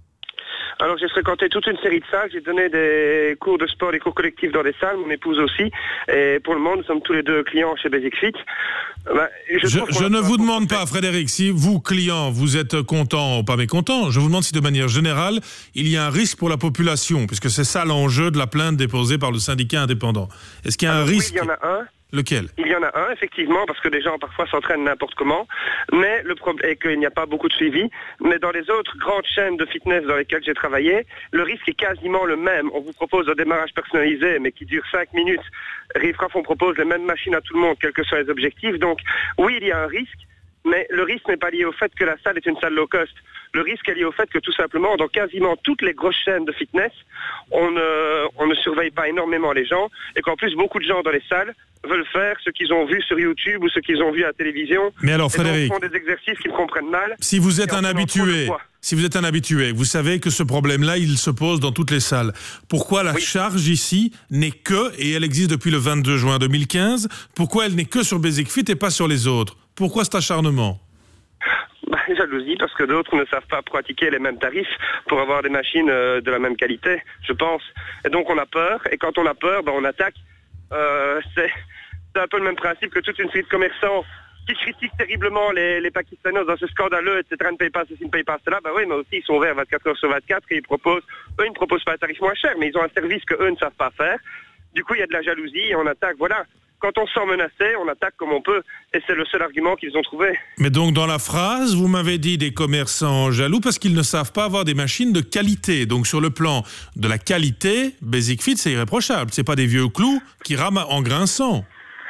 Speaker 16: Alors j'ai fréquenté toute une série de salles, j'ai donné des cours de sport, des cours collectifs dans des salles, mon épouse aussi, et pour le moment nous sommes tous les deux clients chez Basic Fit. Ben, je
Speaker 2: je je ne vous demande pas, Frédéric, si vous, client, vous êtes content ou pas mécontent, je vous demande si de manière générale, il y a un risque pour la population, puisque c'est ça l'enjeu de la plainte déposée par le syndicat indépendant. Est-ce qu'il y a
Speaker 16: Alors,
Speaker 2: un risque?
Speaker 16: Oui, il y en a un.
Speaker 2: Lequel?
Speaker 16: Il y en a un, effectivement, parce que des gens parfois s'entraînent n'importe comment, mais le problème est qu'il n'y a pas beaucoup de suivi. Mais dans les autres grandes chaînes de fitness dans lesquelles j'ai travaillé, le risque est quasiment le même. On vous propose un démarrage personnalisé, mais qui dure cinq minutes. Riffraff, on propose les mêmes machines à tout le monde, quels que soient les objectifs. Donc, oui, il y a un risque, mais le risque n'est pas lié au fait que la salle est une salle low cost. Le risque est lié au fait que tout simplement, dans quasiment toutes les grosses chaînes de fitness, on ne, on ne surveille pas énormément les gens, et qu'en plus, beaucoup de gens dans les salles veulent faire ce qu'ils ont vu sur YouTube ou ce qu'ils ont vu à la télévision.
Speaker 2: Mais alors, Frédéric,
Speaker 16: et donc, font des exercices qu'ils comprennent mal.
Speaker 2: Si vous êtes un habitué, si vous êtes un habitué, vous savez que ce problème-là, il se pose dans toutes les salles. Pourquoi la oui. charge ici n'est que, et elle existe depuis le vingt-deux juin deux mille quinze, pourquoi elle n'est que sur Basic Fit et pas sur les autres? Pourquoi cet acharnement?
Speaker 16: Bah, jalousie, parce que d'autres ne savent pas pratiquer les mêmes tarifs pour avoir des machines euh, de la même qualité, je pense. Et donc on a peur, et quand on a peur, bah, on attaque. Euh, c'est, c'est un peu le même principe que toute une suite de commerçants qui critiquent terriblement les, les Pakistanais dans ce scandaleux, et cetera, ne payent pas ceci, ne payent pas cela. Bah oui, mais aussi ils sont ouverts vingt-quatre heures sur vingt-quatre et ils proposent, eux ils ne proposent pas un tarif moins cher, mais ils ont un service que eux ne savent pas faire. Du coup, il y a de la jalousie et on attaque, voilà. Quand on se sent menacé, on attaque comme on peut. Et c'est le seul argument qu'ils ont trouvé.
Speaker 2: Mais donc, dans la phrase, vous m'avez dit des commerçants jaloux parce qu'ils ne savent pas avoir des machines de qualité. Donc, sur le plan de la qualité, Basic Fit, c'est irréprochable. C'est pas des vieux clous qui rament en grinçant.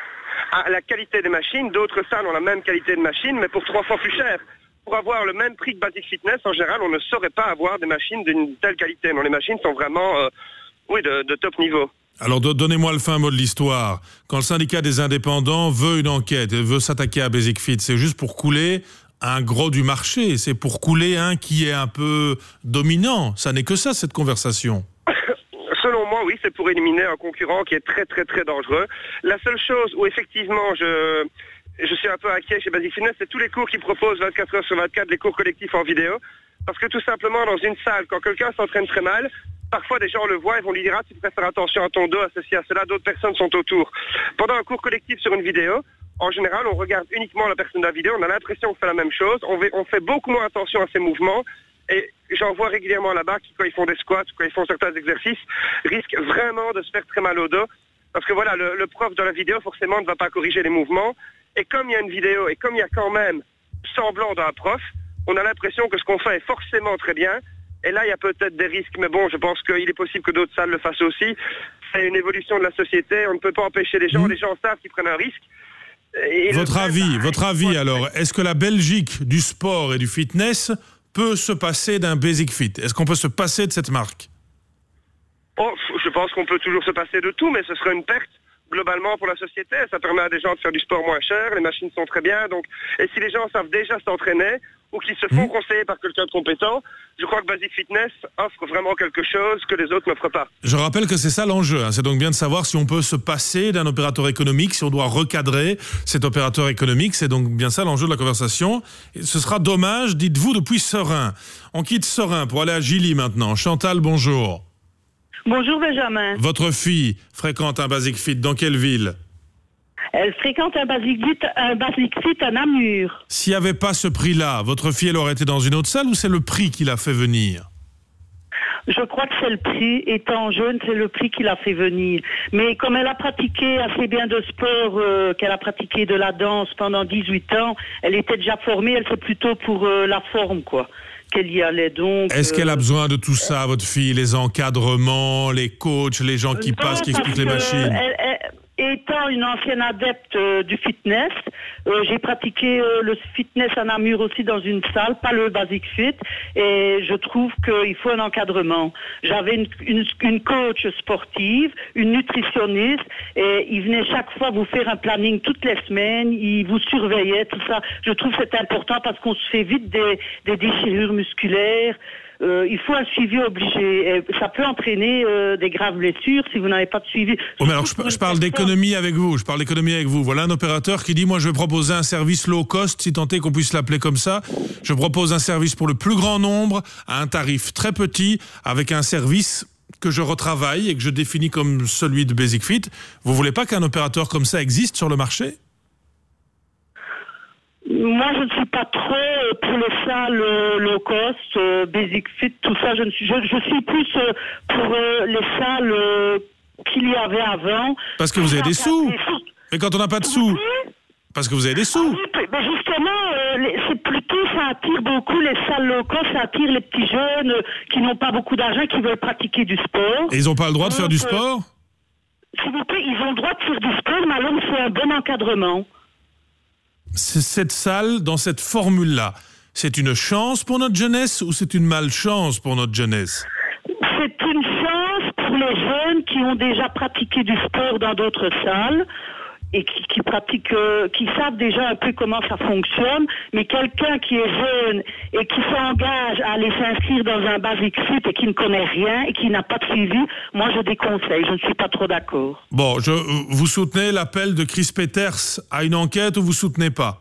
Speaker 16: Ah, la qualité des machines, d'autres salles ont la même qualité de machine, mais pour trois fois plus cher. Pour avoir le même prix que Basic Fitness, en général, on ne saurait pas avoir des machines d'une telle qualité. Non, les machines sont vraiment, euh, oui, de, de top niveau.
Speaker 2: Alors donnez-moi le fin mot de l'histoire. Quand le syndicat des indépendants veut une enquête et veut s'attaquer à Basic Fit, c'est juste pour couler un gros du marché, c'est pour couler un qui est un peu dominant. Ça n'est que ça, cette conversation.
Speaker 16: Selon moi, oui, c'est pour éliminer un concurrent qui est très très très dangereux. La seule chose où effectivement je, je suis un peu inquiet chez Basic Fitness, c'est tous les cours qu'ils proposent vingt-quatre heures sur vingt-quatre, les cours collectifs en vidéo. Parce que tout simplement, dans une salle, quand quelqu'un s'entraîne très mal,
Speaker 6: parfois des gens le voient et vont lui dire ah, tu devrais faire attention à ton dos, à ceci, à cela, d'autres personnes sont autour. Pendant un cours collectif sur une vidéo, en général, on regarde uniquement la personne de la vidéo, on a l'impression qu'on fait la même chose, on fait, on fait beaucoup moins attention à ses mouvements, et j'en vois régulièrement là-bas qui, quand ils font des squats, quand ils font certains exercices, risquent vraiment de se faire très mal au dos, parce que voilà, le, le prof de la vidéo, forcément, ne va pas corriger les mouvements, et comme il y a une vidéo, et comme il y a quand même semblant d'un prof, on a l'impression que ce qu'on fait est forcément très bien, et là, il y a peut-être des risques, mais bon, je pense qu'il est possible que d'autres salles le fassent aussi. C'est une évolution de la société, on ne peut pas empêcher les gens, mmh. les gens savent qu'ils prennent un risque. Et
Speaker 2: votre avis, bah, votre avis alors, est-ce que la Belgique du sport et du fitness peut se passer d'un Basic Fit? Est-ce qu'on peut se passer de cette marque?
Speaker 6: Oh, je pense qu'on peut toujours se passer de tout, mais ce serait une perte globalement pour la société. Ça permet à des gens de faire du sport moins cher, les machines sont très bien, donc et si les gens savent déjà s'entraîner ou qu'ils se font mmh. conseiller par quelqu'un de compétent, je crois que Basic Fitness offre vraiment quelque chose que les autres n'offrent pas.
Speaker 2: Je rappelle que c'est ça l'enjeu, hein. C'est donc bien de savoir si on peut se passer d'un opérateur économique, si on doit recadrer cet opérateur économique, c'est donc bien ça l'enjeu de la conversation. Et ce sera dommage, dites-vous, depuis Serein. On quitte Serein pour aller à Gilly maintenant. Chantal, bonjour.
Speaker 8: Bonjour Benjamin.
Speaker 2: Votre fille fréquente un Basic Fit dans quelle ville?
Speaker 8: Elle fréquente un Basic Fit, un Basic Fit à Namur.
Speaker 2: S'il n'y avait pas ce prix-là, votre fille elle aurait été dans une autre salle ou c'est le prix qui l'a fait venir?
Speaker 8: Je crois que c'est le prix. Étant jeune, c'est le prix qui l'a fait venir. Mais comme elle a pratiqué assez bien de sport, euh, qu'elle a pratiqué de la danse pendant dix-huit ans, elle était déjà formée, elle fait plutôt pour euh, la forme, quoi. Qu'elle y allait donc.
Speaker 2: Est-ce euh... qu'elle a besoin de tout ça,
Speaker 8: euh...
Speaker 2: votre fille? Les encadrements, les coachs, les gens qui
Speaker 8: non,
Speaker 2: passent, qui expliquent les machines?
Speaker 8: Elle, elle, étant une ancienne adepte euh, du fitness, euh, j'ai pratiqué euh, le fitness à Namur aussi dans une salle, pas le Basic Fit, et je trouve qu'il faut un encadrement. J'avais une, une, une coach sportive, une nutritionniste, et ils venaient chaque fois vous faire un planning toutes les semaines, ils vous surveillaient, tout ça. Je trouve que c'est important parce qu'on se fait vite des, des déchirures musculaires. Euh, il faut un suivi obligé. Et ça peut entraîner euh, des graves blessures si vous n'avez pas de suivi.
Speaker 2: Oh, mais alors je, je parle d'économie avec vous. Je parle d'économie avec vous. Voilà un opérateur qui dit moi je vais proposer un service low cost, si tant est qu'on puisse l'appeler comme ça. Je propose un service pour le plus grand nombre à un tarif très petit, avec un service que je retravaille et que je définis comme celui de Basic Fit. Vous voulez pas qu'un opérateur comme ça existe sur le marché?
Speaker 8: Moi, je ne suis pas trop pour les salles euh, low cost, euh, Basic Fit, tout ça. Je, ne suis, je, je suis plus euh, pour euh, les salles euh, qu'il y avait avant.
Speaker 2: Parce que vous avez des sous. Mais quand on n'a pas de sous, parce que vous avez des sous.
Speaker 8: Ah oui, mais justement, euh, les, c'est plutôt, ça attire beaucoup les salles low cost, ça attire les petits jeunes euh, qui n'ont pas beaucoup d'argent, qui veulent pratiquer du sport.
Speaker 2: Et ils n'ont pas le droit de
Speaker 8: Donc,
Speaker 2: faire du
Speaker 8: euh,
Speaker 2: sport?
Speaker 8: S'il vous plaît, ils ont le droit de faire du sport, mais alors il faut un bon encadrement.
Speaker 2: C'est cette salle, dans cette formule-là, c'est une chance pour notre jeunesse ou c'est une malchance pour notre jeunesse?
Speaker 8: C'est une chance pour les jeunes qui ont déjà pratiqué du sport dans d'autres salles et qui, qui pratiquent, euh, qui savent déjà un peu comment ça fonctionne, mais quelqu'un qui est jeune et qui s'engage à aller s'inscrire dans un Basic Fit et qui ne connaît rien et qui n'a pas de suivi, moi je déconseille, je ne suis pas trop d'accord.
Speaker 2: Bon, je, vous soutenez l'appel de Chris Peters à une enquête ou vous soutenez pas?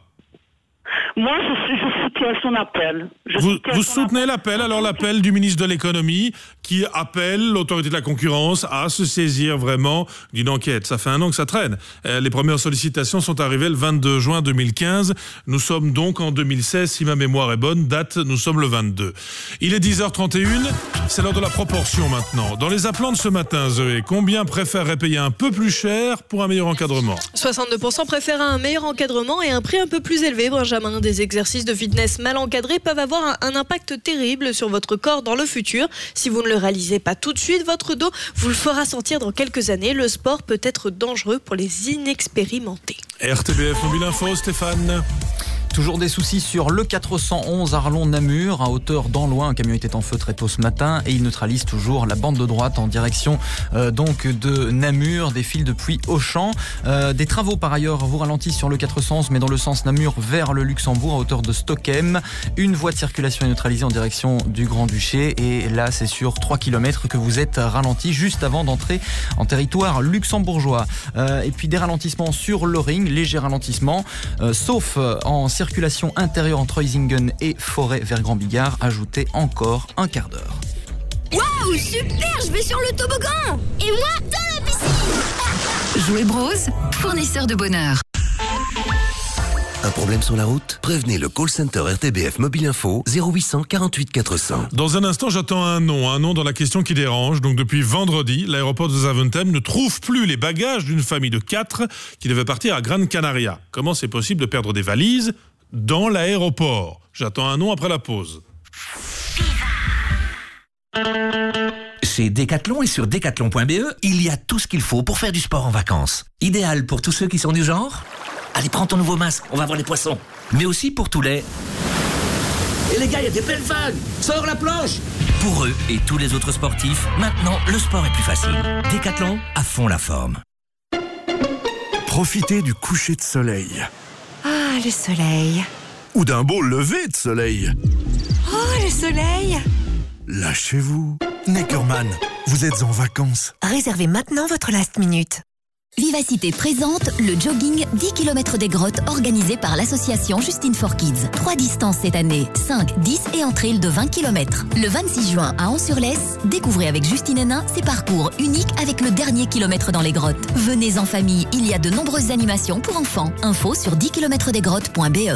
Speaker 8: Moi, je, je soutiens son appel. Je
Speaker 2: vous
Speaker 8: soutiens
Speaker 2: vous
Speaker 8: son
Speaker 2: soutenez
Speaker 8: appel.
Speaker 2: l'appel, alors l'appel du ministre de l'économie qui appelle l'autorité de la concurrence à se saisir vraiment d'une enquête. Ça fait un an que ça traîne. Euh, les premières sollicitations sont arrivées le vingt-deux juin deux mille quinze. Nous sommes donc en deux mille seize, si ma mémoire est bonne. Date, nous sommes le vingt-deux. Il est dix heures trente et une. C'est l'heure de la proportion maintenant. Dans les appelants de ce matin, Zoé, combien préféreraient payer un peu plus cher pour un meilleur encadrement?
Speaker 20: soixante-deux pour cent préfèrent un meilleur encadrement et un prix un peu plus élevé, Benjamin. Des exercices de fitness mal encadrés peuvent avoir un, un impact terrible sur votre corps dans le futur. Si vous ne le réalisez pas tout de suite, votre dos vous le fera sentir dans quelques années. Le sport peut être dangereux pour les inexpérimentés.
Speaker 2: R T B F Mobile Info, Stéphane.
Speaker 9: Toujours des soucis sur le quatre cent onze Arlon-Namur. À hauteur d'Anloin, un camion était en feu très tôt ce matin et il neutralise toujours la bande de droite en direction euh, donc de Namur. Des fils depuis Auchan. Euh, des travaux par ailleurs vous ralentissent sur le quatre cent onze mais dans le sens Namur vers le Luxembourg à hauteur de Stockhem. Une voie de circulation est neutralisée en direction du Grand-Duché et là c'est sur trois kilomètres que vous êtes ralenti juste avant d'entrer en territoire luxembourgeois. Euh, et puis des ralentissements sur le ring, léger ralentissement, euh, sauf en circulation intérieure entre Heusingen et Forêt vers Grand Bigard, ajoutez encore un quart d'heure.
Speaker 4: Waouh, super, je vais sur le toboggan. Et moi, dans la piscine.
Speaker 10: Jouet Bros, fournisseur de bonheur.
Speaker 11: Un problème sur la route? Prévenez le call center R T B F Mobile Info zéro huit cent quarante-huit quatre cents.
Speaker 2: Dans un instant, j'attends un nom, un nom dans la question qui dérange. Donc depuis vendredi, l'aéroport de Zaventem ne trouve plus les bagages d'une famille de quatre qui devait partir à Gran Canaria. Comment c'est possible de perdre des valises dans l'aéroport? J'attends un nom après la pause.
Speaker 12: Chez Decathlon et sur decathlon point b e, il y a tout ce qu'il faut pour faire du sport en vacances. Idéal pour tous ceux qui sont du genre. Allez, prends ton nouveau masque, on va voir les poissons. Mais aussi pour tous les...
Speaker 17: Et les gars, il y a des belles vagues. Sors la planche.
Speaker 12: Pour eux et tous les autres sportifs, maintenant, le sport est plus facile. Decathlon, à fond la forme.
Speaker 28: Profitez du coucher de soleil.
Speaker 10: Ah, le soleil.
Speaker 28: Ou d'un beau lever de soleil.
Speaker 10: Oh, le soleil.
Speaker 28: Lâchez-vous. Neckerman, vous êtes en vacances.
Speaker 10: Réservez maintenant votre last minute.
Speaker 13: Vivacité présente le jogging dix kilomètres des grottes organisé par l'association Justine for Kids. Trois distances cette année, cinq, dix et en trail de vingt kilomètres. Le vingt-six juin à Ans-sur-Lesse, découvrez avec Justine Hénin ses parcours uniques avec le dernier kilomètre dans les grottes. Venez en famille, il y a de nombreuses animations pour enfants. Info sur dix kilomètres des grottes point b e.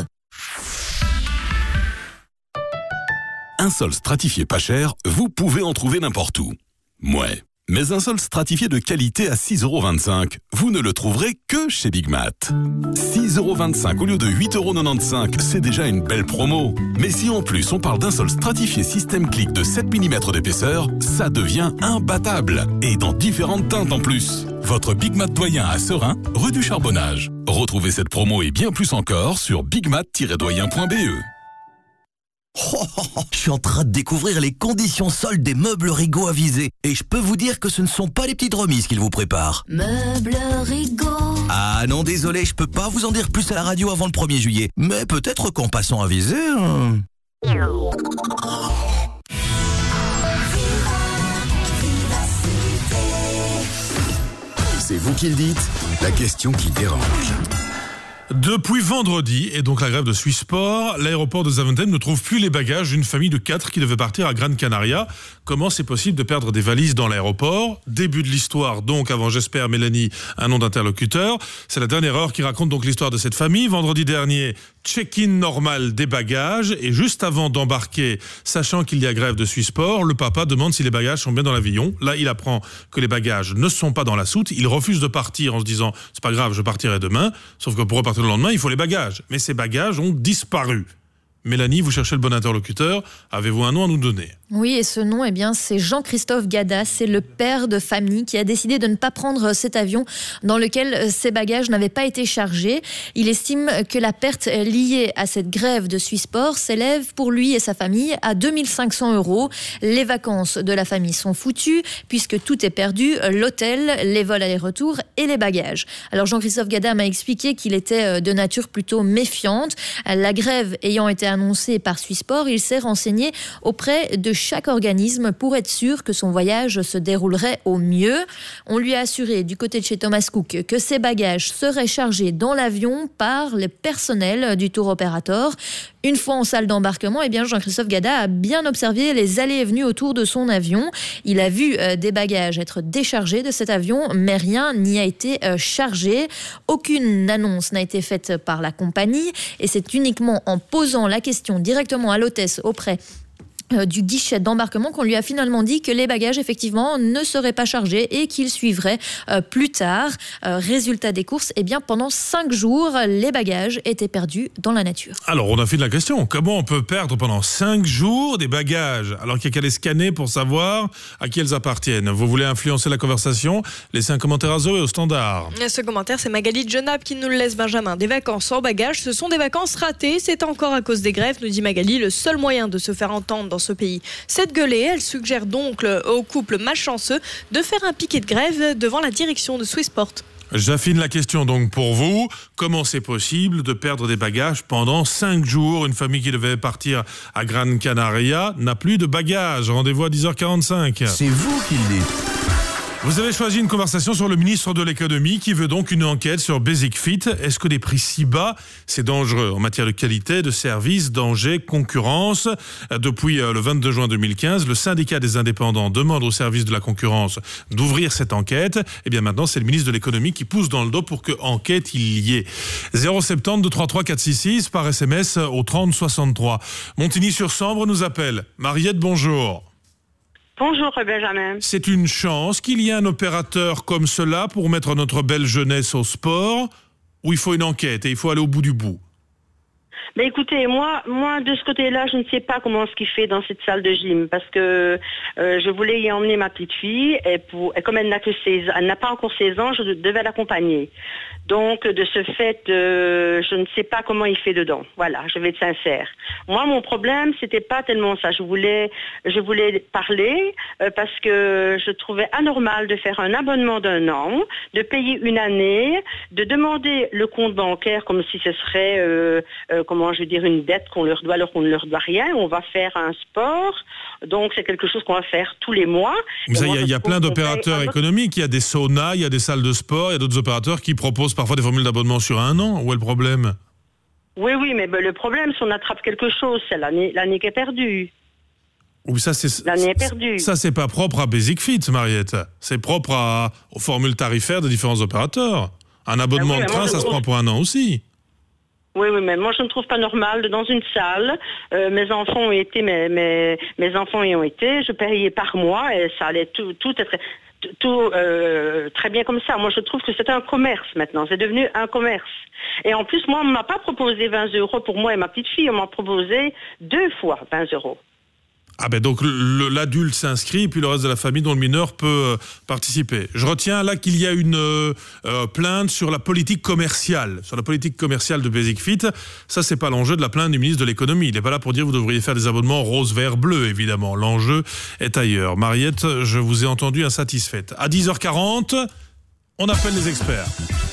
Speaker 23: Un sol stratifié pas cher, vous pouvez en trouver n'importe où. Ouais. Mais un sol stratifié de qualité à six euros vingt-cinq, vous ne le trouverez que chez Big Mat. six euros vingt-cinq au lieu de huit euros quatre-vingt-quinze, c'est déjà une belle promo. Mais si en plus on parle d'un sol stratifié système clic de sept millimètres d'épaisseur, ça devient imbattable. Et dans différentes teintes en plus. Votre Big Mat doyen à Serein, rue du Charbonnage. Retrouvez cette promo et bien plus encore sur bigmat tiret doyen point b e.
Speaker 14: Oh, oh, oh, je suis en train de découvrir les conditions soldes des meubles Rigaud avisés. Et je peux vous dire que ce ne sont pas les petites remises qu'ils vous préparent.
Speaker 13: Meubles Rigaud.
Speaker 14: Ah non, désolé, je peux pas vous en dire plus à la radio avant le premier juillet. Mais peut-être qu'en passant avisé... Hein...
Speaker 27: C'est vous qui le dites, la question qui dérange.
Speaker 2: Depuis vendredi, et donc la grève de Swissport, l'aéroport de Zaventem ne trouve plus les bagages d'une famille de quatre qui devait partir à Gran Canaria. Comment c'est possible de perdre des valises dans l'aéroport? Début de l'histoire, donc, avant, j'espère, Mélanie, un nom d'interlocuteur. C'est la dernière heure qui raconte donc l'histoire de cette famille. Vendredi dernier, check-in normal des bagages, et juste avant d'embarquer, sachant qu'il y a grève de Swissport, le papa demande si les bagages sont bien dans l'avion. Là, il apprend que les bagages ne sont pas dans la soute. Il refuse de partir en se disant « c'est pas grave, je partirai demain », sauf que pour repartir le lendemain, il faut les bagages. Mais ces bagages ont disparu. Mélanie, vous cherchez le bon interlocuteur. Avez-vous un nom à nous donner?
Speaker 15: Oui, et ce nom, eh bien, c'est Jean-Christophe Gada. C'est le père de famille qui a décidé de ne pas prendre cet avion dans lequel ses bagages n'avaient pas été chargés. Il estime que la perte liée à cette grève de Swissport s'élève pour lui et sa famille à deux mille cinq cents euros. Les vacances de la famille sont foutues puisque tout est perdu, l'hôtel, les vols aller-retour et les bagages. Alors Jean-Christophe Gada m'a expliqué qu'il était de nature plutôt méfiante. La grève ayant été annoncé par Swissport, il s'est renseigné auprès de chaque organisme pour être sûr que son voyage se déroulerait au mieux. On lui a assuré du côté de chez Thomas Cook que ses bagages seraient chargés dans l'avion par le personnel du tour opérateur. Une fois en salle d'embarquement, eh bien Jean-Christophe Gada a bien observé les allées et venues autour de son avion. Il a vu euh, des bagages être déchargés de cet avion, mais rien n'y a été euh, chargé. Aucune annonce n'a été faite par la compagnie et c'est uniquement en posant la question directement à l'hôtesse auprès du guichet d'embarquement qu'on lui a finalement dit que les bagages effectivement ne seraient pas chargés et qu'ils suivraient euh, plus tard. Euh, résultat des courses, eh bien pendant cinq jours, les bagages étaient perdus dans la nature.
Speaker 2: Alors on a fait de la question, comment on peut perdre pendant cinq jours des bagages alors qu'il y a qu'à les scanner pour savoir à qui elles appartiennent? Vous voulez influencer la conversation? Laissez un commentaire à Zoé au standard.
Speaker 20: Ce commentaire, c'est Magali Jonab qui nous le laisse, Benjamin. Des vacances sans bagages, ce sont des vacances ratées. C'est encore à cause des grèves, nous dit Magali. Le seul moyen de se faire entendre dans ce pays, c'est de gueuler. Elle suggère donc au couple malchanceux de faire un piquet de grève devant la direction de Swissport.
Speaker 2: J'affine la question donc pour vous. Comment c'est possible de perdre des bagages pendant cinq jours? Une famille qui devait partir à Gran Canaria n'a plus de bagages. Rendez-vous à dix heures quarante-cinq.
Speaker 14: C'est vous qui le dites.
Speaker 2: Vous avez choisi une conversation sur le ministre de l'économie qui veut donc une enquête sur Basic Fit. Est-ce que des prix si bas, c'est dangereux en matière de qualité, de service, danger, concurrence? Depuis le vingt-deux juin deux mille quinze, le syndicat des indépendants demande au service de la concurrence d'ouvrir cette enquête. Et bien maintenant, c'est le ministre de l'économie qui pousse dans le dos pour que enquête il y ait. zéro sept zéro deux trois trois quatre six six par S M S au trente soixante-trois. Montigny-sur-Sambre nous appelle. Mariette, bonjour.
Speaker 3: Bonjour Benjamin.
Speaker 2: C'est une chance qu'il y ait un opérateur comme cela pour mettre notre belle jeunesse au sport, où il faut une enquête et il faut aller au bout du bout.
Speaker 3: Mais écoutez, moi, moi de ce côté-là, je ne sais pas comment ce qu'il fait dans cette salle de gym, parce que euh, je voulais y emmener ma petite fille, et, pour, et comme elle n'a que seize, elle n'a pas encore seize ans, je devais l'accompagner. Donc, de ce fait, euh, je ne sais pas comment il fait dedans. Voilà, je vais être sincère. Moi, mon problème, c'était pas tellement ça. Je voulais, je voulais parler euh, parce que je trouvais anormal de faire un abonnement d'un an, de payer une année, de demander le compte bancaire comme si ce serait, euh, euh, comment je veux dire, une dette qu'on leur doit alors qu'on ne leur doit rien. On va faire un sport, donc c'est quelque chose qu'on va faire tous les mois.
Speaker 2: Il y a, y a plein
Speaker 3: qu'on
Speaker 2: d'opérateurs
Speaker 3: paye un...
Speaker 2: économiques. Il y a des saunas, il y a des salles de sport, il y a d'autres opérateurs qui proposent parfois des formules d'abonnement sur un an. Où est le problème?
Speaker 3: Oui, oui, mais ben, le problème, si on attrape quelque chose, c'est l'année, l'année qui est perdue.
Speaker 2: Oui, ça, c'est,
Speaker 3: l'année est perdue.
Speaker 2: Ça, c'est pas propre à Basic Fit, Mariette. C'est propre à, aux formules tarifaires de différents opérateurs. Un abonnement
Speaker 3: ah oui,
Speaker 2: de train, ça
Speaker 3: trouve...
Speaker 2: se prend pour un an aussi.
Speaker 3: Oui, oui, mais moi je ne trouve pas normal dans une salle. Euh, mes enfants ont été, mes, mes, mes enfants y ont été. Je payais par mois et ça allait tout, tout être tout euh, très bien comme ça. Moi, je trouve que c'est un commerce maintenant. C'est devenu un commerce. Et en plus, moi, on ne m'a pas proposé vingt euros pour moi et ma petite fille. On m'a proposé deux fois vingt euros.
Speaker 2: Ah ben donc le, l'adulte s'inscrit, puis le reste de la famille dont le mineur peut euh, participer. Je retiens là qu'il y a une euh, euh, plainte sur la politique commerciale, sur la politique commerciale de Basic Fit. Ça, c'est pas l'enjeu de la plainte du ministre de l'économie. Il n'est pas là pour dire que vous devriez faire des abonnements rose, vert, bleu, évidemment. L'enjeu est ailleurs. Mariette, je vous ai entendu insatisfaite. À dix heures quarante, on appelle les experts.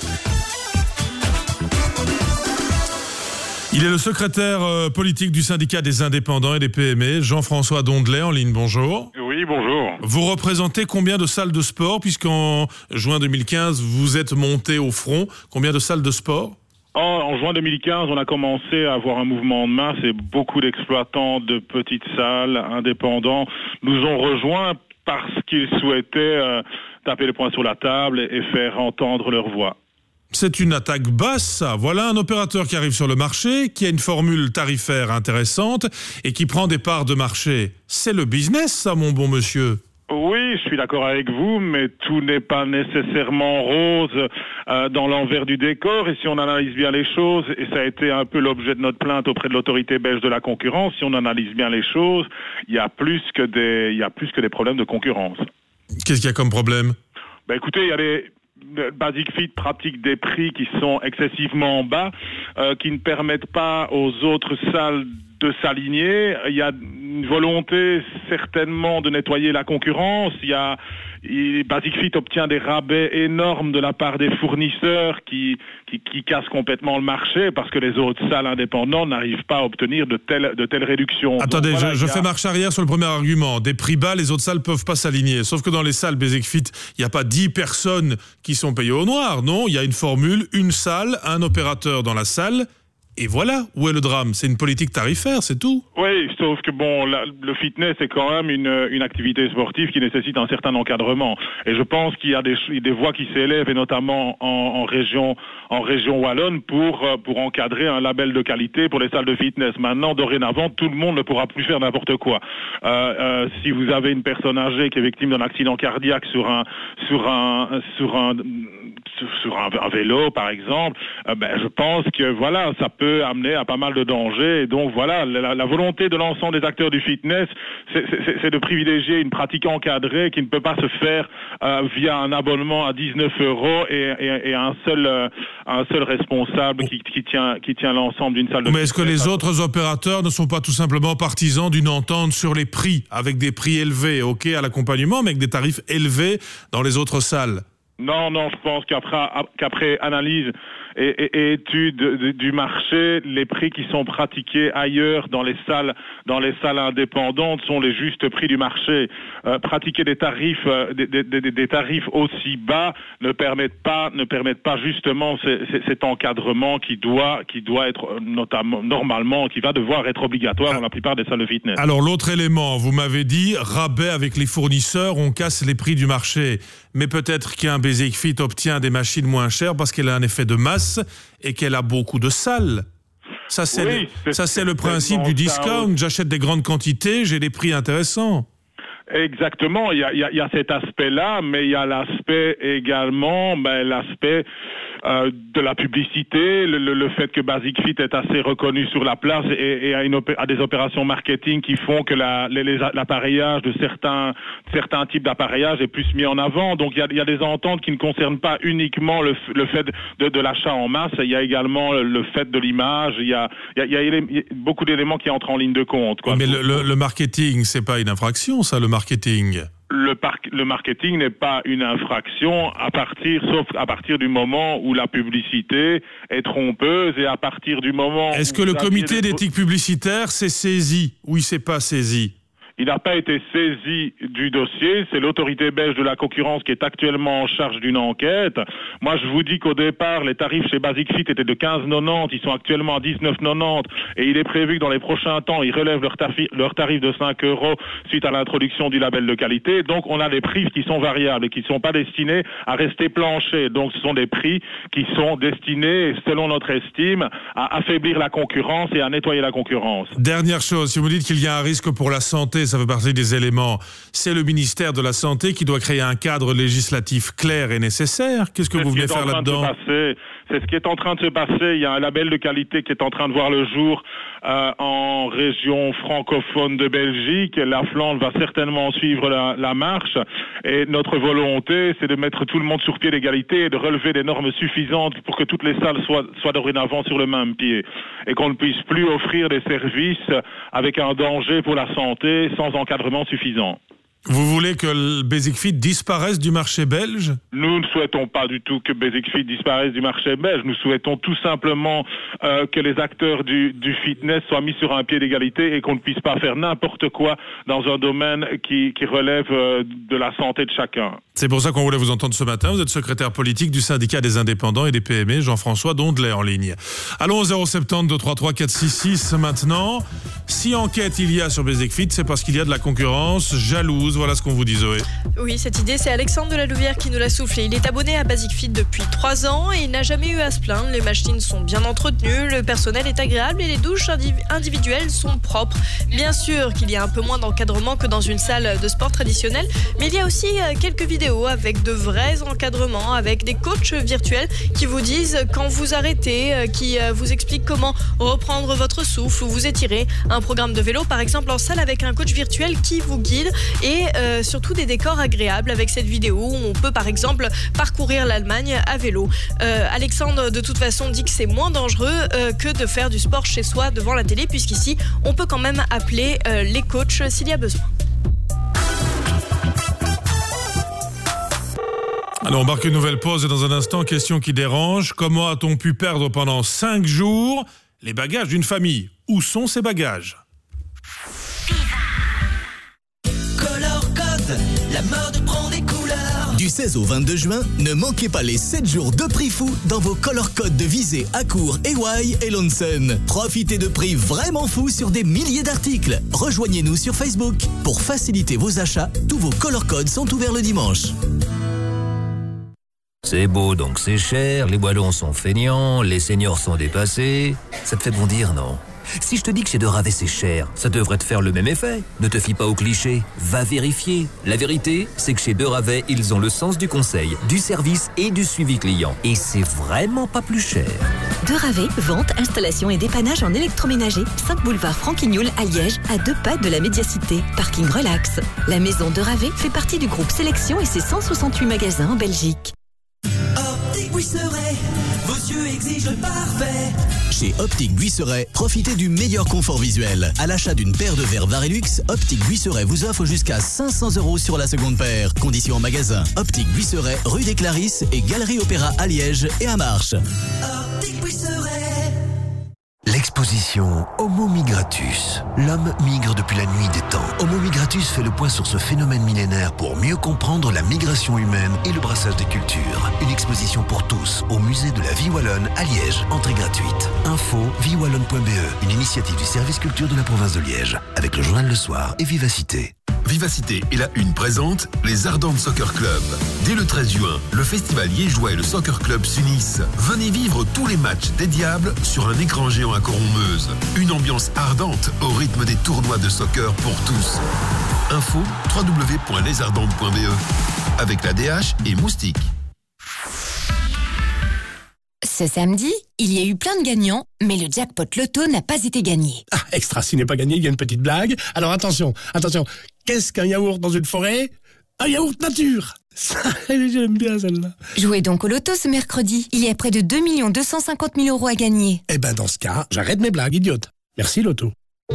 Speaker 2: Il est le secrétaire euh, politique du syndicat des indépendants et des P M E, Jean-François Dondelet, en ligne. Bonjour.
Speaker 5: Oui, bonjour.
Speaker 2: Vous représentez combien de salles de sport, puisqu'en juin deux mille quinze, vous êtes monté au front? Combien de salles de sport?
Speaker 5: En, en juin deux mille quinze, on a commencé à avoir un mouvement de masse et beaucoup d'exploitants de petites salles indépendants nous ont rejoints parce qu'ils souhaitaient euh, taper le poing sur la table et faire entendre leur voix.
Speaker 2: C'est une attaque basse, ça. Voilà un opérateur qui arrive sur le marché, qui a une formule tarifaire intéressante et qui prend des parts de marché. C'est le business, ça, mon bon monsieur.
Speaker 5: Oui, je suis d'accord avec vous, mais tout n'est pas nécessairement rose euh, dans l'envers du décor. Et si on analyse bien les choses, et ça a été un peu l'objet de notre plainte auprès de l'autorité belge de la concurrence, si on analyse bien les choses, il y a plus que des, il y a plus que des problèmes de concurrence.
Speaker 2: Qu'est-ce qu'il y a comme problème?
Speaker 5: Ben écoutez, il y a des... Basic Fit pratique des prix qui sont excessivement bas, euh, qui ne permettent pas aux autres salles de s'aligner. Il y a une volonté certainement de nettoyer la concurrence. Il y a il, Basic Fit obtient des rabais énormes de la part des fournisseurs qui, qui, qui cassent complètement le marché parce que les autres salles indépendantes n'arrivent pas à obtenir de telles, de telles réductions.
Speaker 2: Attendez, Donc, voilà, je, je
Speaker 5: a...
Speaker 2: fais marche arrière sur le premier argument. Des prix bas, les autres salles ne peuvent pas s'aligner. Sauf que dans les salles Basic Fit, il n'y a pas dix personnes qui sont payées au noir. Non, il y a une formule, une salle, un opérateur dans la salle. Et voilà, où est le drame? C'est une politique tarifaire, c'est tout.
Speaker 5: Oui, sauf que bon, la, le fitness est quand même une, une activité sportive qui nécessite un certain encadrement. Et je pense qu'il y a des, des voix qui s'élèvent, et notamment en, en région, en région wallonne, pour pour encadrer un label de qualité pour les salles de fitness. Maintenant, dorénavant, tout le monde ne pourra plus faire n'importe quoi. Euh, euh, si vous avez une personne âgée qui est victime d'un accident cardiaque sur un sur un sur un sur, sur un, un vélo, par exemple, euh, ben je pense que voilà, ça peut peut amener à pas mal de dangers. Et donc voilà, la, la volonté de l'ensemble des acteurs du fitness, c'est, c'est, c'est de privilégier une pratique encadrée qui ne peut pas se faire euh, via un abonnement à dix-neuf euros et, et, et un seul euh, un seul responsable qui, qui tient qui tient l'ensemble d'une salle de
Speaker 2: Mais
Speaker 5: fitness.
Speaker 2: est-ce que les autres opérateurs ne sont pas tout simplement partisans d'une entente sur les prix, avec des prix élevés, ok, à l'accompagnement, mais avec des tarifs élevés dans les autres salles?
Speaker 5: Non, non, je pense qu'après, qu'après analyse et, et, et étude de, du marché, les prix qui sont pratiqués ailleurs dans les salles, dans les salles indépendantes sont les justes prix du marché. Euh, pratiquer des tarifs, euh, des, des, des, des tarifs aussi bas ne permettent pas, ne permettent pas justement c- c- cet encadrement qui doit, qui doit être notamment, normalement, qui va devoir être obligatoire dans la plupart des salles de fitness.
Speaker 2: Alors l'autre élément, vous m'avez dit, rabais avec les fournisseurs, on casse les prix du marché. Mais peut-être qu'un Basic Fit obtient des machines moins chères parce qu'elle a un effet de masse et qu'elle a beaucoup de salles. Ça, c'est,
Speaker 5: oui,
Speaker 2: le, ça, c'est le principe du discount. Ça, j'achète des grandes quantités, j'ai des prix intéressants.
Speaker 5: Exactement, il y a, il y a, il y a cet aspect-là, mais il y a l'aspect également, ben, l'aspect euh, de la publicité, le, le, le fait que Basic Fit est assez reconnu sur la place et, et a, une opé- a des opérations marketing qui font que la, les, les, l'appareillage de certains, certains types d'appareillage est plus mis en avant. Donc il y a, il y a des ententes qui ne concernent pas uniquement le, le fait de, de l'achat en masse, il y a également le, le fait de l'image, il y a, il y a, il y a, il y a beaucoup d'éléments qui entrent en ligne de compte, quoi.
Speaker 2: Mais le, le, le marketing, c'est pas une infraction, ça, le marketing.
Speaker 5: Le, par- le marketing n'est pas une infraction à partir, sauf à partir du moment où la publicité est trompeuse et à partir du moment.
Speaker 2: Est-ce
Speaker 5: où
Speaker 2: que le
Speaker 5: vous
Speaker 2: comité
Speaker 5: aviez des-
Speaker 2: d'éthique publicitaire s'est saisi ou il s'est pas saisi?
Speaker 5: Il n'a pas été saisi du dossier. C'est l'autorité belge de la concurrence qui est actuellement en charge d'une enquête. Moi, je vous dis qu'au départ, les tarifs chez Basic Fit étaient de quinze quatre-vingt-dix. Ils sont actuellement à dix-neuf quatre-vingt-dix. Et il est prévu que dans les prochains temps, ils relèvent leur, tafi- leur tarif de cinq euros suite à l'introduction du label de qualité. Donc, on a des prix qui sont variables et qui ne sont pas destinés à rester planchers. Donc, ce sont des prix qui sont destinés, selon notre estime, à affaiblir la concurrence et à nettoyer la concurrence.
Speaker 2: Dernière chose, si vous dites qu'il y a un risque pour la santé, ça fait partie des éléments. C'est le ministère de la Santé qui doit créer un cadre législatif clair et nécessaire. Qu'est-ce que
Speaker 5: C'est
Speaker 2: vous
Speaker 5: ce qui
Speaker 2: venez
Speaker 5: est en
Speaker 2: faire
Speaker 5: train de se
Speaker 2: là-dedans?
Speaker 5: passer. C'est ce qui est en train de se passer. Il y a un label de qualité qui est en train de voir le jour euh, en région francophone de Belgique. La Flandre va certainement suivre la, la marche. Et notre volonté, c'est de mettre tout le monde sur pied d'égalité et de relever des normes suffisantes pour que toutes les salles soient, soient dorénavant sur le même pied. Et qu'on ne puisse plus offrir des services avec un danger pour la santé sans encadrement suffisant.
Speaker 2: Vous voulez que le Basic Fit disparaisse du marché belge?
Speaker 5: Nous ne souhaitons pas du tout que Basic Fit disparaisse du marché belge. Nous souhaitons tout simplement euh, que les acteurs du, du fitness soient mis sur un pied d'égalité et qu'on ne puisse pas faire n'importe quoi dans un domaine qui, qui relève euh, de la santé de chacun.
Speaker 2: C'est pour ça qu'on voulait vous entendre ce matin. Vous êtes secrétaire politique du syndicat des indépendants et des P M E, Jean-François Dondelet en ligne. Allons au zéro sept zéro deux trois trois quatre six six maintenant. Si enquête il y a sur Basic Fit, c'est parce qu'il y a de la concurrence jalouse. Voilà ce qu'on vous dit, Zoé.
Speaker 20: Oui, cette idée, c'est Alexandre de la Louvière qui nous l'a soufflé. Il est abonné à Basic Fit depuis trois ans et il n'a jamais eu à se plaindre. Les machines sont bien entretenues, le personnel est agréable et les douches indiv- individuelles sont propres. Bien sûr qu'il y a un peu moins d'encadrement que dans une salle de sport traditionnelle, mais il y a aussi quelques vidéos avec de vrais encadrements, avec des coachs virtuels qui vous disent quand vous arrêtez, qui vous expliquent comment reprendre votre souffle ou vous étirer. Un programme de vélo, par exemple, en salle avec un coach virtuel qui vous guide et euh, surtout des décors agréables avec cette vidéo où on peut par exemple parcourir l'Allemagne à vélo. Euh, Alexandre de toute façon dit que c'est moins dangereux euh, que de faire du sport chez soi devant la télé puisqu'ici on peut quand même appeler euh, les coachs s'il y a besoin.
Speaker 2: Alors on marque une nouvelle pause et dans un instant, question qui dérange. Comment a-t-on pu perdre pendant cinq jours les bagages d'une famille? Où sont ces bagages?
Speaker 1: La mode prend des couleurs. Du seize au vingt-deux juin, ne manquez pas les sept jours de prix fou dans vos color codes de Visé, Accourt, E Y et Lonsen. Profitez de prix vraiment fous sur des milliers d'articles. Rejoignez-nous sur Facebook. Pour faciliter vos achats, tous vos color codes sont ouverts le dimanche.
Speaker 7: C'est beau donc c'est cher, les wallons sont feignants, les seniors sont dépassés. Ça te fait bondir, non? Si je te dis que chez De Ravet c'est cher, ça devrait te faire le même effet. Ne te fie pas aux clichés, va vérifier. La vérité, c'est que chez De Ravet, ils ont le sens du conseil, du service et du suivi client. Et c'est vraiment pas plus cher.
Speaker 13: De Ravet, vente, installation et dépannage en électroménager. cinq boulevard Franquignoul à Liège, à deux pas de la Médiacité. Parking relax. La maison De Ravet fait partie du groupe Sélection et ses cent soixante-huit magasins en Belgique.
Speaker 1: Optique Buisseret, vos yeux exigent le parfait. Chez Optique Buisseret, profitez du meilleur confort visuel. À l'achat d'une paire de verres Varilux, Optique Buisseret vous offre jusqu'à cinq cents euros sur la seconde paire. Conditions en magasin. Optique Buisseret, rue des Clarisses et Galerie Opéra à Liège et à Marche. Optique Buisseret.
Speaker 11: L'exposition Homo migratus. L'homme migre depuis la nuit des temps. Homo migratus fait le point sur ce phénomène millénaire pour mieux comprendre la migration humaine et le brassage des cultures. Une exposition pour tous au musée de la Vie Wallonne à Liège. Entrée gratuite. Info vie wallonne point b e. Une initiative du service culture de la province de Liège. Avec le journal Le Soir et Vivacité.
Speaker 16: Vivacité et la Une présente les Ardentes Soccer Club. Dès le treize juin, le festival liégeois et le Soccer Club s'unissent. Venez vivre tous les matchs des Diables sur un écran géant à Coron-Meuse. Une ambiance ardente au rythme des tournois de soccer pour tous. Info w w w point les ardentes point b e avec la D H et Moustique.
Speaker 18: Ce samedi, il y a eu plein de gagnants, mais le jackpot loto n'a pas été gagné.
Speaker 19: Ah, extra, s'il n'est pas gagné, il y a une petite blague. Alors attention, attention. Qu'est-ce qu'un yaourt dans une forêt? Un yaourt nature. Ça, j'aime bien celle-là.
Speaker 18: Jouez donc au loto ce mercredi. Il y a près de deux millions deux cent cinquante mille euros à gagner.
Speaker 19: Eh ben dans ce cas, j'arrête mes blagues, idiote. Merci loto.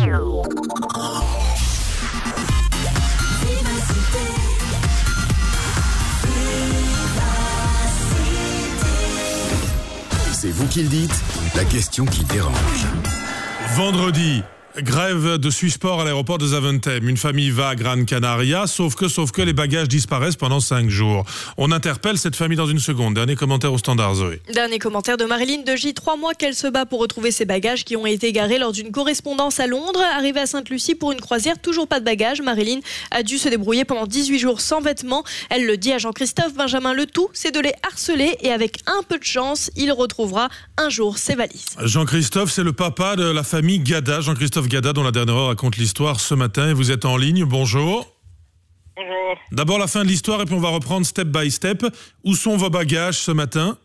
Speaker 27: C'est vous qui le dites, la question qui dérange.
Speaker 2: Vendredi, grève de Swissport à l'aéroport de Zaventem. Une famille va à Gran Canaria, sauf que, sauf que les bagages disparaissent pendant cinq jours. On interpelle cette famille dans une seconde. Dernier commentaire au standard, Zoé.
Speaker 20: Dernier commentaire de Marilyn de J. Trois mois qu'elle se bat pour retrouver ses bagages qui ont été garés lors d'une correspondance à Londres. Arrivée à Sainte-Lucie pour une croisière, toujours pas de bagages. Marilyn a dû se débrouiller pendant dix-huit jours sans vêtements. Elle le dit à Jean-Christophe Benjamin. Le tout, c'est de les harceler et avec un peu de chance, il retrouvera un jour ses valises.
Speaker 2: Jean-Christophe, c'est le papa de la famille Gada. Jean-Christophe Gada, dont la dernière heure raconte l'histoire ce matin. Et vous êtes en ligne. Bonjour.
Speaker 21: Bonjour.
Speaker 2: D'abord la fin de l'histoire et puis on va reprendre step by step. Où sont vos bagages ce matin?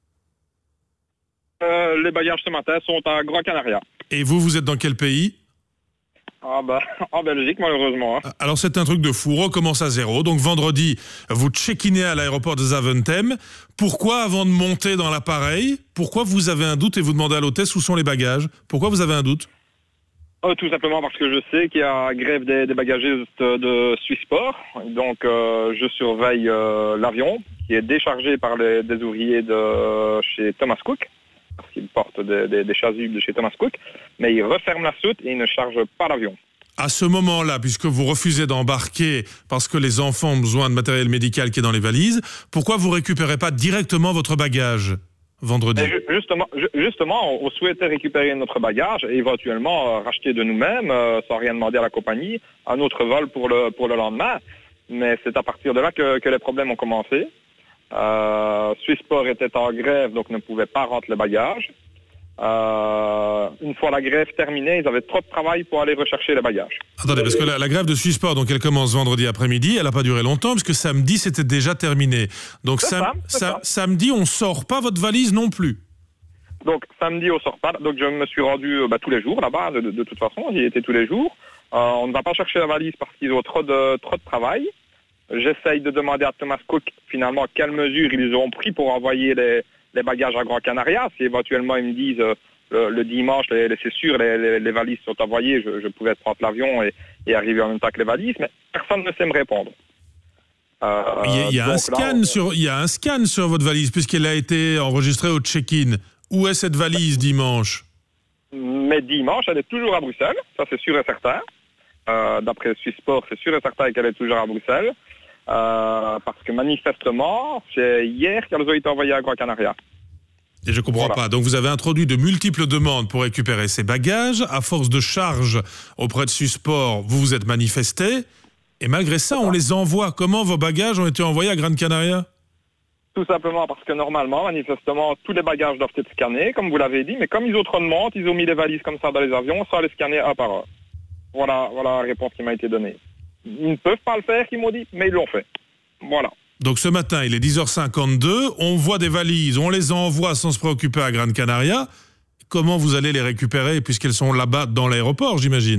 Speaker 21: euh, Les bagages ce matin sont à Gran Canaria.
Speaker 2: Et vous, vous êtes dans quel pays?
Speaker 21: Ah bah, en Belgique, malheureusement. Hein.
Speaker 2: Alors c'est un truc de fou, on recommence à zéro. Donc vendredi, vous check-inez à l'aéroport de Zaventem. Pourquoi, avant de monter dans l'appareil, pourquoi vous avez un doute et vous demandez à l'hôtesse où sont les bagages? Pourquoi vous avez un doute?
Speaker 21: Oh, tout simplement parce que je sais qu'il y a grève des, des bagagistes de Swissport. Donc euh, je surveille euh, l'avion qui est déchargé par les, des ouvriers de chez Thomas Cook. Parce qu'ils portent des, des, des chasubles de chez Thomas Cook. Mais ils referment la soute et ils ne chargent pas l'avion.
Speaker 2: À ce moment-là, puisque vous refusez d'embarquer parce que les enfants ont besoin de matériel médical qui est dans les valises, pourquoi vous récupérez pas directement votre bagage vendredi?
Speaker 21: Justement, justement, on souhaitait récupérer notre bagage et éventuellement euh, racheter de nous-mêmes, euh, sans rien demander à la compagnie, un autre vol pour le, pour le lendemain. Mais c'est à partir de là que, que les problèmes ont commencé. Euh, Swissport était en grève, donc ne pouvait pas rentrer les bagages. Euh, une fois la grève terminée, ils avaient trop de travail pour aller rechercher les bagages.
Speaker 2: Attendez, parce que la, la grève de Swissport, donc elle commence vendredi après-midi, elle n'a pas duré longtemps, parce que samedi, c'était déjà terminé. Donc sam- ça, ça. samedi, on sort pas votre valise non plus.
Speaker 21: Donc samedi, on sort pas. Donc je me suis rendu bah, tous les jours là-bas, de, de, de toute façon, j'y étais tous les jours. Euh, on ne va pas chercher la valise parce qu'ils ont trop de, trop de travail. J'essaye de demander à Thomas Cook, finalement, quelles mesures ils ont pris pour envoyer les... les bagages à Gran Canaria. Si éventuellement ils me disent euh, le, le dimanche, les, les, c'est sûr, les, les, les valises sont envoyées, je, je pouvais prendre l'avion et, et arriver en même temps que les valises, mais personne ne sait me répondre.
Speaker 2: Euh, il y a, il y a un scan là, on... sur, il y a un scan sur votre valise puisqu'elle a été enregistrée au check-in. Où est cette valise dimanche?
Speaker 21: Mais dimanche, elle est toujours à Bruxelles, ça c'est sûr et certain. Euh, d'après Swissport, c'est sûr et certain qu'elle est toujours à Bruxelles. Euh, parce que manifestement, c'est hier qu'elles ont été envoyées à Gran Canaria.
Speaker 2: Et je comprends voilà. pas. Donc vous avez introduit de multiples demandes pour récupérer ces bagages. À force de charges auprès de Swissport, vous vous êtes manifesté. Et malgré ça, on les envoie. Comment vos bagages ont été envoyés à Gran Canaria?
Speaker 21: Tout simplement parce que normalement, manifestement, tous les bagages doivent être scannés, comme vous l'avez dit. Mais comme ils ont trop de monde, ils ont mis les valises comme ça dans les avions sans les scanner un par un. Voilà, voilà la réponse qui m'a été donnée. Ils ne peuvent pas le faire, ils m'ont dit, mais ils l'ont fait. Voilà.
Speaker 2: Donc ce matin, il est dix heures cinquante-deux, on voit des valises, on les envoie sans se préoccuper à Gran Canaria. Comment vous allez les récupérer puisqu'elles sont là-bas dans l'aéroport, j'imagine?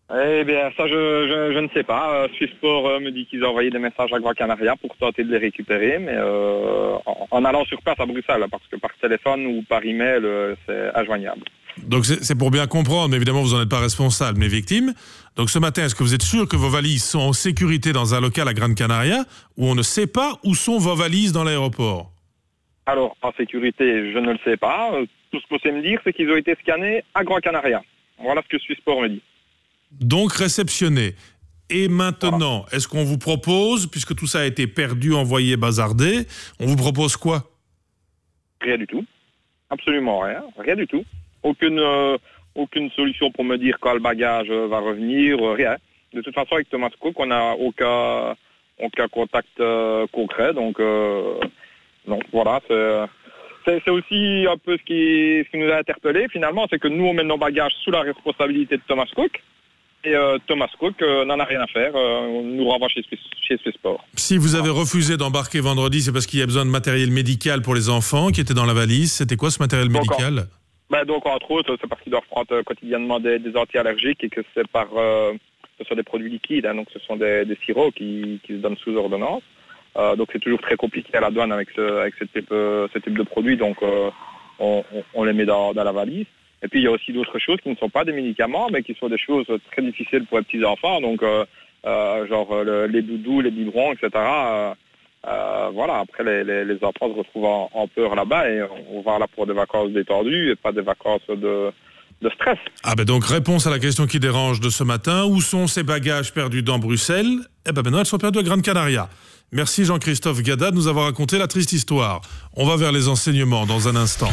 Speaker 21: Eh bien, ça, je, je, je ne sais pas. Euh, Swissport euh, me dit qu'ils ont envoyé des messages à Gran Canaria pour tenter de les récupérer, mais euh, en, en allant sur place à Bruxelles, parce que par téléphone ou par email, euh, c'est injoignable.
Speaker 2: Donc c'est, c'est pour bien comprendre, mais évidemment vous n'en êtes pas responsable, mais victime. Donc ce matin, est-ce que vous êtes sûr que vos valises sont en sécurité dans un local à Gran Canaria, où on ne sait pas où sont vos valises dans l'aéroport?
Speaker 21: Alors, en sécurité, je ne le sais pas. Tout ce qu'on sait me dire, c'est qu'ils ont été scannés à Gran Canaria. Voilà ce que Swissport me dit.
Speaker 2: Donc réceptionné. Et maintenant, voilà. Est-ce qu'on vous propose, puisque tout ça a été perdu, envoyé, bazardé, on vous propose quoi?
Speaker 21: Rien du tout. Absolument rien. Rien du tout. Aucune, euh, aucune solution pour me dire quand le bagage va revenir, euh, rien. De toute façon, avec Thomas Cook, on n'a aucun, aucun contact euh, concret. Donc, euh, non, voilà. C'est, c'est, c'est aussi un peu ce qui, ce qui nous a interpellés, finalement, c'est que nous, on met nos bagages sous la responsabilité de Thomas Cook. Et euh, Thomas Cook euh, n'en a rien à faire, euh, on nous renvoie chez, chez Swissport.
Speaker 2: Si vous avez refusé d'embarquer vendredi, c'est parce qu'il y a besoin de matériel médical pour les enfants qui était dans la valise. C'était quoi ce matériel
Speaker 21: donc,
Speaker 2: médical
Speaker 21: en, ben, donc entre autres, c'est parce qu'ils doivent prendre euh, quotidiennement des, des anti-allergiques et que c'est par, euh, ce sont des produits liquides, hein, donc ce sont des, des sirops qui, qui se donnent sous ordonnance. Euh, donc c'est toujours très compliqué à la douane avec ce, avec ce, type, euh, ce type de produits, donc euh, on, on, on les met dans, dans la valise. Et puis il y a aussi d'autres choses qui ne sont pas des médicaments, mais qui sont des choses très difficiles pour les petits enfants, donc euh, euh, genre le, les doudous, les biberons, et cetera. Euh, euh, voilà. Après les, les, les enfants se retrouvent en, en peur là-bas et on va là pour des vacances détendues et pas des vacances de, de stress.
Speaker 2: Ah ben donc réponse à la question qui dérange de ce matin. Où sont ces bagages perdus dans Bruxelles? Eh ben maintenant elles sont perdues à Gran Canaria. Merci Jean-Christophe Gada de nous avoir raconté la triste histoire. On va vers les enseignements dans un instant.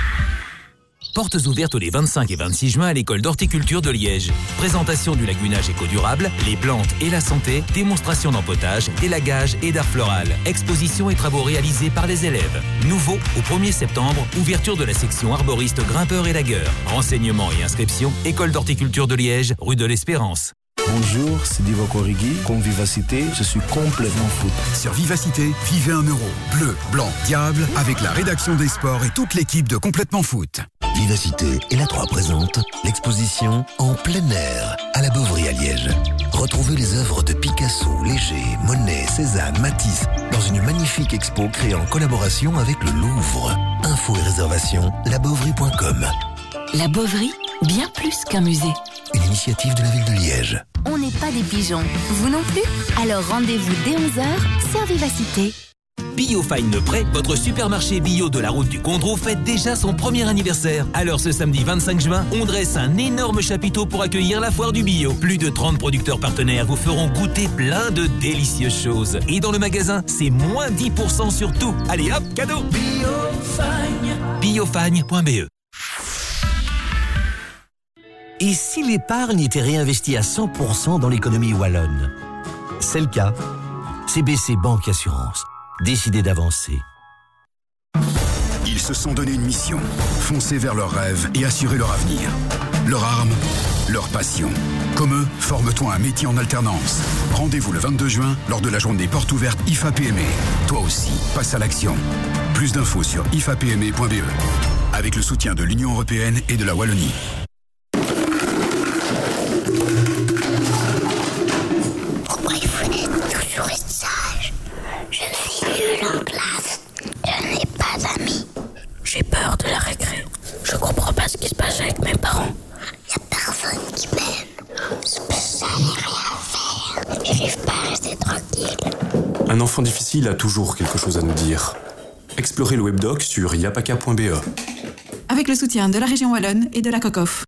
Speaker 7: Portes ouvertes les vingt-cinq et vingt-six juin à l'école d'horticulture de Liège. Présentation du lagunage éco-durable, les plantes et la santé, démonstration d'empotage, d'élagage et d'art floral. Exposition et travaux réalisés par les élèves. Nouveau, au premier septembre, ouverture de la section arboriste grimpeur et lagueur. Renseignements et inscriptions, école d'horticulture de Liège, rue de l'Espérance.
Speaker 4: Bonjour, c'est Divock Origi. Comme Vivacité, je suis complètement foot.
Speaker 27: Sur Vivacité, vivez un euro. Bleu, blanc, diable, avec la rédaction des sports et toute l'équipe de Complètement Foot.
Speaker 11: Vivacité et la trois présente l'exposition En plein air à la Beauvry à Liège. Retrouvez les œuvres de Picasso, Léger, Monet, Cézanne, Matisse dans une magnifique expo créée en collaboration avec le Louvre. Infos et réservations, la beauvry point com.
Speaker 18: La Beauvry, bien plus qu'un musée.
Speaker 11: Une initiative de la ville de Liège.
Speaker 13: On n'est pas des pigeons, vous non plus? Alors rendez-vous dès onze heures sur Vivacité.
Speaker 7: Biofine Le Pré, votre supermarché bio de la route du Condro, fête déjà son premier anniversaire. Alors ce samedi vingt-cinq juin, on dresse un énorme chapiteau pour accueillir la foire du bio. Plus de trente producteurs partenaires vous feront goûter plein de délicieuses choses. Et dans le magasin, c'est moins dix pour cent sur tout. Allez hop, cadeau! Biofine. biofine point b e.
Speaker 6: Et si l'épargne était réinvestie à cent pour cent dans l'économie wallonne? C'est le cas. C B C Banque Assurance. Décidez d'avancer.
Speaker 27: Ils se sont donné une mission, foncer vers leurs rêves et assurer leur avenir. Leur arme, leur passion. Comme eux, forme-toi un métier en alternance. Rendez-vous le vingt-deux juin lors de la journée des portes ouvertes I F A P M E. Toi aussi, passe à l'action. Plus d'infos sur i f a p m e point b e. Avec le soutien de l'Union européenne et de la Wallonie.
Speaker 8: Pourquoi il faut toujours être sage? Je suis nulle en classe. Je n'ai pas d'amis. J'ai peur de la récré. Je comprends pas ce qui se passe avec mes parents. Y a personne qui m'aime. Ça n'est rien à faire. J'arrive pas à rester tranquille.
Speaker 9: Un enfant difficile a toujours quelque chose à nous dire. Explorez le webdoc sur yapaka point b e.
Speaker 22: Avec le soutien de la région Wallonne et de la COCOF.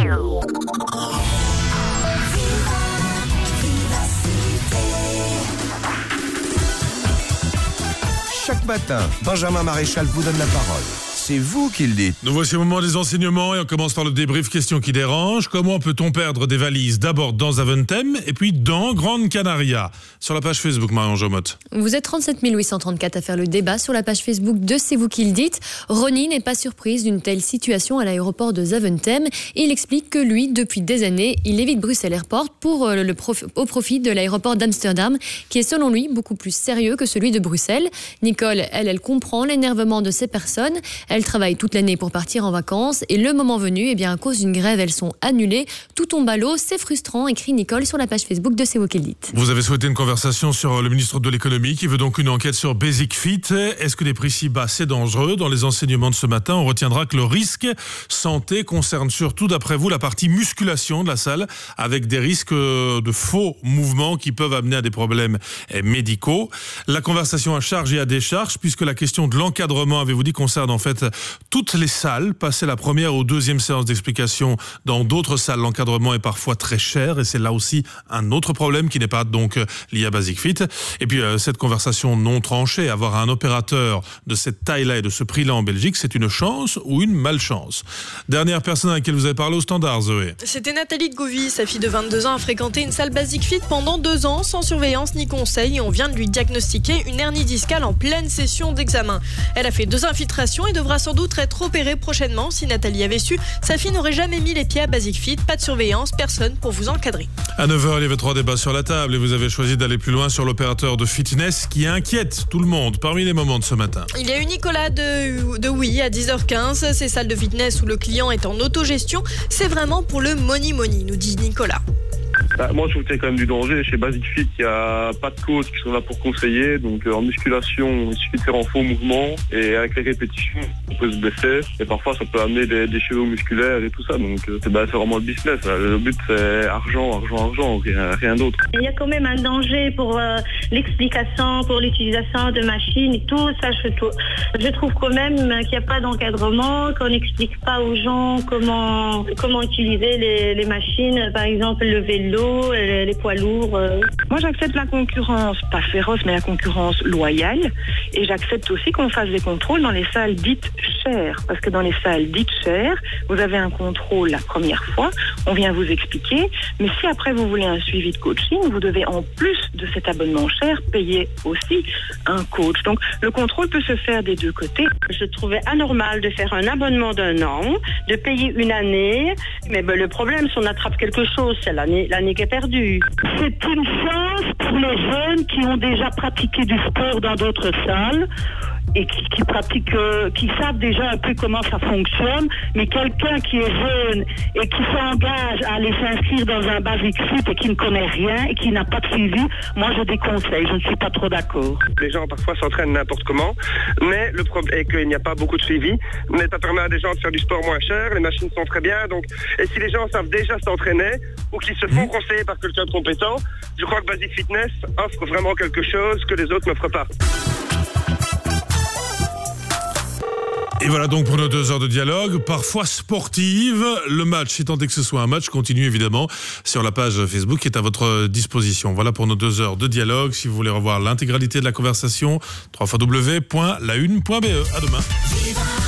Speaker 24: Chaque matin, Benjamin Maréchal vous donne la parole. C'est vous qui le dites.
Speaker 2: Nous voici au moment des enseignements et on commence par le débrief question qui dérange. Comment peut-on perdre des valises d'abord dans Zaventem et puis dans Gran Canaria? Sur la page Facebook, Marion Jomotte.
Speaker 15: Vous êtes trente-sept mille huit cent trente-quatre à faire le débat sur la page Facebook de C'est vous qui le dites. Ronnie n'est pas surprise d'une telle situation à l'aéroport de Zaventem. Il explique que lui, depuis des années, il évite Bruxelles Airport pour le prof... au profit de l'aéroport d'Amsterdam, qui est selon lui beaucoup plus sérieux que celui de Bruxelles. Nicole, elle, elle comprend l'énervement de ces personnes. Elle
Speaker 10: Elles travaillent toute l'année pour partir en vacances et le moment venu, eh bien, à cause d'une grève, elles sont annulées. Tout tombe à l'eau, c'est frustrant, écrit Nicole sur la page Facebook de C'est vous qui le dites.
Speaker 2: Vous avez souhaité une conversation sur le ministre de l'économie qui veut donc une enquête sur Basic Fit. Est-ce que les prix si bas, c'est dangereux? Dans les enseignements de ce matin, on retiendra que le risque santé concerne surtout, d'après vous, la partie musculation de la salle, avec des risques de faux mouvements qui peuvent amener à des problèmes médicaux. La conversation à charge et à décharge, puisque la question de l'encadrement, avez-vous dit, concerne en fait toutes les salles. Passer la première ou deuxième séance d'explication dans d'autres salles, l'encadrement est parfois très cher et c'est là aussi un autre problème qui n'est pas donc lié à Basic Fit. Et puis euh, cette conversation non tranchée, avoir un opérateur de cette taille-là et de ce prix-là en Belgique, c'est une chance ou une malchance? Dernière personne à laquelle vous avez parlé au standard, Zoé.
Speaker 20: C'était Nathalie de Govy. Sa fille de vingt-deux ans a fréquenté une salle Basic Fit pendant deux ans, sans surveillance ni conseil, et on vient de lui diagnostiquer une hernie discale en pleine session d'examen. Elle a fait deux infiltrations et devra sans doute être opérée prochainement. Si Nathalie avait su, sa fille n'aurait jamais mis les pieds à Basic Fit. Pas de surveillance, personne pour vous encadrer.
Speaker 2: À neuf heures, il y avait trois débats sur la table et vous avez choisi d'aller plus loin sur l'opérateur de fitness qui inquiète tout le monde. Parmi les moments de ce matin,
Speaker 20: il y a eu Nicolas de, de Oui à dix heures quinze. Ces salles de fitness où le client est en autogestion, c'est vraiment pour le money money, nous dit Nicolas.
Speaker 12: Bah, moi, je trouve qu'il y a quand même du danger. Chez Basic Fit, il n'y a pas de coachs qui sont là pour conseiller. Donc, euh, en musculation, il suffit de faire en faux mouvement. Et avec les répétitions, on peut se blesser. Et parfois, ça peut amener des déchirures musculaires et tout ça. Donc, euh, c'est, bah, c'est vraiment le business. Là. Le but, c'est argent, argent, argent, rien, rien d'autre.
Speaker 3: Il y a quand même un danger pour euh, l'explication, pour l'utilisation de machines et tout. Ça, je, je trouve quand même qu'il n'y a pas d'encadrement, qu'on n'explique pas aux gens comment, comment utiliser les, les machines. Par exemple, le vélo, les poids lourds. Euh.
Speaker 14: Moi, j'accepte la concurrence, pas féroce, mais la concurrence loyale. Et j'accepte aussi qu'on fasse des contrôles dans les salles dites chères. Parce que dans les salles dites chères, vous avez un contrôle la première fois, on vient vous expliquer. Mais si après vous voulez un suivi de coaching, vous devez en plus de cet abonnement cher payer aussi un coach. Donc, le contrôle peut se faire des deux côtés.
Speaker 3: Je trouvais anormal de faire un abonnement d'un an, de payer une année. Mais ben, le problème, si on attrape quelque chose, c'est l'année, l'année qui est perdue.
Speaker 17: C'est une chance pour les jeunes qui ont déjà pratiqué du sport dans d'autres salles et qui, qui pratiquent, euh, qui savent déjà un peu comment ça fonctionne, mais quelqu'un qui est jeune et qui s'engage à aller s'inscrire dans un Basic Fit et qui ne connaît rien et qui n'a pas de suivi, moi je déconseille, je ne suis pas trop d'accord.
Speaker 12: Les gens parfois s'entraînent n'importe comment, mais le problème est qu'il n'y a pas beaucoup de suivi, mais ça permet à des gens de faire du sport moins cher, les machines sont très bien, donc et si les gens savent déjà s'entraîner ou qu'ils se font mmh. conseiller par quelqu'un de compétent, je crois que Basic Fitness offre vraiment quelque chose que les autres n'offrent pas.
Speaker 2: Et voilà donc pour nos deux heures de dialogue, parfois sportive. Le match, si tant est que ce soit un match, continue évidemment sur la page Facebook qui est à votre disposition. Voilà pour nos deux heures de dialogue. Si vous voulez revoir l'intégralité de la conversation, w w w point la une point b e. À demain.